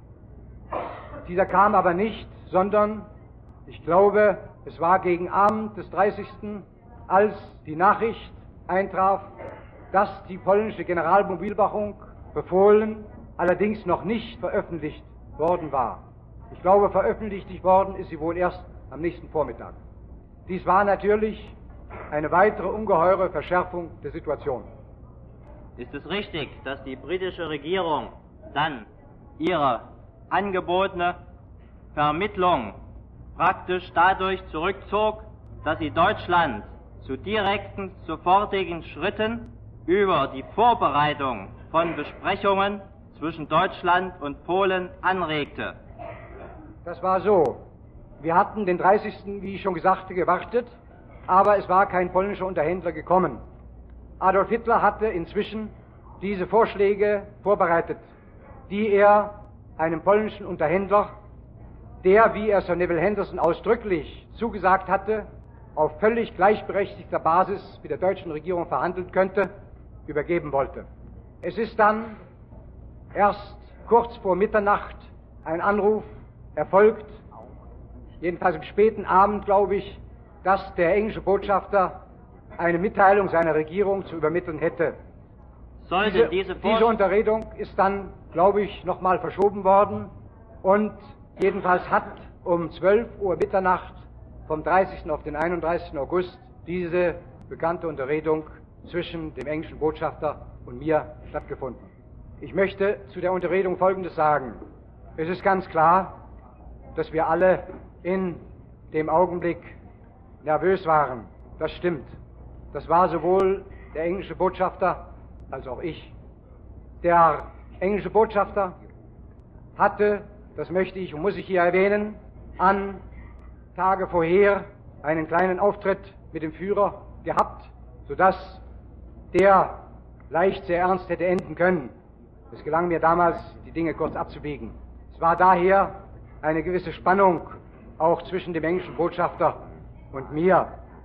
Speaker 2: Dieser kam aber nicht, sondern, ich glaube, es war gegen Abend des 30., als die Nachricht eintraf, dass die polnische Generalmobilmachung befohlen, allerdings noch nicht veröffentlicht worden war. Ich glaube, veröffentlicht worden ist sie wohl erst am nächsten Vormittag. Dies war natürlich eine weitere ungeheure Verschärfung der Situation.
Speaker 3: Ist es richtig, dass die britische Regierung dann ihre angebotene Vermittlung praktisch dadurch zurückzog, dass sie Deutschland zu direkten, sofortigen Schritten über die Vorbereitung von Besprechungen zwischen Deutschland und Polen anregte?
Speaker 2: Das war so. Wir hatten den 30., wie ich schon gesagt, gewartet, aber es war kein polnischer Unterhändler gekommen. Adolf Hitler hatte inzwischen diese Vorschläge vorbereitet, die er einem polnischen Unterhändler, der, wie er Sir Neville Henderson ausdrücklich zugesagt hatte, auf völlig gleichberechtigter Basis mit der deutschen Regierung verhandeln könnte, übergeben wollte. Es ist dann erst kurz vor Mitternacht ein Anruf erfolgt, jedenfalls am späten Abend, glaube ich, dass der englische Botschafter eine Mitteilung seiner Regierung zu übermitteln hätte. Diese Unterredung ist dann, glaube ich, nochmal verschoben worden und jedenfalls hat um 12 Uhr Mitternacht vom 30. auf den 31. August diese bekannte Unterredung zwischen dem englischen Botschafter und mir stattgefunden. Ich möchte zu der Unterredung Folgendes sagen. Es ist ganz klar, dass wir alle in dem Augenblick nervös waren. Das stimmt. Das war sowohl der englische Botschafter als auch ich. Der englische Botschafter hatte, das möchte ich und muss ich hier erwähnen, an Tage vorher einen kleinen Auftritt mit dem Führer gehabt, sodass der leicht sehr ernst hätte enden können. Es gelang mir damals, die Dinge kurz abzubiegen. Es war daher eine gewisse Spannung auch zwischen dem englischen Botschafter und mir.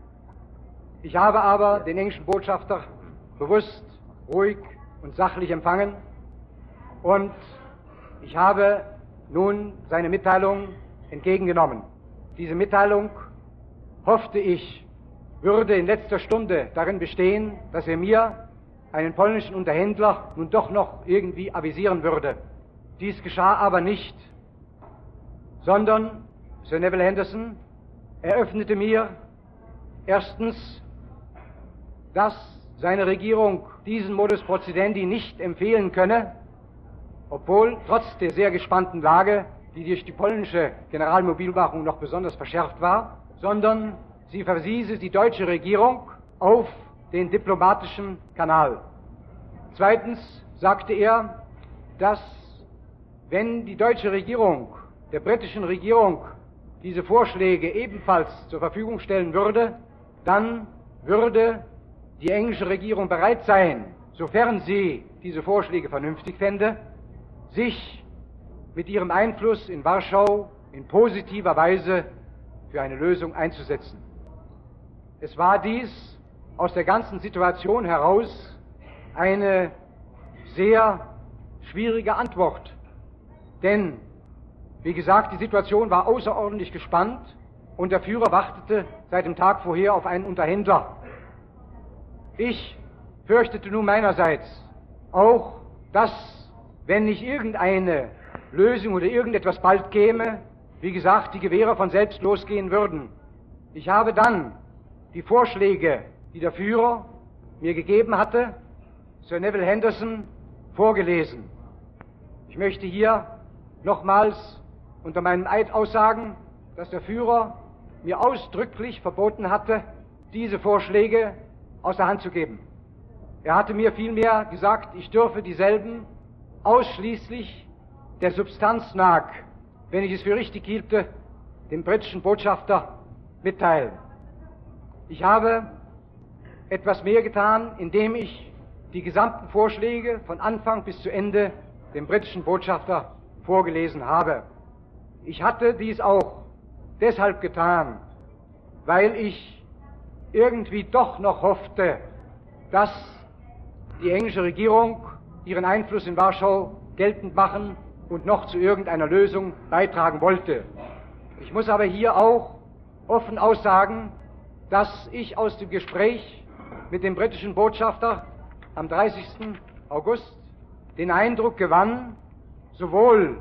Speaker 2: Ich habe aber den englischen Botschafter bewusst, ruhig und sachlich empfangen und ich habe nun seine Mitteilung entgegengenommen. Diese Mitteilung, hoffte ich, würde in letzter Stunde darin bestehen, dass er mir einen polnischen Unterhändler nun doch noch irgendwie avisieren würde. Dies geschah aber nicht, sondern Sir Neville Henderson eröffnete mir erstens, dass seine Regierung diesen Modus Procedendi nicht empfehlen könne, obwohl trotz der sehr gespannten Lage, die durch die polnische Generalmobilmachung noch besonders verschärft war, sondern sie verwiese die deutsche Regierung auf den diplomatischen Kanal. Zweitens sagte er, dass wenn die deutsche Regierung der britischen Regierung diese Vorschläge ebenfalls zur Verfügung stellen würde, dann würde die englische Regierung bereit sein, sofern sie diese Vorschläge vernünftig fände, sich mit ihrem Einfluss in Warschau in positiver Weise für eine Lösung einzusetzen. Es war dies aus der ganzen Situation heraus eine sehr schwierige Antwort, denn, wie gesagt, die Situation war außerordentlich gespannt und der Führer wartete seit dem Tag vorher auf einen Unterhändler. Ich fürchtete nun meinerseits auch, dass, wenn nicht irgendeine Lösung oder irgendetwas bald käme, wie gesagt, die Gewehre von selbst losgehen würden. Ich habe dann die Vorschläge, die der Führer mir gegeben hatte, Sir Neville Henderson, vorgelesen. Ich möchte hier nochmals unter meinem Eid aussagen, dass der Führer mir ausdrücklich verboten hatte, diese Vorschläge aus der Hand zu geben. Er hatte mir vielmehr gesagt, ich dürfe dieselben ausschließlich der Substanz nach, wenn ich es für richtig hielte, dem britischen Botschafter mitteilen. Ich habe etwas mehr getan, indem ich die gesamten Vorschläge von Anfang bis zu Ende dem britischen Botschafter vorgelesen habe. Ich hatte dies auch deshalb getan, weil ich irgendwie doch noch hoffte, dass die englische Regierung ihren Einfluss in Warschau geltend machen und noch zu irgendeiner Lösung beitragen wollte. Ich muss aber hier auch offen aussagen, dass ich aus dem Gespräch mit dem britischen Botschafter am 30. August den Eindruck gewann, sowohl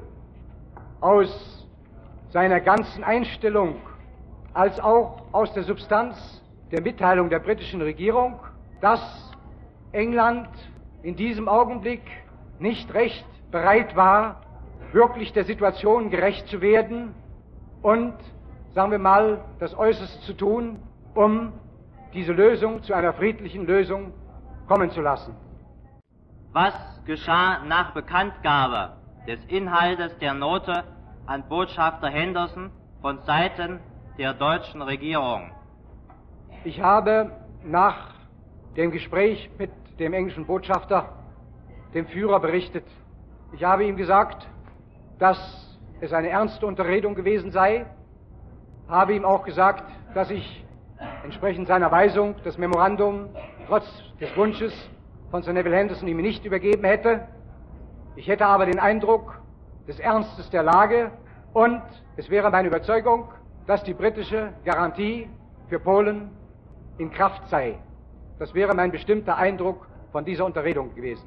Speaker 2: aus seiner ganzen Einstellung als auch aus der Substanz der Mitteilung der britischen Regierung, dass England in diesem Augenblick nicht recht bereit war, wirklich der Situation gerecht zu werden und, sagen wir mal, das Äußerste zu tun, um diese Lösung zu einer friedlichen Lösung kommen zu lassen.
Speaker 3: Was geschah nach Bekanntgabe des Inhaltes der Note an Botschafter Henderson von Seiten der deutschen Regierung?
Speaker 2: Ich habe nach dem Gespräch mit dem englischen Botschafter dem Führer berichtet. Ich habe ihm gesagt, dass es eine ernste Unterredung gewesen sei, habe ihm auch gesagt, dass ich entsprechend seiner Weisung das Memorandum trotz des Wunsches von Sir Neville Henderson ihm nicht übergeben hätte. Ich hätte aber den Eindruck des Ernstes der Lage und es wäre meine Überzeugung, dass die britische Garantie für Polen in Kraft sei. Das wäre mein bestimmter Eindruck von dieser Unterredung gewesen.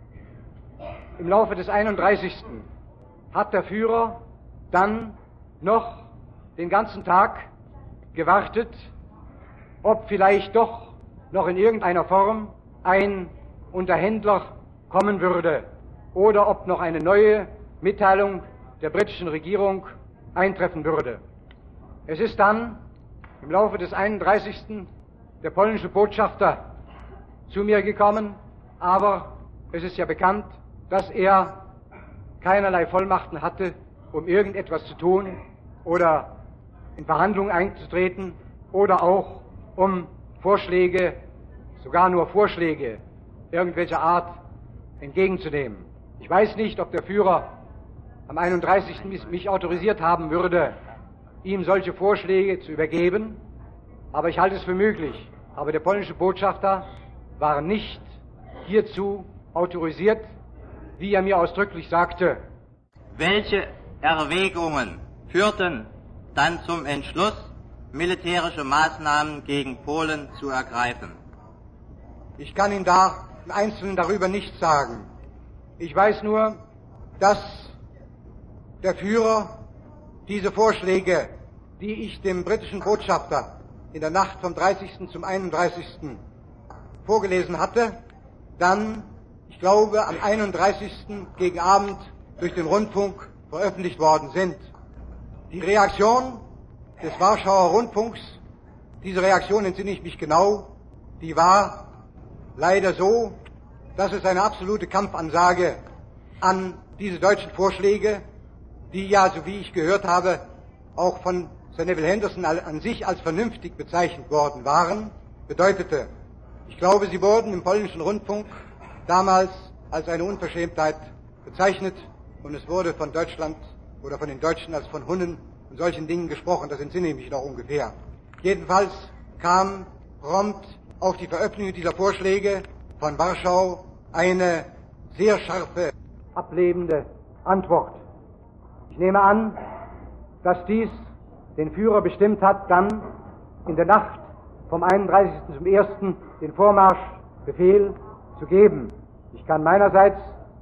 Speaker 2: Im Laufe des 31. hat der Führer dann noch den ganzen Tag gewartet, ob vielleicht doch noch in irgendeiner Form ein Unterhändler kommen würde oder ob noch eine neue Mitteilung der britischen Regierung eintreffen würde. Es ist dann im Laufe des 31. der polnische Botschafter zu mir gekommen, aber es ist ja bekannt, dass er keinerlei Vollmachten hatte, um irgendetwas zu tun oder in Verhandlungen einzutreten oder auch um Vorschläge, sogar nur Vorschläge irgendwelcher Art entgegenzunehmen. Ich weiß nicht, ob der Führer am 31. mich autorisiert haben würde, ihm solche Vorschläge zu übergeben, aber ich halte es für möglich. Aber der polnische Botschafter war nicht hierzu autorisiert, wie er mir ausdrücklich sagte.
Speaker 3: Welche Erwägungen führten dann zum Entschluss, militärische Maßnahmen gegen Polen zu ergreifen?
Speaker 4: Ich kann Ihnen da im Einzelnen darüber nichts sagen. Ich weiß nur, dass der Führer diese Vorschläge, die ich dem britischen Botschafter in der Nacht vom 30. zum 31. vorgelesen hatte, dann, ich glaube, am 31. gegen Abend durch den Rundfunk veröffentlicht worden sind. Die Reaktion des Warschauer Rundfunks, diese Reaktion entsinne ich mich genau, die war leider so, dass es eine absolute Kampfansage an diese deutschen Vorschläge, die ja, so wie ich gehört habe, auch von Sir Neville Henderson an sich als vernünftig bezeichnet worden waren, bedeutete. Ich glaube, sie wurden im polnischen Rundfunk damals als eine Unverschämtheit bezeichnet und es wurde von Deutschland oder von den Deutschen als von Hunnen und solchen Dingen gesprochen, das entsinne ich mich noch ungefähr. Jedenfalls kam prompt auf die Veröffentlichung dieser Vorschläge von Warschau eine sehr scharfe,
Speaker 2: ablebende Antwort. Ich nehme an, dass dies den Führer bestimmt hat, dann in der Nacht vom 31. zum 1. den Vormarschbefehl zu geben. Ich kann meinerseits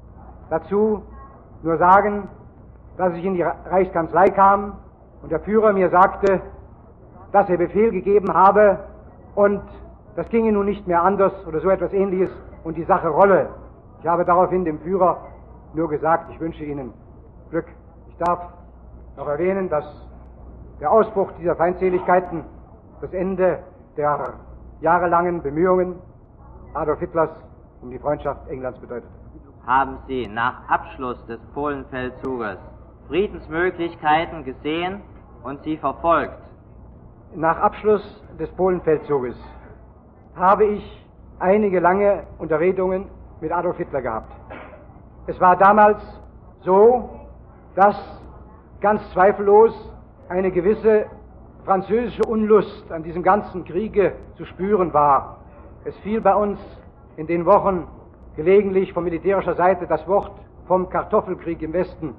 Speaker 2: dazu nur sagen, dass ich in die Reichskanzlei kam und der Führer mir sagte, dass er Befehl gegeben habe und das ginge nun nicht mehr anders oder so etwas Ähnliches und die Sache rolle. Ich habe daraufhin dem Führer nur gesagt, ich wünsche Ihnen Glück. Ich darf noch erwähnen, dass der Ausbruch dieser Feindseligkeiten das Ende der jahrelangen Bemühungen Adolf Hitlers um die Freundschaft Englands bedeutet.
Speaker 3: Haben Sie nach Abschluss des Polenfeldzuges Friedensmöglichkeiten gesehen und sie verfolgt?
Speaker 2: Nach Abschluss des Polenfeldzuges habe ich einige lange Unterredungen mit Adolf Hitler gehabt. Es war damals so, dass ganz zweifellos eine gewisse französische Unlust an diesem ganzen Kriege zu spüren war. Es fiel bei uns in den Wochen gelegentlich von militärischer Seite das Wort vom Kartoffelkrieg im Westen.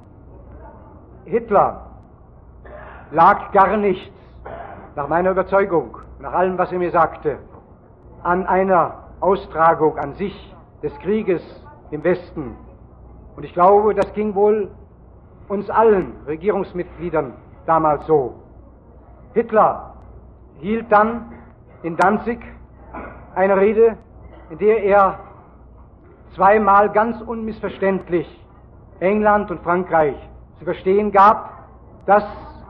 Speaker 2: Hitler lag gar nichts, nach meiner Überzeugung, nach allem, was er mir sagte, an einer Austragung an sich des Krieges im Westen. Und ich glaube, das ging wohl uns allen Regierungsmitgliedern damals so. Hitler hielt dann in Danzig eine Rede, in der er zweimal ganz unmissverständlich England und Frankreich zu verstehen gab, dass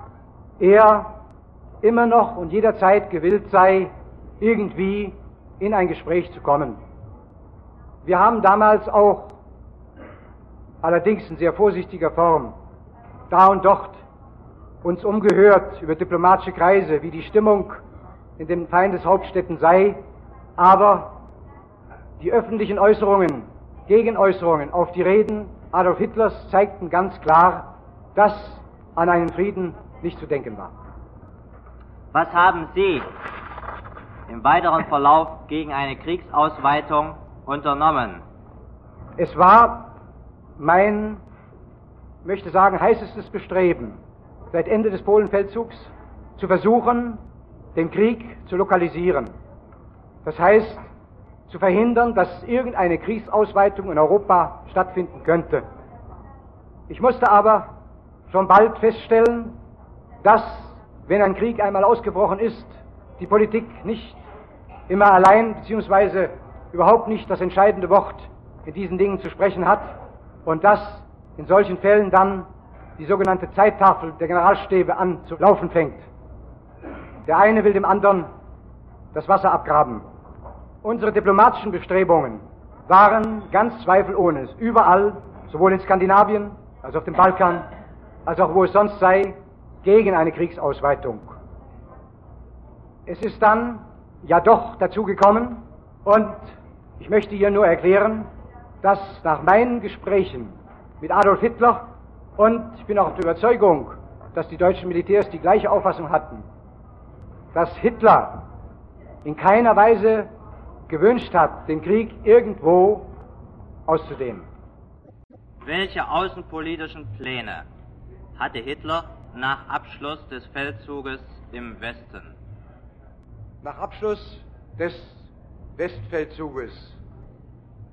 Speaker 2: er immer noch und jederzeit gewillt sei, irgendwie in ein Gespräch zu kommen. Wir haben damals auch, allerdings in sehr vorsichtiger Form, da und dort uns umgehört über diplomatische Kreise, wie die Stimmung in den Feindeshauptstädten sei, aber die öffentlichen Äußerungen, Gegenäußerungen auf die Reden Adolf Hitlers zeigten ganz klar, dass an einen Frieden nicht zu denken war.
Speaker 3: Was haben Sie im weiteren Verlauf gegen eine Kriegsausweitung unternommen?
Speaker 2: Es war mein, möchte sagen, heißestes Bestreben, seit Ende des Polenfeldzugs zu versuchen, den Krieg zu lokalisieren. Das heißt, zu verhindern, dass irgendeine Kriegsausweitung in Europa stattfinden könnte. Ich musste aber schon bald feststellen, dass, wenn ein Krieg einmal ausgebrochen ist, die Politik nicht immer allein beziehungsweise überhaupt nicht das entscheidende Wort in diesen Dingen zu sprechen hat und dass in solchen Fällen dann die sogenannte Zeittafel der Generalstäbe an zu laufen fängt. Der eine will dem anderen das Wasser abgraben. Unsere diplomatischen Bestrebungen waren ganz zweifelohne überall, sowohl in Skandinavien als auf dem Balkan, als auch wo es sonst sei, gegen eine Kriegsausweitung. Es ist dann ja doch dazu gekommen und ich möchte hier nur erklären, dass nach meinen Gesprächen mit Adolf Hitler, und ich bin auch der Überzeugung, dass die deutschen Militärs die gleiche Auffassung hatten, dass Hitler in keiner Weise gewünscht hat, den Krieg irgendwo auszudehnen.
Speaker 3: Welche außenpolitischen Pläne hatte Hitler nach Abschluss des Feldzuges im Westen?
Speaker 4: Nach Abschluss des Westfeldzuges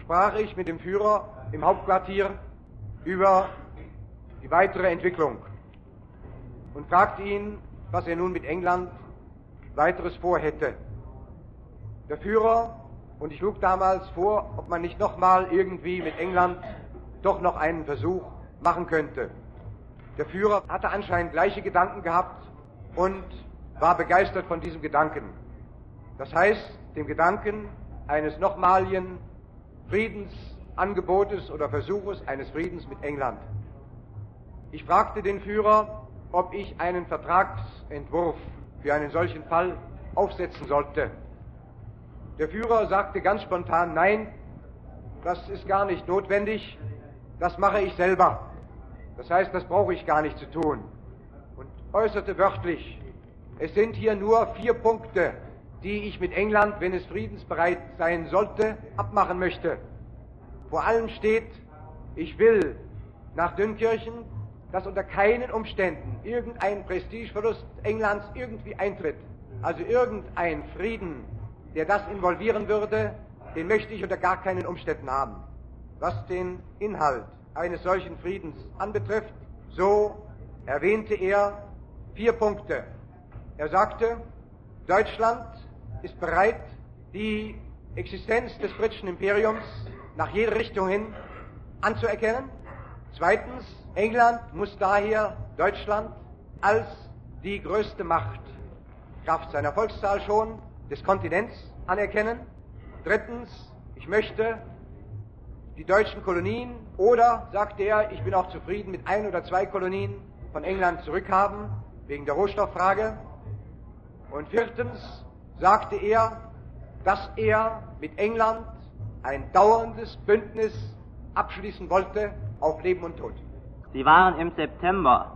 Speaker 2: sprach ich mit dem Führer im Hauptquartier über die weitere Entwicklung und fragte ihn, was er nun mit England weiteres vorhätte. Der Führer, und ich schlug damals vor, ob man nicht nochmal irgendwie mit England doch noch einen Versuch machen könnte. Der Führer hatte anscheinend gleiche Gedanken gehabt und war begeistert von diesem Gedanken. Das heißt, dem Gedanken eines nochmaligen Friedensangebotes oder Versuches eines Friedens mit England. Ich fragte den Führer, ob ich einen Vertragsentwurf für einen solchen Fall aufsetzen sollte. Der Führer sagte ganz spontan, nein, das ist gar nicht notwendig, das mache ich selber. Das heißt, das brauche ich gar nicht zu tun. Und äußerte wörtlich, es sind hier nur 4 Punkte, die ich mit England, wenn es friedensbereit sein sollte, abmachen möchte. Vor allem steht, ich will nach Dünkirchen, dass unter keinen Umständen irgendein Prestigeverlust Englands irgendwie eintritt. Also irgendein Frieden, der das involvieren würde, den möchte ich unter gar keinen Umständen haben. Was den Inhalt eines solchen Friedens anbetrifft, so erwähnte er 4 Punkte. Er sagte, Deutschland ist bereit, die Existenz des britischen Imperiums nach jeder Richtung hin anzuerkennen. Zweitens, England muss daher Deutschland als die größte Macht, Kraft seiner Volkszahl schon, des Kontinents anerkennen. Drittens, ich möchte die deutschen Kolonien oder, sagte er, ich bin auch zufrieden mit 1 oder 2 Kolonien von England zurückhaben, wegen der Rohstofffrage. Und viertens sagte er, dass er mit England ein dauerndes Bündnis abschließen wollte auf Leben und Tod.
Speaker 3: Sie waren im September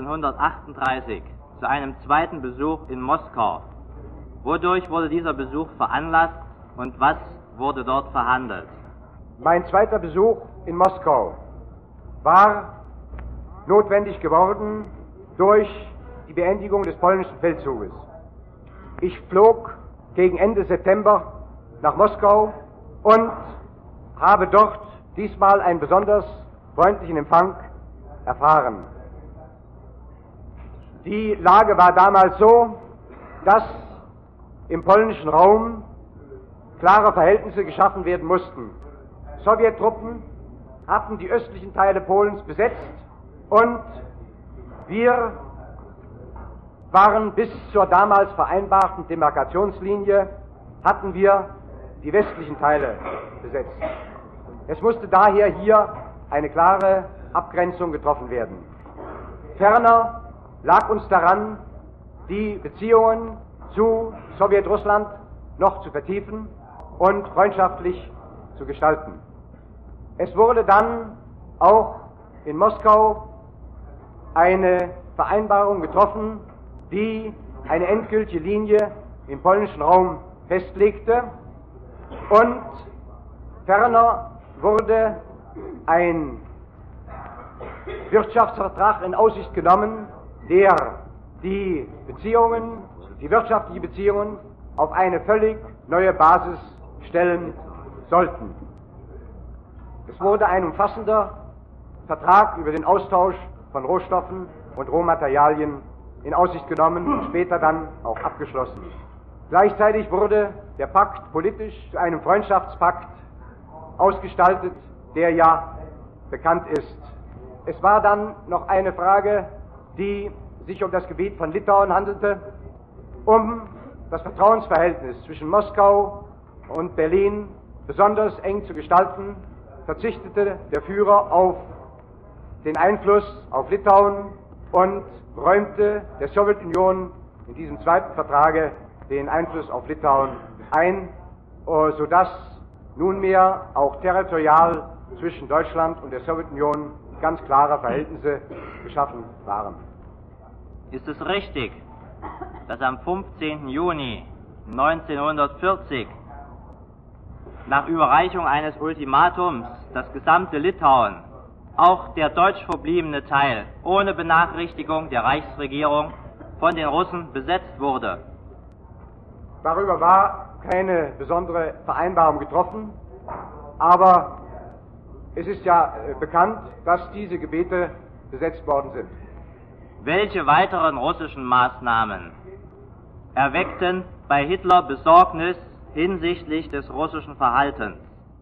Speaker 3: 1938 zu einem zweiten Besuch in Moskau. Wodurch wurde dieser Besuch veranlasst und was wurde dort verhandelt?
Speaker 2: Mein zweiter Besuch in Moskau war notwendig geworden durch die Beendigung des polnischen Feldzuges. Ich flog gegen Ende September nach Moskau und habe dort diesmal einen besonders freundlichen Empfang erfahren. Die Lage war damals so, dass im polnischen Raum klare Verhältnisse geschaffen werden mussten. Sowjettruppen hatten die östlichen Teile Polens besetzt und wir waren bis zur damals vereinbarten Demarkationslinie, hatten wir die westlichen Teile besetzt. Es musste daher hier eine klare Abgrenzung getroffen werden. Ferner lag uns daran, die Beziehungen zu Sowjetrussland noch zu vertiefen und freundschaftlich zu gestalten. Es wurde dann auch in Moskau eine Vereinbarung getroffen, die eine endgültige Linie im polnischen Raum festlegte, und ferner wurde ein Wirtschaftsvertrag in Aussicht genommen, der die Beziehungen, die wirtschaftlichen Beziehungen auf eine völlig neue Basis stellen sollten. Es wurde ein umfassender Vertrag über den Austausch von Rohstoffen und Rohmaterialien in Aussicht genommen und später dann auch abgeschlossen. Gleichzeitig wurde der Pakt politisch zu einem Freundschaftspakt ausgestaltet, der ja bekannt ist. Es war dann noch eine Frage, die sich um das Gebiet von Litauen handelte. Um das Vertrauensverhältnis zwischen Moskau und Berlin besonders eng zu gestalten, verzichtete der Führer auf den Einfluss auf Litauen und räumte der Sowjetunion in diesem zweiten Vertrage den Einfluss auf Litauen ein, sodass nunmehr auch territorial zwischen Deutschland und der Sowjetunion ganz klare Verhältnisse geschaffen waren.
Speaker 3: Ist es richtig, dass am 15. Juni 1940 nach Überreichung eines Ultimatums das gesamte Litauen, auch der deutsch verbliebene Teil, ohne Benachrichtigung der Reichsregierung von den Russen besetzt wurde?
Speaker 2: Darüber war keine besondere Vereinbarung getroffen. Aber es ist ja bekannt, dass diese Gebiete besetzt worden sind.
Speaker 3: Welche weiteren russischen Maßnahmen erweckten bei Hitler Besorgnis hinsichtlich des russischen Verhaltens?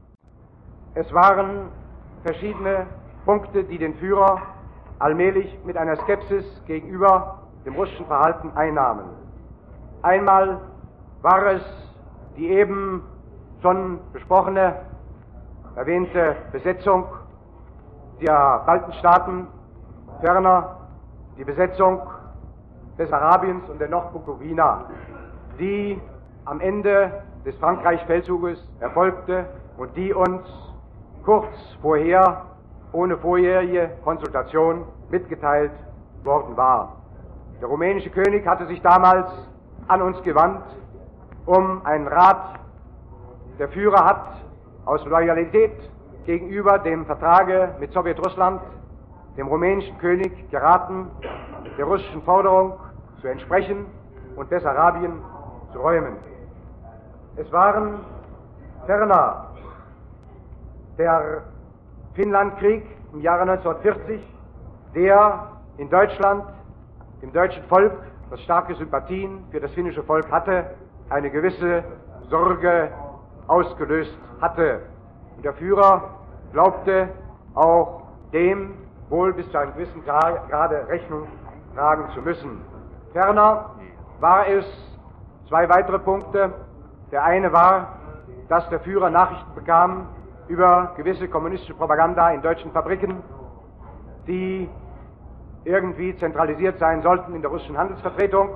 Speaker 2: Es waren verschiedene Punkte, die den Führer allmählich mit einer Skepsis gegenüber dem russischen Verhalten einnahmen. Einmal war es die eben schon besprochene, erwähnte Besetzung der Baltenstaaten, ferner die Besetzung Bessarabiens und der Nordbukowina, die am Ende des Frankreich-Feldzuges erfolgte und die uns kurz vorher, ohne vorherige Konsultation, mitgeteilt worden war. Der rumänische König hatte sich damals an uns gewandt, um einen Rat. Der Führer hat aus Loyalität gegenüber dem Vertrage mit Sowjetrussland dem rumänischen König geraten, der russischen Forderung zu entsprechen und Bessarabien zu räumen. Es waren ferner der Finnlandkrieg im Jahre 1940, der in Deutschland, dem deutschen Volk, das starke Sympathien für das finnische Volk hatte, eine gewisse Sorge ausgelöst hatte. Und der Führer glaubte auch dem wohl bis zu einem gewissen Grade Rechnung tragen zu müssen. Ferner war es zwei weitere Punkte. Der eine war, dass der Führer Nachrichten bekam über gewisse kommunistische Propaganda in deutschen Fabriken, die irgendwie zentralisiert sein sollten in der russischen Handelsvertretung,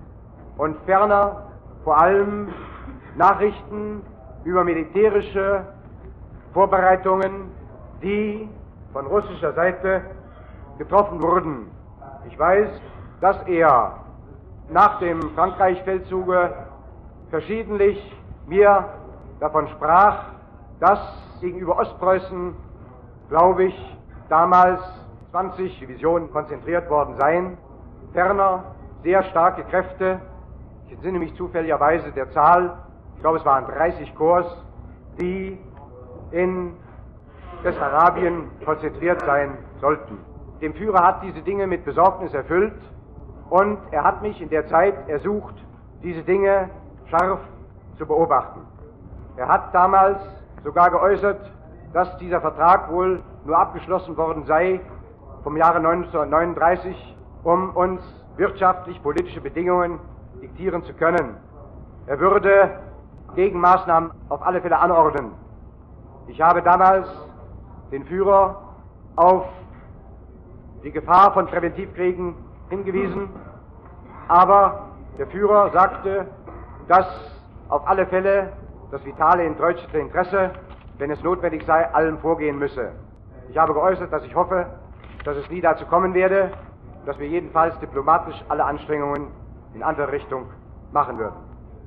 Speaker 2: und ferner vor allem Nachrichten über militärische Vorbereitungen, die von russischer Seite getroffen wurden. Ich weiß, dass er nach dem Frankreich-Feldzuge verschiedentlich mir davon sprach, dass gegenüber Ostpreußen, glaube ich, damals 20 Divisionen konzentriert worden seien. Ferner sehr starke Kräfte, ich entsinne mich zufälligerweise der Zahl, ich glaube es waren 30 Korps, die in Bessarabien konzentriert sein sollten. Dem Führer hat diese Dinge mit Besorgnis erfüllt und er hat mich in der Zeit ersucht, diese Dinge scharf zu beobachten. Er hat damals sogar geäußert, dass dieser Vertrag wohl nur abgeschlossen worden sei vom Jahre 1939, um uns wirtschaftlich-politische Bedingungen diktieren zu können. Er würde Gegenmaßnahmen auf alle Fälle anordnen. Ich habe damals den Führer auf die Gefahr von Präventivkriegen hingewiesen, aber der Führer sagte, dass auf alle Fälle das vitale deutsche Interesse, wenn es notwendig sei, allem vorgehen müsse. Ich habe geäußert, dass ich hoffe, dass es nie dazu kommen werde, dass wir jedenfalls diplomatisch alle Anstrengungen in andere Richtung machen würden.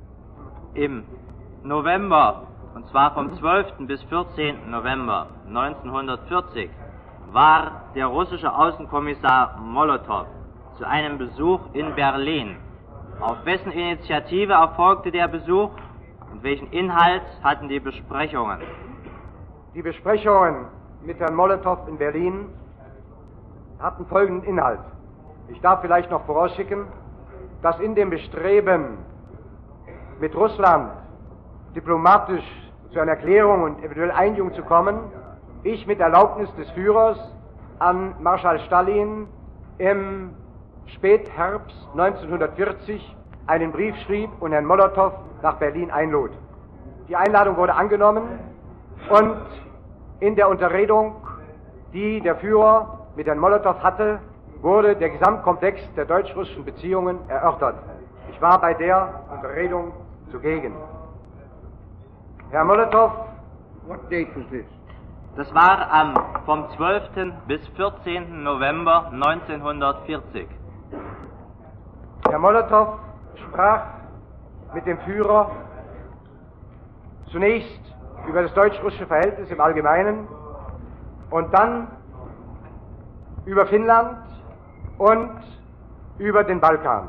Speaker 3: Im November, und zwar vom 12. bis 14. November 1940, war der russische Außenkommissar Molotow zu einem Besuch in Berlin. Auf wessen Initiative erfolgte der Besuch und welchen Inhalt hatten die Besprechungen?
Speaker 2: Die Besprechungen mit Herrn Molotow in Berlin hatten folgenden Inhalt. Ich darf vielleicht noch vorausschicken, dass in dem Bestreben, mit Russland diplomatisch zu einer Erklärung und eventuell Einigung zu kommen, ich mit Erlaubnis des Führers an Marschall Stalin im Spätherbst 1940 einen Brief schrieb und Herrn Molotow nach Berlin einlud. Die Einladung wurde angenommen und in der Unterredung, die der Führer mit Herrn Molotow hatte, wurde der Gesamtkomplex der deutsch-russischen Beziehungen erörtert. Ich war bei der Unterredung zugegen. Herr Molotow,
Speaker 1: What date was this?
Speaker 3: Das war vom 12. bis 14. November 1940.
Speaker 2: Herr Molotow sprach mit dem Führer zunächst über das deutsch-russische Verhältnis im Allgemeinen und dann über Finnland und über den Balkan.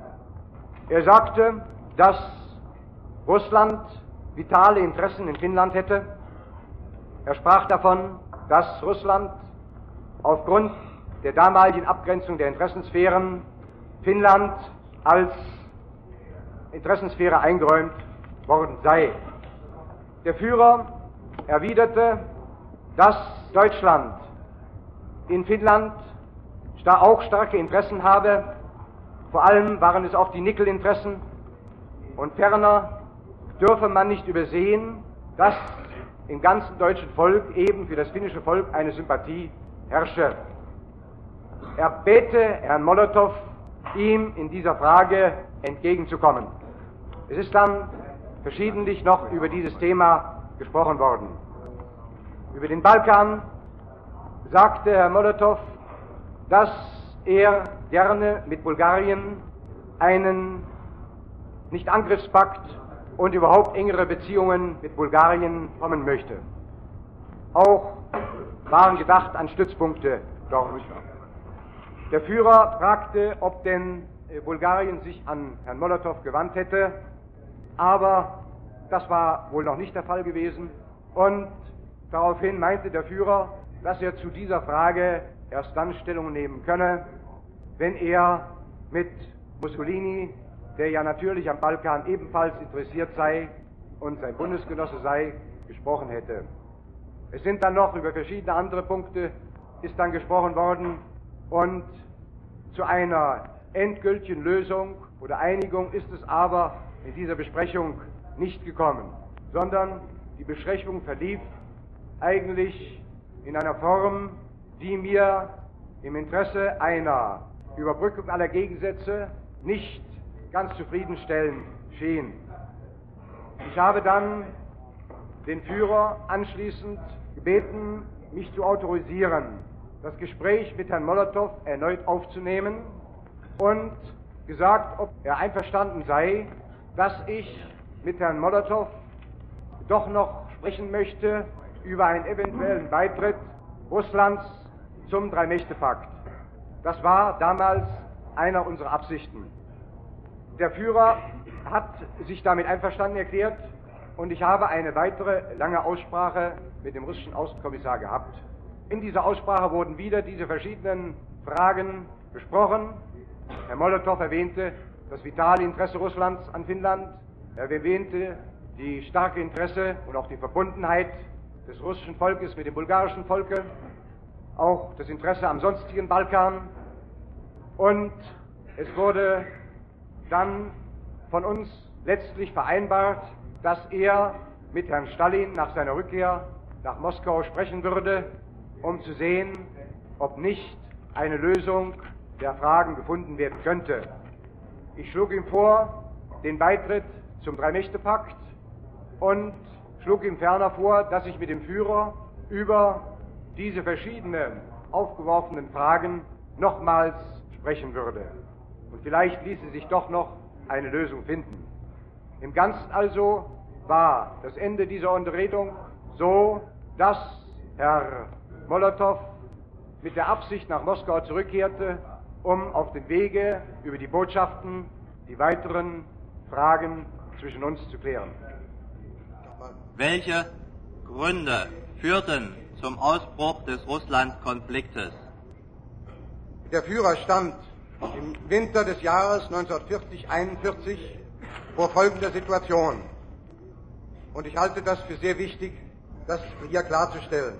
Speaker 2: Er sagte, dass Russland vitale Interessen in Finnland hätte Er sprach davon, dass Russland aufgrund der damaligen Abgrenzung der Interessensphären Finnland als Interessensphäre eingeräumt worden sei. Der Führer erwiderte, dass Deutschland in Finnland auch starke Interessen habe, vor allem waren es auch die Nickelinteressen, und ferner dürfe man nicht übersehen, dass im ganzen deutschen Volk eben für das finnische Volk eine Sympathie herrsche. Er bäte Herrn Molotow, ihm in dieser Frage entgegenzukommen. Es ist dann verschiedentlich noch über dieses Thema gesprochen worden. Über den Balkan sagte Herr Molotow, dass er gerne mit Bulgarien einen Nicht-Angriffspakt und überhaupt engere Beziehungen mit Bulgarien kommen möchte. Auch waren gedacht an Stützpunkte dort. Der Führer fragte, ob denn Bulgarien sich an Herrn Molotow gewandt hätte, aber das war wohl noch nicht der Fall gewesen, und daraufhin meinte der Führer, dass er zu dieser Frage erst dann Stellung nehmen könne, wenn er mit Mussolini, der ja natürlich am Balkan ebenfalls interessiert sei und sein Bundesgenosse sei, gesprochen hätte. Es sind dann noch über verschiedene andere Punkte ist dann gesprochen worden, und zu einer endgültigen Lösung oder Einigung ist es aber in dieser Besprechung nicht gekommen, sondern die Besprechung verlief eigentlich in einer Form, die mir im Interesse einer Überbrückung aller Gegensätze nicht ganz zufriedenstellend schien. Ich habe dann den Führer anschließend gebeten, mich zu autorisieren, das Gespräch mit Herrn Molotow erneut aufzunehmen, und gesagt, ob er einverstanden sei, dass ich mit Herrn Molotow doch noch sprechen möchte über einen eventuellen Beitritt Russlands zum Drei-Mächte-Pakt. Das war damals einer unserer Absichten. Der Führer hat sich damit einverstanden erklärt, und ich habe eine weitere lange Aussprache mit dem russischen Außenkommissar gehabt. In dieser Aussprache wurden wieder diese verschiedenen Fragen besprochen. Herr Molotow erwähnte das vitale Interesse Russlands an Finnland. Er erwähnte die starke Interesse und auch die Verbundenheit des russischen Volkes mit dem bulgarischen Volke, auch das Interesse am sonstigen Balkan. Und es wurde dann von uns letztlich vereinbart, dass er mit Herrn Stalin nach seiner Rückkehr nach Moskau sprechen würde, um zu sehen, ob nicht eine Lösung der Fragen gefunden werden könnte. Ich schlug ihm vor, den Beitritt zum Drei-Mächte-Pakt, und schlug ihm ferner vor, dass ich mit dem Führer über diese verschiedenen aufgeworfenen Fragen nochmals sprechen würde. Und vielleicht ließe sich doch noch eine Lösung finden. Im Ganzen also war das Ende dieser Unterredung so, dass Herr Molotow mit der Absicht nach Moskau zurückkehrte, um auf dem Wege über die Botschaften die weiteren Fragen zwischen uns zu klären.
Speaker 3: Welche Gründe führten zum Ausbruch des Russland-Konfliktes?
Speaker 4: Der Führer stand im Winter des Jahres 1940-41 vor folgender Situation. Und ich halte das für sehr wichtig, das hier klarzustellen.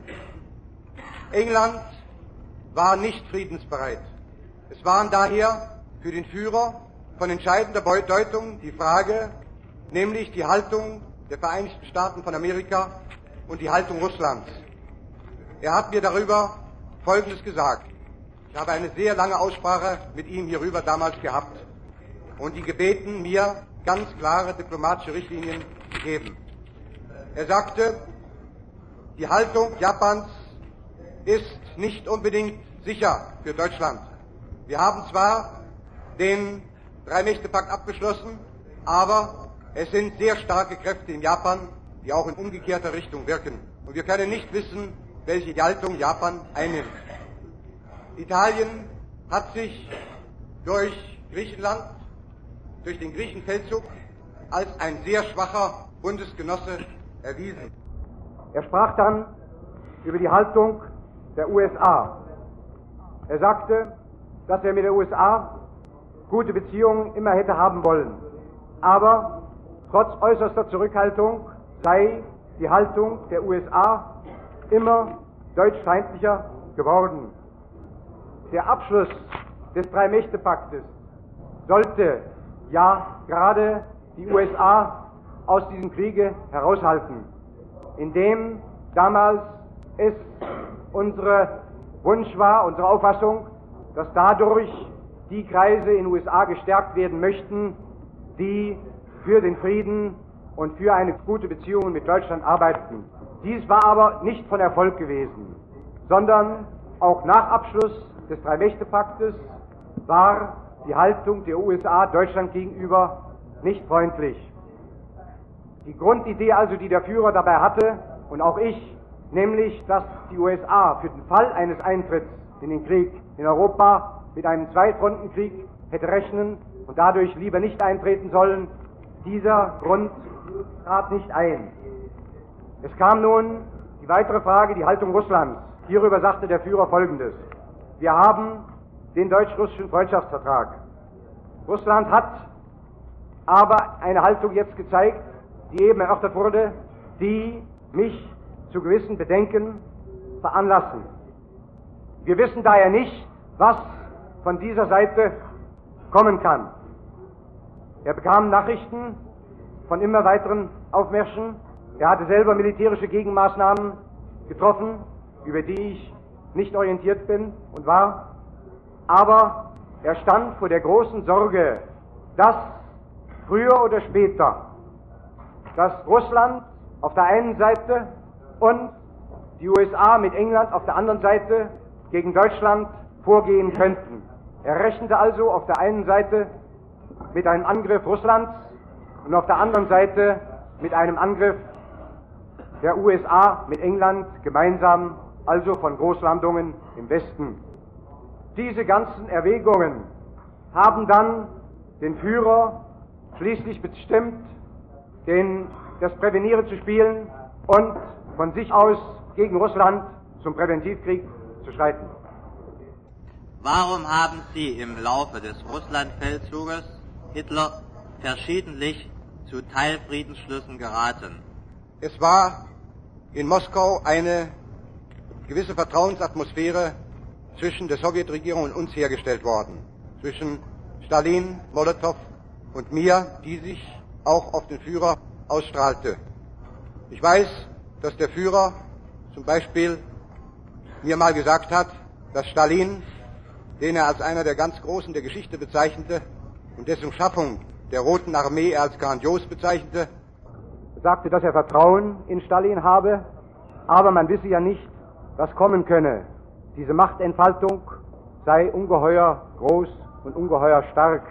Speaker 4: England war nicht friedensbereit. Es waren daher für den Führer von entscheidender Bedeutung die Frage, nämlich die Haltung der Vereinigten Staaten von Amerika und die Haltung Russlands. Er hat mir darüber Folgendes gesagt. Ich habe eine sehr lange Aussprache mit ihm hierüber damals gehabt und die gebeten, mir ganz klare diplomatische Richtlinien zu geben. Er sagte, die Haltung Japans ist nicht unbedingt sicher für Deutschland. Wir haben zwar den Drei-Mächte-Pakt abgeschlossen, aber es sind sehr starke Kräfte in Japan, die auch in umgekehrter Richtung wirken. Und wir können nicht wissen, welche Haltung Japan einnimmt. Italien hat sich durch Griechenland, durch den Griechenfeldzug, als ein sehr schwacher Bundesgenosse erwiesen.
Speaker 2: Er sprach dann über die Haltung der USA. Er sagte, dass er mit der USA gute Beziehungen immer hätte haben wollen, aber trotz äußerster Zurückhaltung sei die Haltung der USA immer deutschfeindlicher geworden. Der Abschluss des Drei-Mächte-Paktes sollte ja gerade die USA aus diesem Kriege heraushalten, indem damals es unser Wunsch war, unsere Auffassung, dass dadurch die Kreise in den USA gestärkt werden möchten, die für den Frieden und für eine gute Beziehung mit Deutschland arbeiten. Dies war aber nicht von Erfolg gewesen, sondern auch nach Abschluss des Drei-Mächte-Paktes war die Haltung der USA Deutschland gegenüber nicht freundlich. Die Grundidee also, die der Führer dabei hatte, und auch ich, nämlich, dass die USA für den Fall eines Eintritts in den Krieg in Europa mit einem Zweifrontenkrieg hätte rechnen und dadurch lieber nicht eintreten sollen, dieser Grund trat nicht ein. Es kam nun die weitere Frage, die Haltung Russlands. Hierüber sagte der Führer Folgendes: Wir haben den deutsch-russischen Freundschaftsvertrag. Russland hat aber eine Haltung jetzt gezeigt, die eben erörtert wurde, die mich zu gewissen Bedenken veranlassen. Wir wissen daher nicht, was von dieser Seite kommen kann. Er bekam Nachrichten von immer weiteren Aufmärschen. Er hatte selber militärische Gegenmaßnahmen getroffen, über die ich nicht orientiert bin und war. Aber er stand vor der großen Sorge, dass früher oder später dass Russland auf der einen Seite und die USA mit England auf der anderen Seite gegen Deutschland vorgehen könnten. Er rechnete also auf der einen Seite mit einem Angriff Russlands und auf der anderen Seite mit einem Angriff der USA mit England gemeinsam, also von Großlandungen im Westen. Diese ganzen Erwägungen haben dann den Führer schließlich bestimmt, das Präveniere zu spielen und von sich aus gegen Russland zum Präventivkrieg zu schreiten.
Speaker 3: Warum haben Sie im Laufe des Russlandfeldzuges Hitler verschiedentlich zu Teilfriedensschlüssen geraten?
Speaker 4: Es war in Moskau eine gewisse Vertrauensatmosphäre zwischen der Sowjetregierung und uns hergestellt worden. Zwischen Stalin, Molotow und mir, die sich auch auf den Führer ausstrahlte. Ich weiß, dass der Führer zum Beispiel mir mal gesagt hat, dass Stalin, den er als einer der ganz Großen der Geschichte bezeichnete und dessen Schaffung der Roten Armee er als grandios bezeichnete,
Speaker 2: sagte, dass er Vertrauen in Stalin habe, aber man wisse ja nicht, was kommen könne. Diese Machtentfaltung sei ungeheuer groß und ungeheuer stark.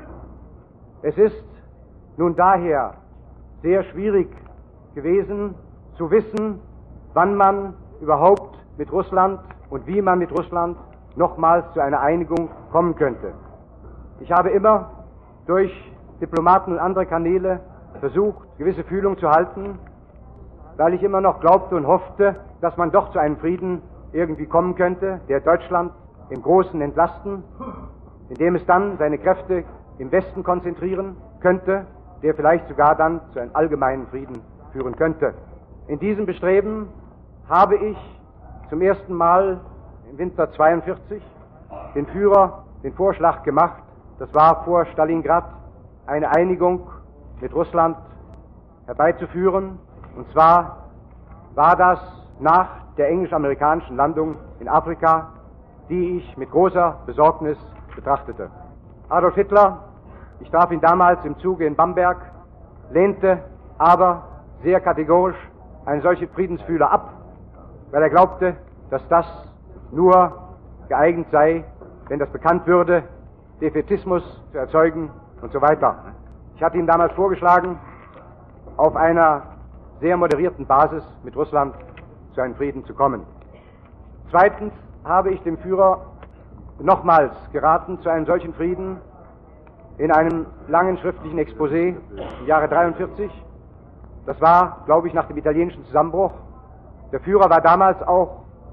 Speaker 2: Es ist nun daher sehr schwierig gewesen zu wissen, wann man überhaupt mit Russland und wie man mit Russland nochmals zu einer Einigung kommen könnte. Ich habe immer durch Diplomaten und andere Kanäle versucht, gewisse Fühlung zu halten, weil ich immer noch glaubte und hoffte, dass man doch zu einem Frieden irgendwie kommen könnte, der Deutschland im Großen entlasten, indem es dann seine Kräfte im Westen konzentrieren könnte, der vielleicht sogar dann zu einem allgemeinen Frieden führen könnte. In diesem Bestreben habe ich zum ersten Mal im Winter 42 den Führer den Vorschlag gemacht, das war vor Stalingrad, eine Einigung mit Russland herbeizuführen. Und zwar war das nach der englisch-amerikanischen Landung in Afrika, die ich mit großer Besorgnis betrachtete. Adolf Hitler, ich traf ihn damals im Zuge in Bamberg, lehnte aber sehr kategorisch einen solchen Friedensfühler ab, weil er glaubte, dass das nur geeignet sei, wenn das bekannt würde, Defätismus zu erzeugen und so weiter. Ich hatte ihm damals vorgeschlagen, auf einer sehr moderierten Basis mit Russland zu einem Frieden zu kommen. Zweitens habe ich dem Führer nochmals geraten zu einem solchen Frieden in einem langen schriftlichen Exposé im Jahre 43. Das war, glaube ich, nach dem italienischen Zusammenbruch. Der Führer war damals auch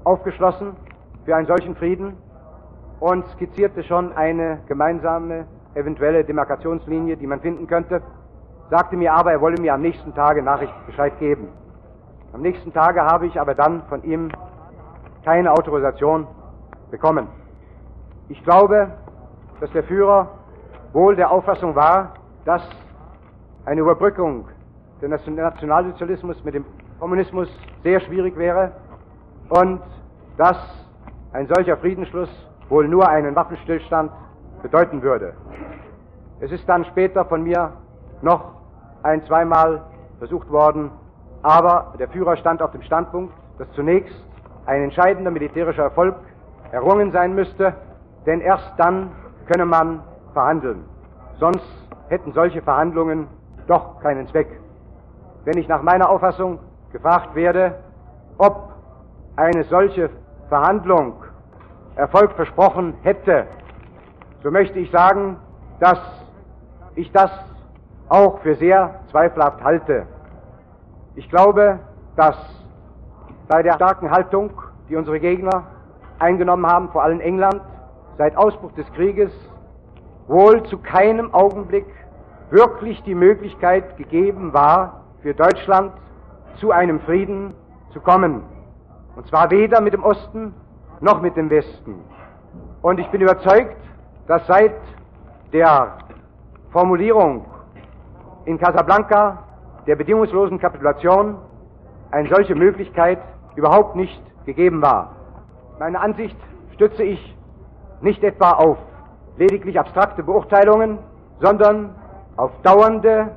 Speaker 2: aufgeschlossen für einen solchen Frieden und skizzierte schon eine gemeinsame eventuelle Demarkationslinie, die man finden könnte, sagte mir aber, er wolle mir am nächsten Tage Bescheid geben. Am nächsten Tage habe ich aber dann von ihm keine Autorisation bekommen. Ich glaube, dass der Führer wohl der Auffassung war, dass eine Überbrückung des Nationalsozialismus mit dem Kommunismus sehr schwierig wäre und dass ein solcher Friedensschluss wohl nur einen Waffenstillstand bedeuten würde. Es ist dann später von mir noch zweimal versucht worden, aber der Führer stand auf dem Standpunkt, dass zunächst ein entscheidender militärischer Erfolg errungen sein müsste, denn erst dann könne man verhandeln. Sonst hätten solche Verhandlungen doch keinen Zweck. Wenn ich nach meiner Auffassung gefragt werde, ob eine solche Verhandlung Erfolg versprochen hätte, so möchte ich sagen, dass ich das auch für sehr zweifelhaft halte. Ich glaube, dass bei der starken Haltung, die unsere Gegner eingenommen haben, vor allem England, seit Ausbruch des Krieges, wohl zu keinem Augenblick wirklich die Möglichkeit gegeben war, für Deutschland zu einem Frieden zu kommen. Und zwar weder mit dem Osten noch mit dem Westen. Und ich bin überzeugt, dass seit der Formulierung in Casablanca der bedingungslosen Kapitulation eine solche Möglichkeit überhaupt nicht gegeben war. Meine Ansicht stütze ich nicht etwa auf lediglich abstrakte Beurteilungen, sondern auf dauernde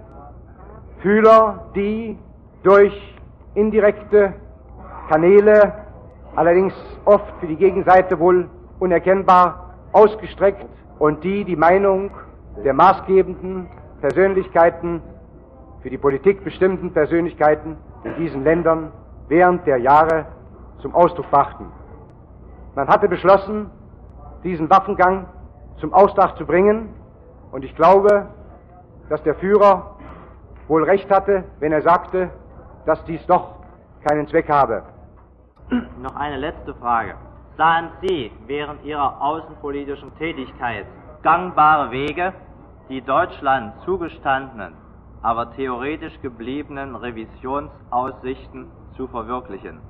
Speaker 2: Fühler, die durch indirekte Kanäle, allerdings oft für die Gegenseite wohl unerkennbar ausgestreckt, und die Meinung der maßgebenden Persönlichkeiten, für die Politik bestimmten Persönlichkeiten in diesen Ländern während der Jahre zum Ausdruck brachten. Man hatte beschlossen, diesen Waffengang zum Austrag zu bringen, und ich glaube, dass der Führer wohl recht hatte, wenn er sagte, dass dies doch keinen Zweck habe.
Speaker 3: Noch eine letzte Frage. Sahen Sie während Ihrer außenpolitischen Tätigkeit gangbare Wege, die Deutschland zugestandenen, aber theoretisch gebliebenen Revisionsaussichten zu verwirklichen?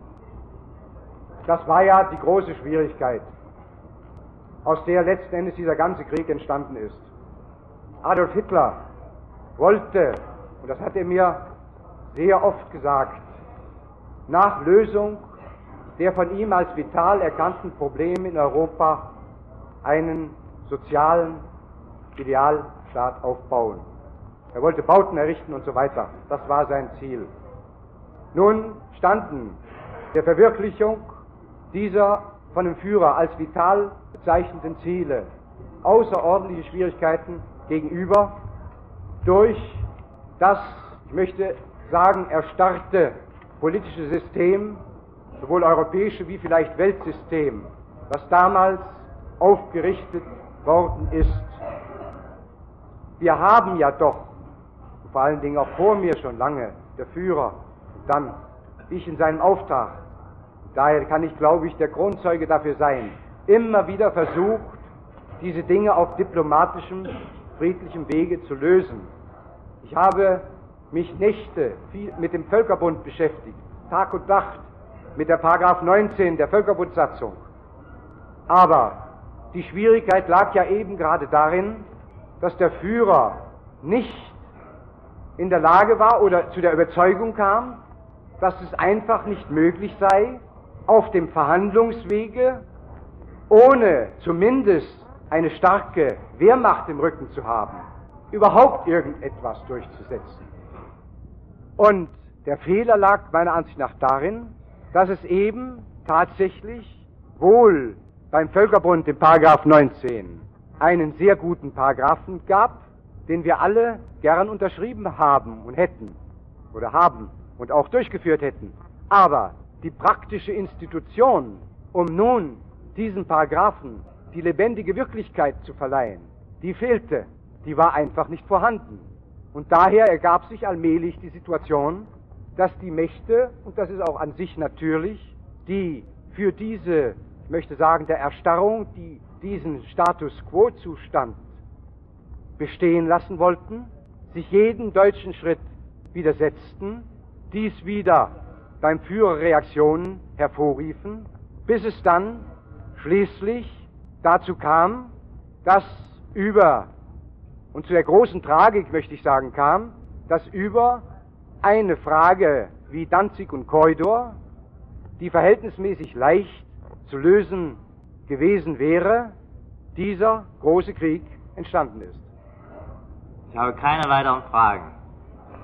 Speaker 2: Das war ja die große Schwierigkeit, aus der letzten Endes dieser ganze Krieg entstanden ist. Adolf Hitler wollte, und das hat er mir sehr oft gesagt, nach Lösung der von ihm als vital erkannten Probleme in Europa einen sozialen Idealstaat aufbauen. Er wollte Bauten errichten und so weiter. Das war sein Ziel. Nun standen der Verwirklichung dieser von dem Führer als vital bezeichneten Ziele außerordentliche Schwierigkeiten gegenüber durch das, ich möchte sagen, erstarrte politische System, sowohl europäische wie vielleicht Weltsystem, was damals aufgerichtet worden ist. Wir haben ja doch, vor allen Dingen auch vor mir schon lange, der Führer, und dann ich in seinem Auftrag, daher kann ich, glaube ich, der Kronzeuge dafür sein, immer wieder versucht, diese Dinge auf diplomatischem, friedlichem Wege zu lösen. Ich habe mich Nächte viel mit dem Völkerbund beschäftigt, Tag und Nacht, mit der Paragraph 19 der Völkerbundsatzung. Aber die Schwierigkeit lag ja eben gerade darin, dass der Führer nicht in der Lage war oder zu der Überzeugung kam, dass es einfach nicht möglich sei, auf dem Verhandlungswege, ohne zumindest eine starke Wehrmacht im Rücken zu haben, überhaupt irgendetwas durchzusetzen. Und der Fehler lag meiner Ansicht nach darin, dass es eben tatsächlich wohl beim Völkerbund, im Paragraph 19, einen sehr guten Paragraphen gab, den wir alle gern unterschrieben haben und hätten oder haben und auch durchgeführt hätten. Aber die praktische Institution, um nun diesen Paragraphen die lebendige Wirklichkeit zu verleihen, die fehlte, die war einfach nicht vorhanden. Und daher ergab sich allmählich die Situation, dass die Mächte, und das ist auch an sich natürlich, die für diese, ich möchte sagen, der Erstarrung, die diesen Status Quo-Zustand bestehen lassen wollten, sich jeden deutschen Schritt widersetzten, dies wieder beim Führer Reaktionen hervorriefen, bis es dann schließlich dazu kam, dass und zu der großen Tragik, möchte ich sagen, kam, dass über eine Frage wie Danzig und Keudor, die verhältnismäßig leicht zu lösen gewesen wäre, dieser große Krieg entstanden ist.
Speaker 3: Ich habe keine weiteren Fragen.